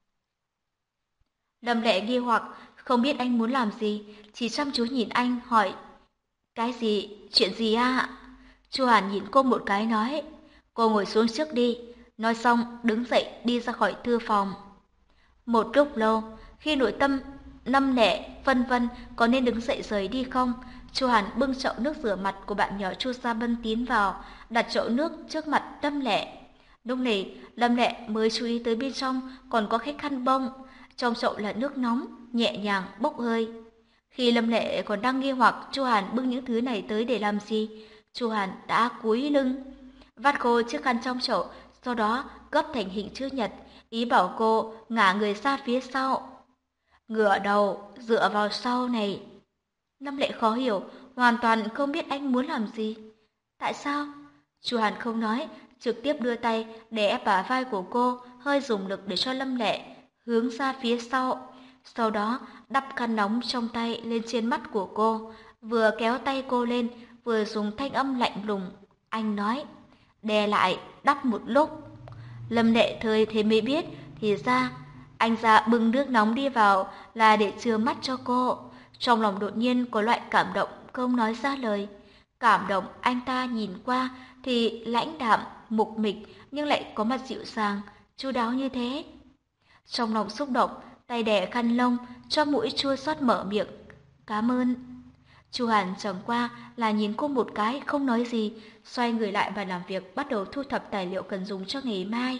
Lâm Lệ nghi hoặc, không biết anh muốn làm gì, chỉ chăm chú nhìn anh, hỏi. Cái gì? Chuyện gì ạ? Chu Hàn nhìn cô một cái nói. Cô ngồi xuống trước đi. Nói xong, đứng dậy đi ra khỏi thư phòng. Một lúc lâu, khi nội tâm Lâm Lệ phân vân có nên đứng dậy rời đi không, Chu Hàn bưng chậu nước rửa mặt của bạn nhỏ Chu Sa Bân tiến vào, đặt chậu nước trước mặt Lâm Lệ. Lúc này, Lâm Lệ mới chú ý tới bên trong còn có cái khăn bông, trong chậu là nước nóng, nhẹ nhàng bốc hơi. Khi Lâm Lệ còn đang nghi hoặc Chu Hàn bưng những thứ này tới để làm gì, Chu Hàn đã cúi lưng, vắt khô chiếc khăn trong chậu, sau đó gấp thành hình chữ nhật, ý bảo cô ngả người ra phía sau. Ngửa đầu, dựa vào sau này. Lâm Lệ khó hiểu, hoàn toàn không biết anh muốn làm gì. Tại sao? Chu Hàn không nói, trực tiếp đưa tay để ép bả vai của cô, hơi dùng lực để cho Lâm Lệ hướng ra phía sau. Sau đó đắp khăn nóng trong tay lên trên mắt của cô, vừa kéo tay cô lên, vừa dùng thanh âm lạnh lùng. Anh nói, đè lại, đắp một lúc. Lâm Lệ thời thế mới biết, thì ra anh ra bưng nước nóng đi vào là để chừa mắt cho cô. Trong lòng đột nhiên có loại cảm động không nói ra lời. Cảm động anh ta nhìn qua thì lãnh đạm, mục mịch nhưng lại có mặt dịu dàng, chu đáo như thế. Trong lòng xúc động, tay đẻ khăn lông, cho mũi chua xót mở miệng. Cảm ơn. Chu Hàn chẳng qua là nhìn cô một cái không nói gì, xoay người lại bàn làm việc bắt đầu thu thập tài liệu cần dùng cho ngày mai.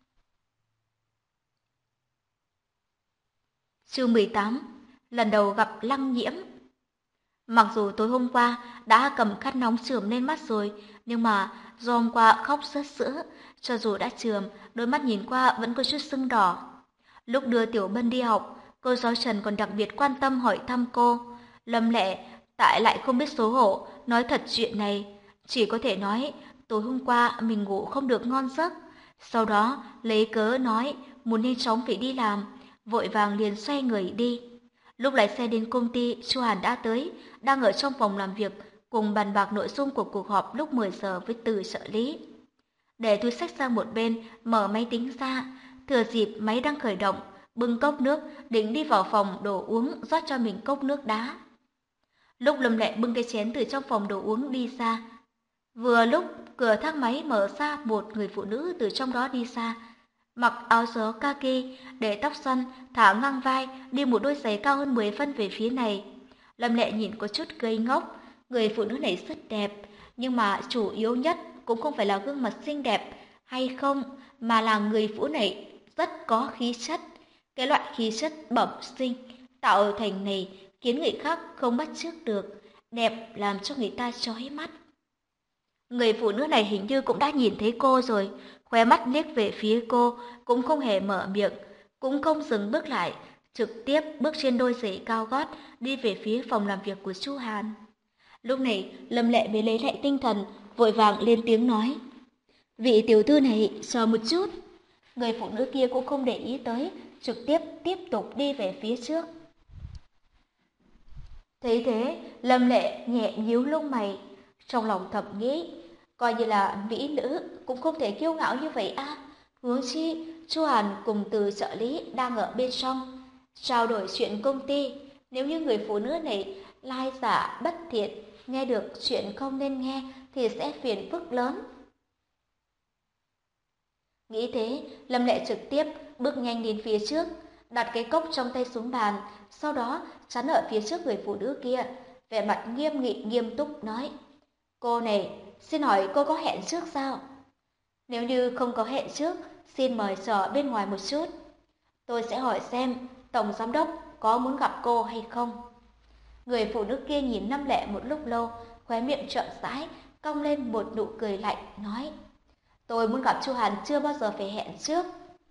Chương mười tám. Lần đầu gặp Lăng Nhiễm. Mặc dù tối hôm qua đã cầm khăn nóng chườm lên mắt rồi, nhưng mà do hôm qua khóc rớt sữa, cho dù đã chườm, đôi mắt nhìn qua vẫn có chút sưng đỏ. Lúc đưa Tiểu Bân đi học, cô giáo Trần còn đặc biệt quan tâm hỏi thăm cô. Lâm Lệ tại lại không biết xấu hổ, nói thật chuyện này, chỉ có thể nói tối hôm qua mình ngủ không được ngon giấc. Sau đó lấy cớ nói muốn nhanh chóng phải đi làm, vội vàng liền xoay người đi. Lúc lái xe đến công ty, Chu Hàn đã tới, đang ở trong phòng làm việc cùng bàn bạc nội dung của cuộc họp lúc mười giờ với Từ trợ lý. Để túi xách sang một bên, mở máy tính ra, thừa dịp máy đang khởi động, bưng cốc nước định đi vào phòng đồ uống rót cho mình cốc nước đá. Lúc Lâm Lệ bưng cái chén từ trong phòng đồ uống đi ra, vừa lúc cửa thang máy mở ra, một người phụ nữ từ trong đó đi ra, mặc áo gió kaki, để tóc xoăn, thả ngang vai, đi một đôi giày cao hơn mười phân về phía này. Lâm Lệ nhìn có chút ngây ngốc, người phụ nữ này rất đẹp, nhưng mà chủ yếu nhất cũng không phải là gương mặt xinh đẹp hay không, mà là người phụ nữ này rất có khí chất. Cái loại khí chất bẩm sinh tạo thành này khiến người khác không bắt chước được, đẹp làm cho người ta chói mắt. Người phụ nữ này hình như cũng đã nhìn thấy cô rồi, khóe mắt liếc về phía cô, cũng không hề mở miệng, cũng không dừng bước lại, trực tiếp bước trên đôi giày cao gót đi về phía phòng làm việc của Chu Hàn. Lúc này, Lâm Lệ mới lấy lại tinh thần, vội vàng lên tiếng nói: "Vị tiểu thư này, chờ một chút." Người phụ nữ kia cũng không để ý tới, trực tiếp tiếp tục đi về phía trước. Thấy thế, Lâm Lệ nhẹ nhíu lông mày, trong lòng thầm nghĩ, coi như là mỹ nữ cũng không thể kiêu ngạo như vậy a. À. Huống chi, Chu Hàn cùng Từ trợ lý đang ở bên trong trao đổi chuyện công ty, nếu như người phụ nữ này lai giả bất thiện, nghe được chuyện không nên nghe thì sẽ phiền phức lớn. Nghĩ thế, Lâm Lệ trực tiếp bước nhanh đến phía trước, đặt cái cốc trong tay xuống bàn, sau đó chắn ở phía trước người phụ nữ kia, vẻ mặt nghiêm nghị nghiêm túc nói: "Cô này, xin hỏi cô có hẹn trước sao? Nếu như không có hẹn trước, xin mời chờ bên ngoài một chút. Tôi sẽ hỏi xem tổng giám đốc có muốn gặp cô hay không." Người phụ nữ kia nhìn Lâm Lệ một lúc lâu, khóe miệng chậm rãi cong lên một nụ cười lạnh, nói: "Tôi muốn gặp Chu Hàn, chưa bao giờ phải hẹn trước."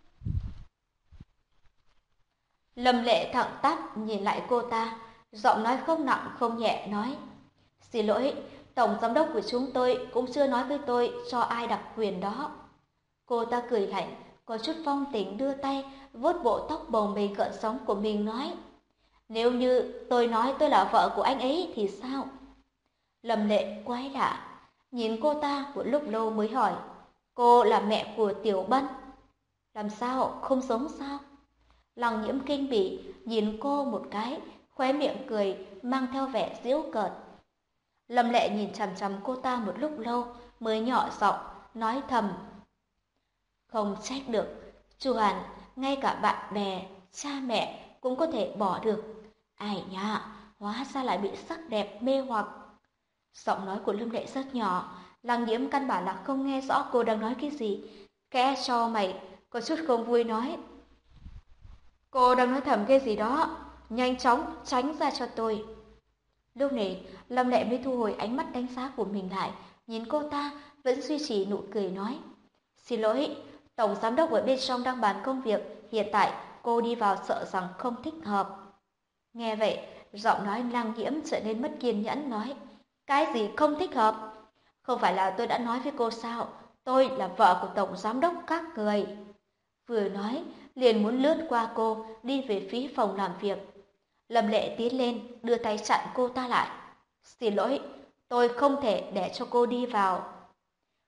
Lâm Lệ thẳng tắp nhìn lại cô ta, giọng nói không nặng không nhẹ nói: "Xin lỗi, tổng giám đốc của chúng tôi cũng chưa nói với tôi cho ai đặc quyền đó." Cô ta cười lạnh, có chút phong tình đưa tay vuốt bộ tóc bồng bềnh gợn sóng của mình nói: "Nếu như tôi nói tôi là vợ của anh ấy thì sao?" Lâm Lệ quái lạ, nhìn cô ta một lúc lâu mới hỏi: "Cô là mẹ của Tiểu Bân?" "Làm sao, không giống sao?" Lăng Nhiễm kinh bỉ nhìn cô một cái, khóe miệng cười mang theo vẻ giễu cợt. Lâm Lệ nhìn chằm chằm cô ta một lúc lâu mới nhỏ giọng nói thầm: "Không trách được, Chu Hàn ngay cả bạn bè, cha mẹ cũng có thể bỏ được. Ai nhá, hóa ra lại bị sắc đẹp mê hoặc." Giọng nói của Lâm Lệ rất nhỏ, Lăng Nhiễm căn bản là không nghe rõ cô đang nói cái gì, kẽ cho mày, có chút không vui nói: "Cô đang nói thầm cái gì đó, nhanh chóng tránh ra cho tôi." Lúc này, Lâm Lệ mới thu hồi ánh mắt đánh giá của mình lại, nhìn cô ta vẫn duy trì nụ cười nói: "Xin lỗi, tổng giám đốc ở bên trong đang bàn công việc, hiện tại cô đi vào sợ rằng không thích hợp." Nghe vậy, giọng nói Lăng Nhiễm trở nên mất kiên nhẫn nói: "Cái gì không thích hợp? Không phải là tôi đã nói với cô sao, tôi là vợ của tổng giám đốc các người." Vừa nói, liền muốn lướt qua cô, đi về phía phòng làm việc. Lâm Lệ tiến lên, đưa tay chặn cô ta lại. "Xin lỗi, tôi không thể để cho cô đi vào."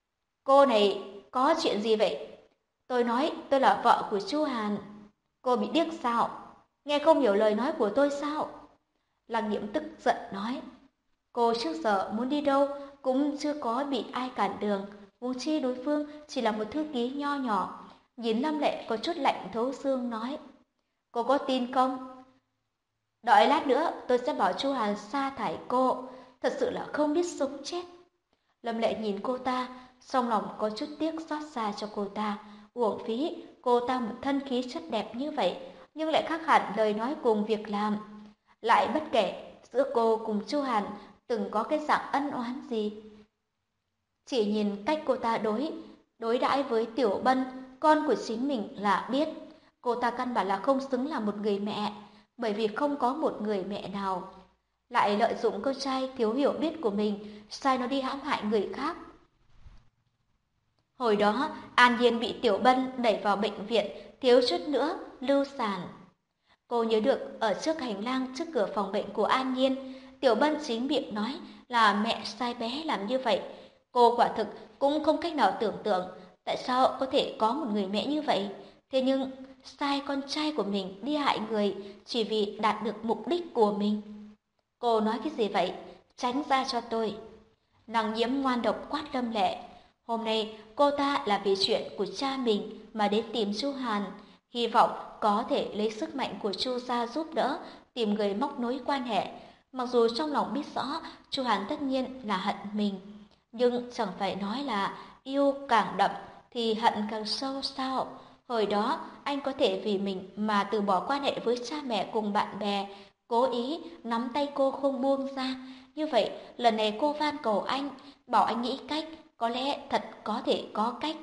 Cô này có chuyện gì vậy? Tôi nói tôi là vợ của Chu Hàn. Cô bị điếc sao? Nghe không hiểu lời nói của tôi sao? Lăng Nhiễm tức giận nói. Cô trước giờ muốn đi đâu cũng chưa có bị ai cản đường, huống chi đối phương chỉ là một thư ký nho nhỏ. Nhìn Lâm Lệ có chút lạnh thấu xương nói. Cô có tin không? Đợi lát nữa tôi sẽ bảo Chu Hàn sa thải cô, thật sự là không biết sống chết. Lâm Lệ nhìn cô ta, trong lòng có chút tiếc xót xa cho cô ta. Uổng phí, cô ta một thân khí chất đẹp như vậy, nhưng lại khác hẳn lời nói cùng việc làm. Lại bất kể giữa cô cùng Chu Hàn từng có cái dạng ân oán gì. Chỉ nhìn cách cô ta đối, đối đãi với Tiểu Bân, con của chính mình là biết. Cô ta căn bản là không xứng là một người mẹ, bởi vì không có một người mẹ nào. Lại lợi dụng con trai thiếu hiểu biết của mình, sai nó đi hãm hại người khác. Hồi đó, An Nhiên bị Tiểu Bân đẩy vào bệnh viện, thiếu chút nữa, lưu sản. Cô nhớ được ở trước hành lang trước cửa phòng bệnh của An Nhiên, Tiểu Bân chính miệng nói là mẹ sai bé làm như vậy. Cô quả thực cũng không cách nào tưởng tượng tại sao có thể có một người mẹ như vậy. Thế nhưng, sai con trai của mình đi hại người chỉ vì đạt được mục đích của mình. Cô nói cái gì vậy? Tránh ra cho tôi. Nàng Nhiễm ngoan độc quát Lâm Lệ. Hôm nay cô ta là vì chuyện của cha mình mà đến tìm Chu Hàn, hy vọng có thể lấy sức mạnh của Chu gia giúp đỡ, tìm người móc nối quan hệ. Mặc dù trong lòng biết rõ Chu Hàn tất nhiên là hận mình, nhưng chẳng phải nói là yêu càng đậm thì hận càng sâu sao? Hồi đó anh có thể vì mình mà từ bỏ quan hệ với cha mẹ cùng bạn bè, cố ý nắm tay cô không buông ra. Như vậy lần này cô van cầu anh, bảo anh nghĩ cách, có lẽ thật có thể có cách.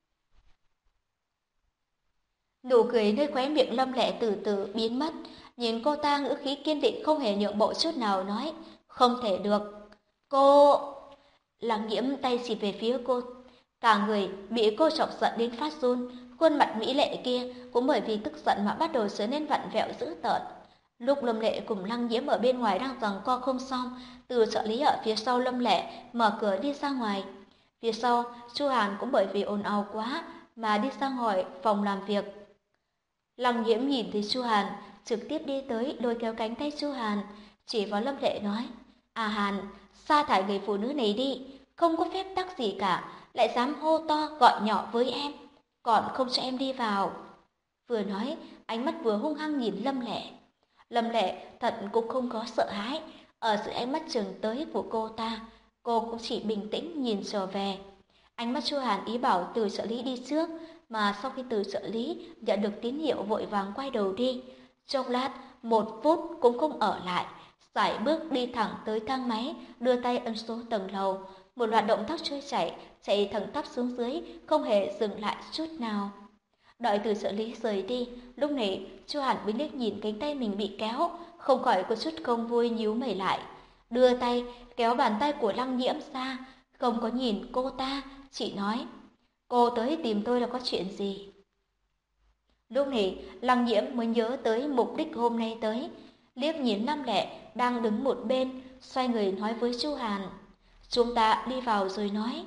Nụ cười nơi khóe miệng Lâm Lệ từ từ biến mất, nhìn cô ta ngữ khí kiên định không hề nhượng bộ chút nào nói, không thể được. Cô... Lăng Nhiễm tay chỉ về phía cô, cả người bị cô chọc giận đến phát run, khuôn mặt mỹ lệ kia cũng bởi vì tức giận mà bắt đầu trở nên vặn vẹo dữ tợn. Lúc Lâm Lệ cùng Lăng Nhiễm ở bên ngoài đang giằng co không xong, từ trợ lý ở phía sau Lâm Lệ mở cửa đi ra ngoài. Phía sau, Chu Hàn cũng bởi vì ồn ào quá mà đi ra ngoài phòng làm việc. Lăng Nhiễm nhìn thấy Chu Hàn, trực tiếp đi tới lôi kéo cánh tay Chu Hàn, chỉ vào Lâm Lệ nói: "À Hàn, sa thải người phụ nữ này đi, không có phép tắc gì cả, lại dám hô to gọi nhỏ với em, còn không cho em đi vào." Vừa nói, ánh mắt vừa hung hăng nhìn Lâm Lệ. Lâm Lệ thật cũng không có sợ hãi, ở dưới ánh mắt trừng tới của cô ta, cô cũng chỉ bình tĩnh nhìn trở về. Ánh mắt Chu Hàn ý bảo từ trợ lý đi trước, mà sau khi từ trợ lý nhận được tín hiệu vội vàng quay đầu đi. Trong lát, một phút cũng không ở lại, sải bước đi thẳng tới thang máy, đưa tay ấn số tầng lầu. Một loạt động tác trôi chảy, chạy thẳng tắp xuống dưới, không hề dừng lại chút nào. Đợi từ trợ lý rời đi, lúc này Chu Hàn mới liếc nhìn cánh tay mình bị kéo, không khỏi có chút không vui nhíu mày lại. Đưa tay kéo bàn tay của Lăng Nhiễm ra, không có nhìn cô ta, chỉ nói: "Cô tới tìm tôi là có chuyện gì?" Lúc này Lăng Nhiễm mới nhớ tới mục đích hôm nay tới, liếc nhìn Lâm Lệ đang đứng một bên, xoay người nói với Chu Hàn: "Chúng ta đi vào rồi nói."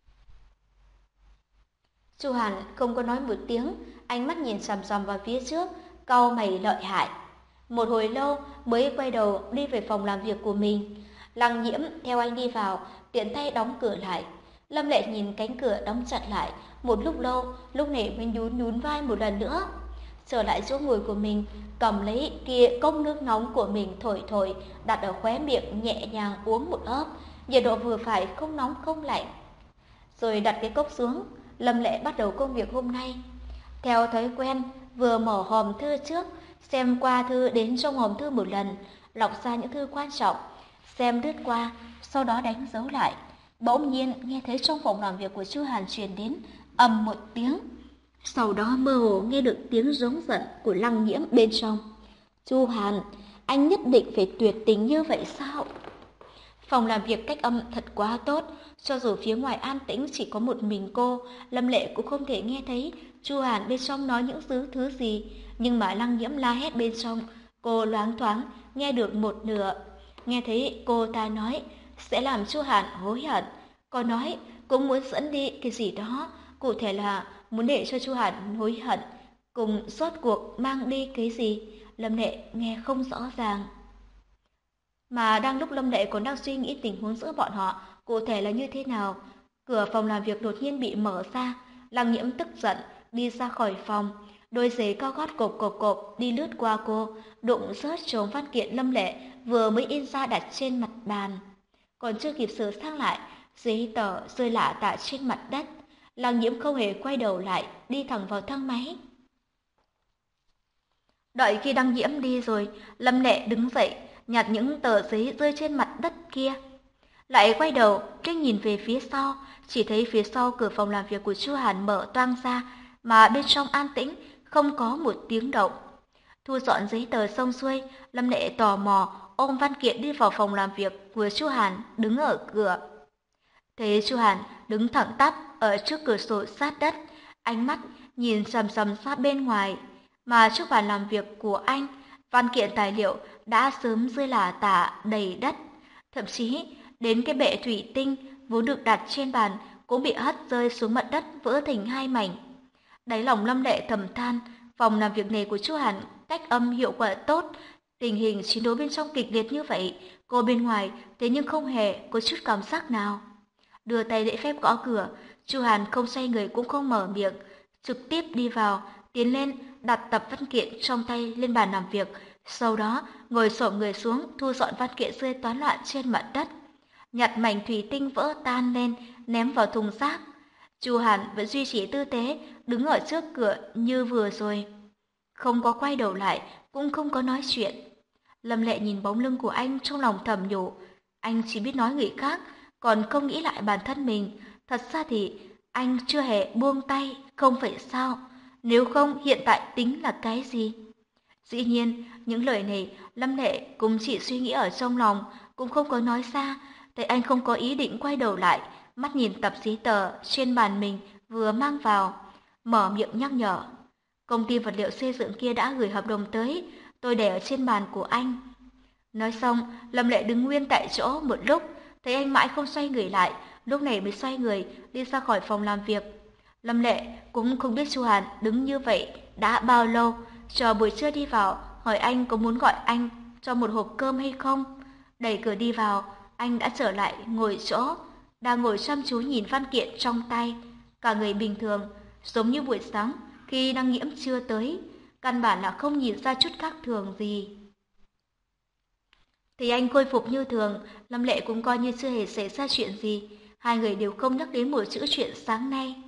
Chu Hàn không có nói một tiếng, ánh mắt nhìn chằm chằm vào phía trước, cau mày lợi hại. Một hồi lâu mới quay đầu đi về phòng làm việc của mình. Lăng Nhiễm theo anh đi vào, tiện tay đóng cửa lại. Lâm Lệ nhìn cánh cửa đóng chặt lại, một lúc lâu, lúc này mới nhún nhún vai một lần nữa. Trở lại chỗ ngồi của mình, cầm lấy kia cốc nước nóng của mình thổi thổi, đặt ở khóe miệng nhẹ nhàng uống một ớp, nhiệt độ vừa phải, không nóng không lạnh. Rồi đặt cái cốc xuống, Lâm Lệ bắt đầu công việc hôm nay. Theo thói quen, vừa mở hòm thư trước, xem qua thư đến trong hòm thư một lần, lọc ra những thư quan trọng, xem lướt qua, sau đó đánh dấu lại. Bỗng nhiên nghe thấy trong phòng làm việc của Chu Hàn truyền đến ầm một tiếng, sau đó mơ hồ nghe được tiếng giống giận của Lăng Nhiễm bên trong. "Chu Hàn, anh nhất định phải tuyệt tình như vậy sao?" Phòng làm việc cách âm thật quá tốt, cho dù phía ngoài an tĩnh chỉ có một mình cô, Lâm Lệ cũng không thể nghe thấy Chu Hàn bên trong nói những thứ thứ gì, nhưng mà Lăng Nhiễm la hét bên trong, cô loáng thoáng nghe được một nửa. Nghe thấy cô ta nói sẽ làm Chu Hàn hối hận, còn nói cũng muốn dẫn đi cái gì đó, cụ thể là muốn để cho Chu Hàn hối hận, cùng rốt cuộc mang đi cái gì, Lâm Lệ nghe không rõ ràng. Mà đang lúc Lâm Lệ còn đang suy nghĩ tình huống giữa bọn họ cụ thể là như thế nào, cửa phòng làm việc đột nhiên bị mở ra, Lăng Nhiễm tức giận đi ra khỏi phòng, đôi giày cao gót cộp cộp cộp đi lướt qua cô, đụng rớt chồng văn kiện Lâm Lệ vừa mới in ra đặt trên mặt bàn. Còn chưa kịp sửa sang lại, giấy tờ rơi lả tả trên mặt đất. Lăng Nhiễm không hề quay đầu lại, đi thẳng vào thang máy. Đợi khi Lăng Nhiễm đi rồi, Lâm Lệ đứng dậy, nhặt những tờ giấy rơi trên mặt đất kia. Lại quay đầu, liếc nhìn về phía sau, chỉ thấy phía sau cửa phòng làm việc của Chu Hàn mở toang ra, mà bên trong an tĩnh, không có một tiếng động. Thu dọn giấy tờ xong xuôi, Lâm Lệ tò mò ôm văn kiện đi vào phòng làm việc của Chu Hàn đứng ở cửa. Thấy Chu Hàn đứng thẳng tắp ở trước cửa sổ sát đất, ánh mắt nhìn sầm sầm ra bên ngoài, mà trước bàn làm việc của anh, văn kiện tài liệu đã sớm rơi lả tả đầy đất, thậm chí đến cái bệ thủy tinh vốn được đặt trên bàn cũng bị hất rơi xuống mặt đất vỡ thành hai mảnh. Đáy lòng Lâm Lệ thầm than, phòng làm việc này của Chu Hàn cách âm hiệu quả tốt, tình hình chiến đấu bên trong kịch liệt như vậy, cô bên ngoài thế nhưng không hề có chút cảm giác nào. Đưa tay lễ phép gõ cửa, Chu Hàn không xoay người cũng không mở miệng, trực tiếp đi vào, tiến lên đặt tập văn kiện trong tay lên bàn làm việc, sau đó ngồi xổm người xuống thu dọn văn kiện rơi toán loạn trên mặt đất, nhặt mảnh thủy tinh vỡ tan lên ném vào thùng rác. Chu Hàn vẫn duy trì tư thế đứng ở trước cửa như vừa rồi, không có quay đầu lại, cũng không có nói chuyện. Lâm Lệ nhìn bóng lưng của anh trong lòng thầm nhủ, anh chỉ biết nói người khác, còn không nghĩ lại bản thân mình. Thật ra thì anh chưa hề buông tay, không phải sao? Nếu không hiện tại tính là cái gì? Dĩ nhiên, những lời này Lâm Lệ cũng chỉ suy nghĩ ở trong lòng, cũng không có nói ra. Thấy anh không có ý định quay đầu lại, mắt nhìn tập giấy tờ trên bàn mình vừa mang vào, mở miệng nhắc nhở. Công ty vật liệu xây dựng kia đã gửi hợp đồng tới, tôi để ở trên bàn của anh. Nói xong, Lâm Lệ đứng nguyên tại chỗ một lúc, thấy anh mãi không xoay người lại, lúc này mới xoay người đi ra khỏi phòng làm việc. Lâm Lệ cũng không biết Chu Hàn đứng như vậy đã bao lâu, chờ buổi trưa đi vào, hỏi anh có muốn gọi anh cho một hộp cơm hay không. Đẩy cửa đi vào, anh đã trở lại ngồi chỗ, đang ngồi chăm chú nhìn văn kiện trong tay, cả người bình thường, giống như buổi sáng khi Lăng Nhiễm chưa tới, căn bản là không nhìn ra chút khác thường gì. Thì anh khôi phục như thường, Lâm Lệ cũng coi như chưa hề xảy ra chuyện gì, hai người đều không nhắc đến một chữ chuyện sáng nay.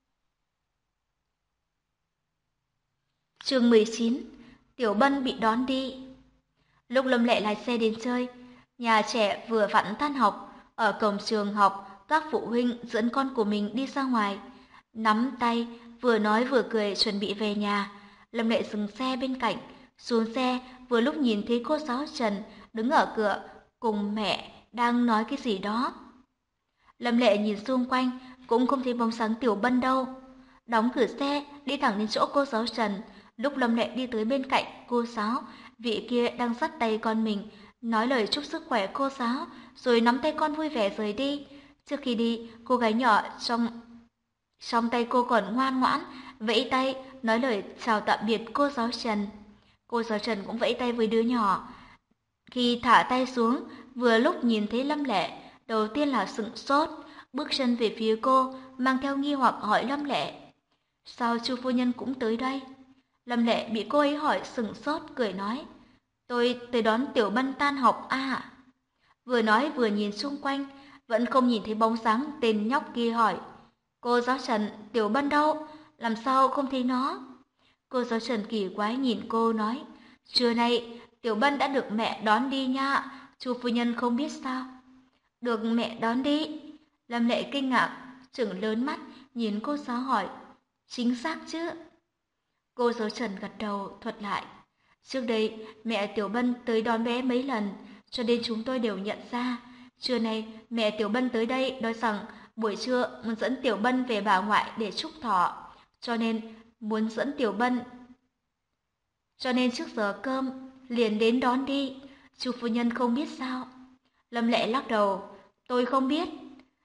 Chương mười chín, Tiểu Bân bị đón đi. Lúc Lâm Lệ lái xe đến chơi, nhà trẻ vừa vặn tan học, ở cổng trường học, các phụ huynh dẫn con của mình đi ra ngoài, nắm tay, vừa nói vừa cười chuẩn bị về nhà. Lâm Lệ dừng xe bên cạnh, xuống xe, vừa lúc nhìn thấy cô giáo Trần đứng ở cửa cùng mẹ đang nói cái gì đó. Lâm Lệ nhìn xung quanh, cũng không thấy bóng dáng Tiểu Bân đâu. Đóng cửa xe, đi thẳng đến chỗ cô giáo Trần. Lúc Lâm Lệ đi tới bên cạnh cô giáo, vị kia đang dắt tay con mình, nói lời chúc sức khỏe cô giáo, rồi nắm tay con vui vẻ rời đi. Trước khi đi, cô gái nhỏ trong trong tay cô còn ngoan ngoãn, vẫy tay, nói lời chào tạm biệt cô giáo Trần. Cô giáo Trần cũng vẫy tay với đứa nhỏ. Khi thả tay xuống, vừa lúc nhìn thấy Lâm Lệ, đầu tiên là sững sốt, bước chân về phía cô, mang theo nghi hoặc hỏi Lâm Lệ. Sao Chu phu nhân cũng tới đây? Lâm Lệ bị cô ấy hỏi sững sốt, cười nói. Tôi tới đón Tiểu Bân tan học à? Vừa nói vừa nhìn xung quanh, vẫn không nhìn thấy bóng dáng tên nhóc kia hỏi. Cô giáo Trần, Tiểu Bân đâu? Làm sao không thấy nó? Cô giáo Trần kỳ quái nhìn cô nói. Trưa nay, Tiểu Bân đã được mẹ đón đi nha, Chu phu nhân không biết sao? Được mẹ đón đi. Lâm Lệ kinh ngạc, trừng lớn mắt, nhìn cô giáo hỏi. Chính xác chứ? Cô giáo Trần gật đầu, thuật lại. Trước đây, mẹ Tiểu Bân tới đón bé mấy lần, cho nên chúng tôi đều nhận ra. Trưa nay, mẹ Tiểu Bân tới đây nói rằng buổi trưa muốn dẫn Tiểu Bân về bà ngoại để chúc thọ, cho nên muốn dẫn Tiểu Bân. Cho nên trước giờ cơm, liền đến đón đi. Chu phu nhân không biết sao? Lâm Lệ lắc đầu, tôi không biết.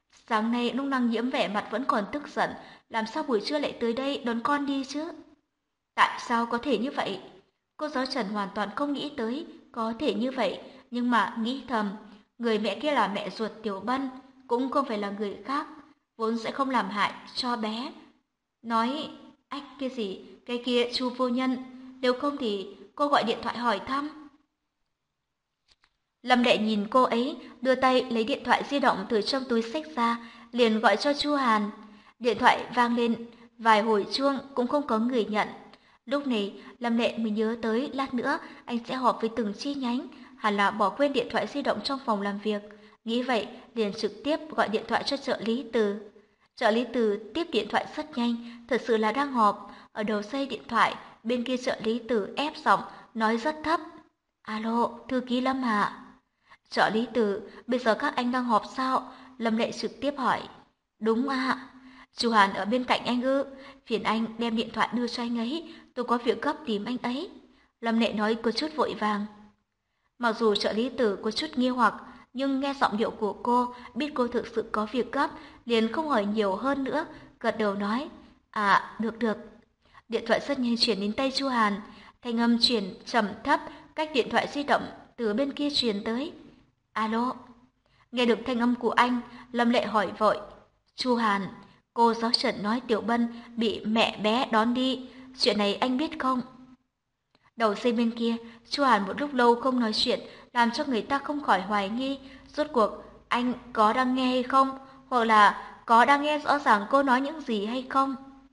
Sáng nay lúc Lăng Nhiễm vẻ mặt vẫn còn tức giận, làm sao buổi trưa lại tới đây đón con đi chứ? Tại sao có thể như vậy? Cô giáo Trần hoàn toàn không nghĩ tới có thể như vậy, nhưng mà nghĩ thầm, người mẹ kia là mẹ ruột Tiểu Bân, cũng không phải là người khác, vốn sẽ không làm hại cho bé. Nói, ách cái gì, cái kia Chu vô nhân, nếu không thì cô gọi điện thoại hỏi thăm. Lâm Lệ nhìn cô ấy, đưa tay lấy điện thoại di động từ trong túi xách ra, liền gọi cho Chu Hàn. Điện thoại vang lên, vài hồi chuông cũng không có người nhận. Lúc này, Lâm Lệ mới nhớ tới lát nữa anh sẽ họp với từng chi nhánh, hẳn là bỏ quên điện thoại di động trong phòng làm việc. Nghĩ vậy, liền trực tiếp gọi điện thoại cho trợ lý Từ. Trợ lý Từ tiếp điện thoại rất nhanh, thật sự là đang họp. Ở đầu dây điện thoại, bên kia trợ lý Từ ép giọng, nói rất thấp. Alo, thư ký Lâm ạ. Trợ lý Từ, bây giờ các anh đang họp sao? Lâm Lệ trực tiếp hỏi. Đúng ạ. Chu Hàn ở bên cạnh anh ư? Phiền anh đem điện thoại đưa cho anh ấy, tôi có việc gấp tìm anh ấy. Lâm Lệ nói có chút vội vàng. Mặc dù trợ lý Từ có chút nghi hoặc, nhưng nghe giọng điệu của cô, biết cô thực sự có việc gấp, liền không hỏi nhiều hơn nữa, gật đầu nói. À, được được. Điện thoại rất nhanh chuyển đến tay Chu Hàn, thanh âm chuyển trầm thấp, cách điện thoại di động từ bên kia truyền tới. Alo. Nghe được thanh âm của anh, Lâm Lệ hỏi vội. Chu Hàn, cô giáo Trần nói Tiểu Bân bị mẹ bé đón đi, chuyện này anh biết không? Đầu dây bên kia, Chu Hàn một lúc lâu không nói chuyện, làm cho người ta không khỏi hoài nghi, rốt cuộc anh có đang nghe hay không, hoặc là có đang nghe rõ ràng cô nói những gì hay không?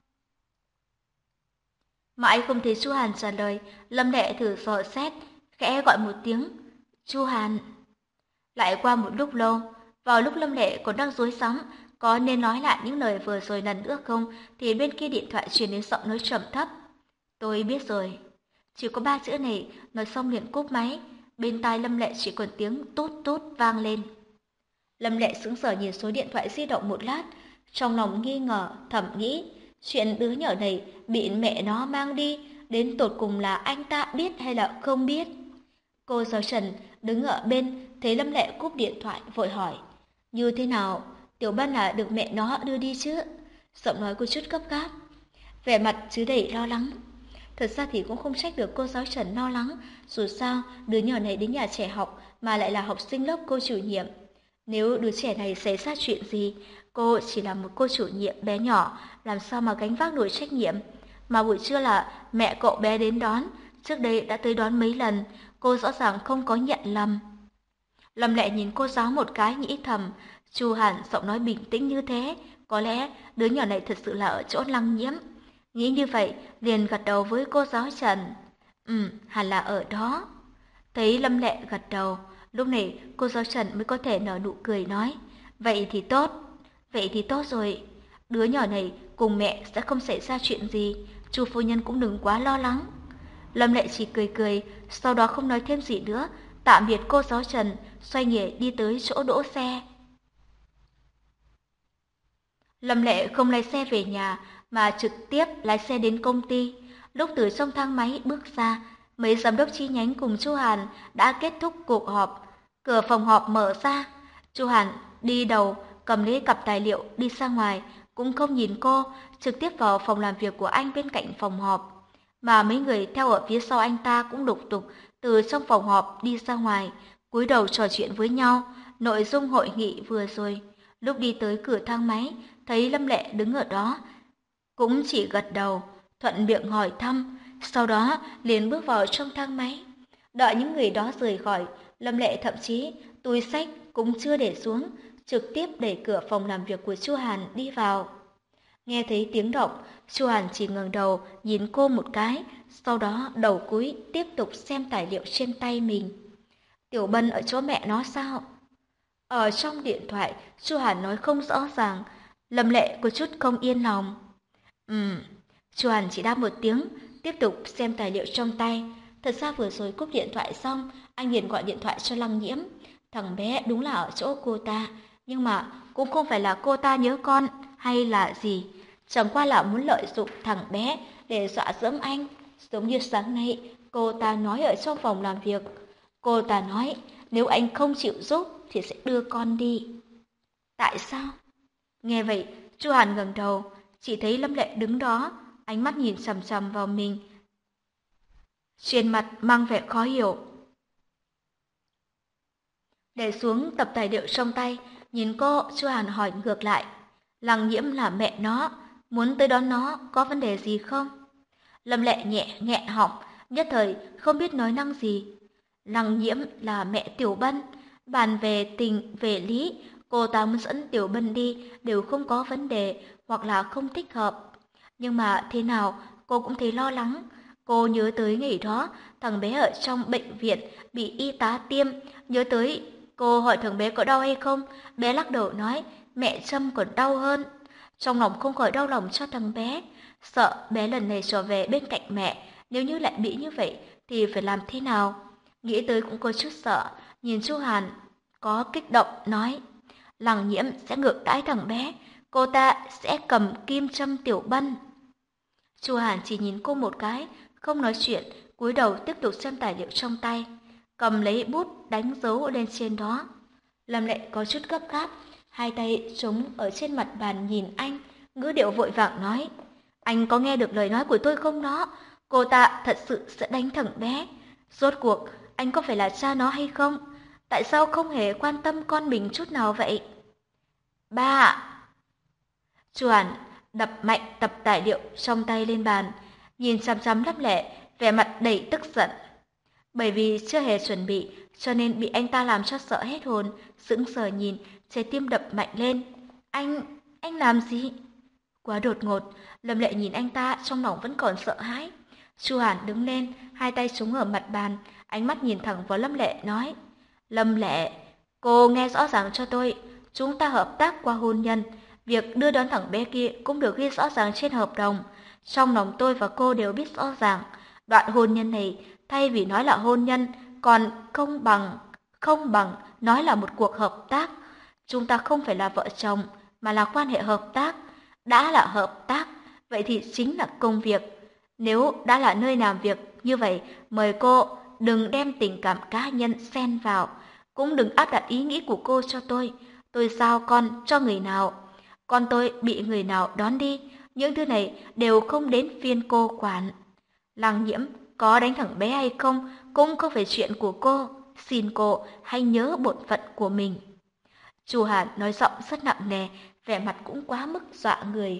Mãi không thấy Chu Hàn trả lời, Lâm Lệ thử dò xét, khẽ gọi một tiếng. Chu Hàn. Lại qua một lúc lâu, vào lúc Lâm Lệ còn đang rối rắm, có nên nói lại những lời vừa rồi lần nữa không, thì bên kia điện thoại truyền đến giọng nói trầm thấp. Tôi biết rồi. Chỉ có ba chữ này, nói xong liền cúp máy. Bên tai Lâm Lệ chỉ còn tiếng tút tút vang lên. Lâm Lệ sững sờ nhìn số điện thoại di động một lát, trong lòng nghi ngờ, thầm nghĩ, chuyện đứa nhỏ này bị mẹ nó mang đi, đến tột cùng là anh ta biết hay là không biết. Cô giáo Trần đứng ở bên, thấy Lâm Lệ cúp điện thoại, vội hỏi. Như thế nào? Tiểu Bân là được mẹ nó đưa đi chứ? Giọng nói có chút gấp gáp, vẻ mặt chứa đầy lo lắng. Thật ra thì cũng không trách được cô giáo Trần lo lắng, dù sao đứa nhỏ này đến nhà trẻ học mà lại là học sinh lớp cô chủ nhiệm. Nếu đứa trẻ này xảy ra chuyện gì, cô chỉ là một cô chủ nhiệm bé nhỏ, làm sao mà gánh vác nổi trách nhiệm. Mà buổi trưa là mẹ cậu bé đến đón, trước đây đã tới đón mấy lần, cô rõ ràng không có nhận lầm. Lâm Lệ nhìn cô giáo một cái, nghĩ thầm, Chu Hàn giọng nói bình tĩnh như thế, có lẽ đứa nhỏ này thật sự là ở chỗ Lăng Nhiễm. Nghĩ như vậy, liền gật đầu với cô giáo Trần. Ừ, hẳn là ở đó. Thấy Lâm Lệ gật đầu, lúc này cô giáo Trần mới có thể nở nụ cười nói. Vậy thì tốt, vậy thì tốt rồi. Đứa nhỏ này cùng mẹ sẽ không xảy ra chuyện gì, Chu phu nhân cũng đừng quá lo lắng. Lâm Lệ chỉ cười cười, sau đó không nói thêm gì nữa, tạm biệt cô giáo Trần, xoay người đi tới chỗ đỗ xe. Lâm Lệ không lái xe về nhà, mà trực tiếp lái xe đến công ty. Lúc từ trong thang máy bước ra, mấy giám đốc chi nhánh cùng Chu Hàn đã kết thúc cuộc họp. Cửa phòng họp mở ra, Chu Hàn đi đầu, cầm lấy cặp tài liệu đi ra ngoài, cũng không nhìn cô, trực tiếp vào phòng làm việc của anh bên cạnh phòng họp. Mà mấy người theo ở phía sau anh ta cũng lục tục từ trong phòng họp đi ra ngoài, cúi đầu trò chuyện với nhau, nội dung hội nghị vừa rồi. Lúc đi tới cửa thang máy, thấy Lâm Lệ đứng ở đó, cũng chỉ gật đầu, thuận miệng hỏi thăm, sau đó liền bước vào trong thang máy. Đợi những người đó rời khỏi, Lâm Lệ thậm chí túi xách cũng chưa để xuống, trực tiếp đẩy cửa phòng làm việc của Chu Hàn đi vào. Nghe thấy tiếng động, Chu Hàn chỉ ngẩng đầu nhìn cô một cái, sau đó đầu cúi tiếp tục xem tài liệu trên tay mình. Tiểu Bân ở chỗ mẹ nó sao? Ở trong điện thoại, Chu Hàn nói không rõ ràng, Lâm Lệ có chút không yên lòng. Ừm, Chu Hàn chỉ đáp một tiếng, tiếp tục xem tài liệu trong tay. Thật ra vừa rồi cúp điện thoại xong, anh liền gọi điện thoại cho Lăng Nhiễm. Thằng bé đúng là ở chỗ cô ta, nhưng mà cũng không phải là cô ta nhớ con hay là gì. Chẳng qua là muốn lợi dụng thằng bé để dọa dẫm anh. Giống như sáng nay, cô ta nói ở trong phòng làm việc. Cô ta nói nếu anh không chịu giúp thì sẽ đưa con đi. Tại sao? Nghe vậy, Chu Hàn ngẩng đầu, chỉ thấy Lâm Lệ đứng đó, ánh mắt nhìn chằm chằm vào mình, trên mặt mang vẻ khó hiểu. Để xuống tập tài liệu trong tay, nhìn cô, Chu Hàn hỏi ngược lại. Lăng Nhiễm là mẹ nó, muốn tới đón nó, có vấn đề gì không? Lâm Lệ nhẹ nghẹn họng, nhất thời không biết nói năng gì. Lăng Nhiễm là mẹ Tiểu Bân, bàn về tình, về lý, cô ta muốn dẫn Tiểu Bân đi đều không có vấn đề hoặc là không thích hợp. Nhưng mà thế nào cô cũng thấy lo lắng. Cô nhớ tới ngày đó, thằng bé ở trong bệnh viện bị y tá tiêm, nhớ tới cô hỏi thằng bé có đau hay không, bé lắc đầu nói mẹ châm còn đau hơn. Trong lòng không khỏi đau lòng cho thằng bé, sợ bé lần này trở về bên cạnh mẹ, nếu như lại bị như vậy thì phải làm thế nào. Nghĩ tới cũng có chút sợ, nhìn Chu Hàn có kích động nói, Lăng Nhiễm sẽ ngược đãi thằng bé, cô ta sẽ cầm kim châm Tiểu Bân. Chu Hàn chỉ nhìn cô một cái, không nói chuyện, cúi đầu tiếp tục xem tài liệu trong tay, cầm lấy bút đánh dấu lên trên đó. Lâm Lệ có chút gấp gáp, hai tay chống ở trên mặt bàn nhìn anh, ngữ điệu vội vàng nói, anh có nghe được lời nói của tôi không đó? Cô ta thật sự sẽ đánh thằng bé. Rốt cuộc, anh có phải là cha nó hay không? Tại sao không hề quan tâm con mình chút nào vậy? Ba ạ! Chu Hàn đập mạnh tập tài liệu trong tay lên bàn, nhìn chằm chằm Lâm Lệ, vẻ mặt đầy tức giận. Bởi vì chưa hề chuẩn bị, cho nên bị anh ta làm cho sợ hết hồn, sững sờ nhìn, trái tim đập mạnh lên. Anh, anh làm gì? Quá đột ngột, Lâm Lệ nhìn anh ta trong lòng vẫn còn sợ hãi. Chu Hàn đứng lên, hai tay chống ở mặt bàn, ánh mắt nhìn thẳng vào Lâm Lệ nói, Lâm Lệ, cô nghe rõ ràng cho tôi, chúng ta hợp tác qua hôn nhân, việc đưa đón thằng bé kia cũng được ghi rõ ràng trên hợp đồng. Trong lòng tôi và cô đều biết rõ ràng, đoạn hôn nhân này thay vì nói là hôn nhân, còn không bằng, không bằng nói là một cuộc hợp tác. Chúng ta không phải là vợ chồng, mà là quan hệ hợp tác. Đã là hợp tác, vậy thì chính là công việc. Nếu đã là nơi làm việc như vậy, mời cô đừng đem tình cảm cá nhân xen vào, cũng đừng áp đặt ý nghĩ của cô cho tôi. Tôi giao con cho người nào, con tôi bị người nào đón đi, những thứ này đều không đến phiên cô quản. Lăng Nhiễm có đánh thằng bé hay không cũng không phải chuyện của cô, xin cô hãy nhớ bổn phận của mình. Chu Hàn nói giọng rất nặng nề, vẻ mặt cũng quá mức dọa người.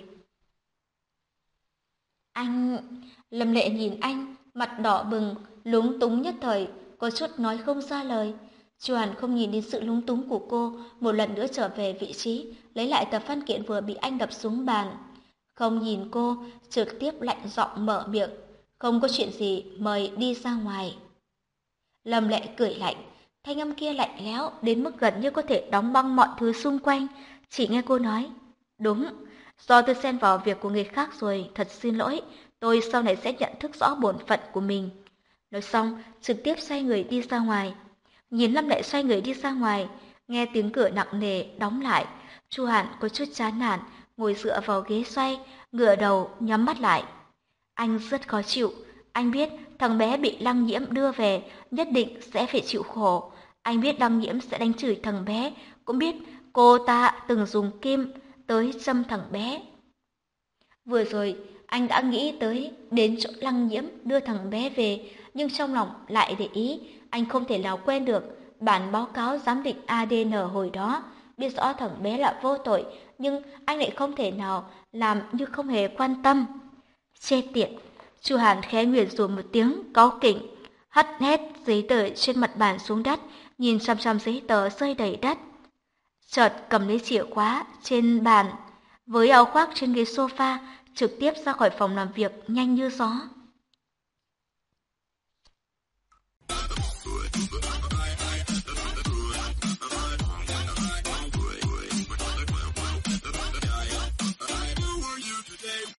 Anh... Lâm Lệ nhìn anh, mặt đỏ bừng, lúng túng nhất thời, có chút nói không ra lời. Chu Hàn không nhìn đến sự lúng túng của cô, một lần nữa trở về vị trí, lấy lại tập văn kiện vừa bị anh đập xuống bàn. Không nhìn cô, trực tiếp lạnh giọng mở miệng, không có chuyện gì, mời đi ra ngoài. Lâm Lệ cười lạnh, thanh âm kia lạnh lẽo đến mức gần như có thể đóng băng mọi thứ xung quanh. Chỉ nghe cô nói, đúng, do tôi xen vào việc của người khác rồi, thật xin lỗi, tôi sau này sẽ nhận thức rõ bổn phận của mình. Nói xong, trực tiếp xoay người đi ra ngoài. Nhìn Lâm Lệ xoay người đi ra ngoài, nghe tiếng cửa nặng nề đóng lại, Chu Hàn có chút chán nản, ngồi dựa vào ghế xoay, ngửa đầu nhắm mắt lại. Anh rất khó chịu, anh biết thằng bé bị Lăng Nhiễm đưa về nhất định sẽ phải chịu khổ. Anh biết Lăng Nhiễm sẽ đánh chửi thằng bé, cũng biết cô ta từng dùng kim tới châm thằng bé. Vừa rồi, anh đã nghĩ tới đến chỗ Lăng Nhiễm đưa thằng bé về, nhưng trong lòng lại để ý, anh không thể nào quên được bản báo cáo giám định a đê en hồi đó. Biết rõ thằng bé là vô tội, nhưng anh lại không thể nào làm như không hề quan tâm. Chê tiệt! Chu Hàn khẽ nguyền rủa một tiếng cáu kỉnh, hất hết giấy tờ trên mặt bàn xuống đất, nhìn chăm chăm giấy tờ rơi đầy đất. Chợt cầm lấy chìa khóa trên bàn, với áo khoác trên ghế sofa, trực tiếp ra khỏi phòng làm việc nhanh như gió.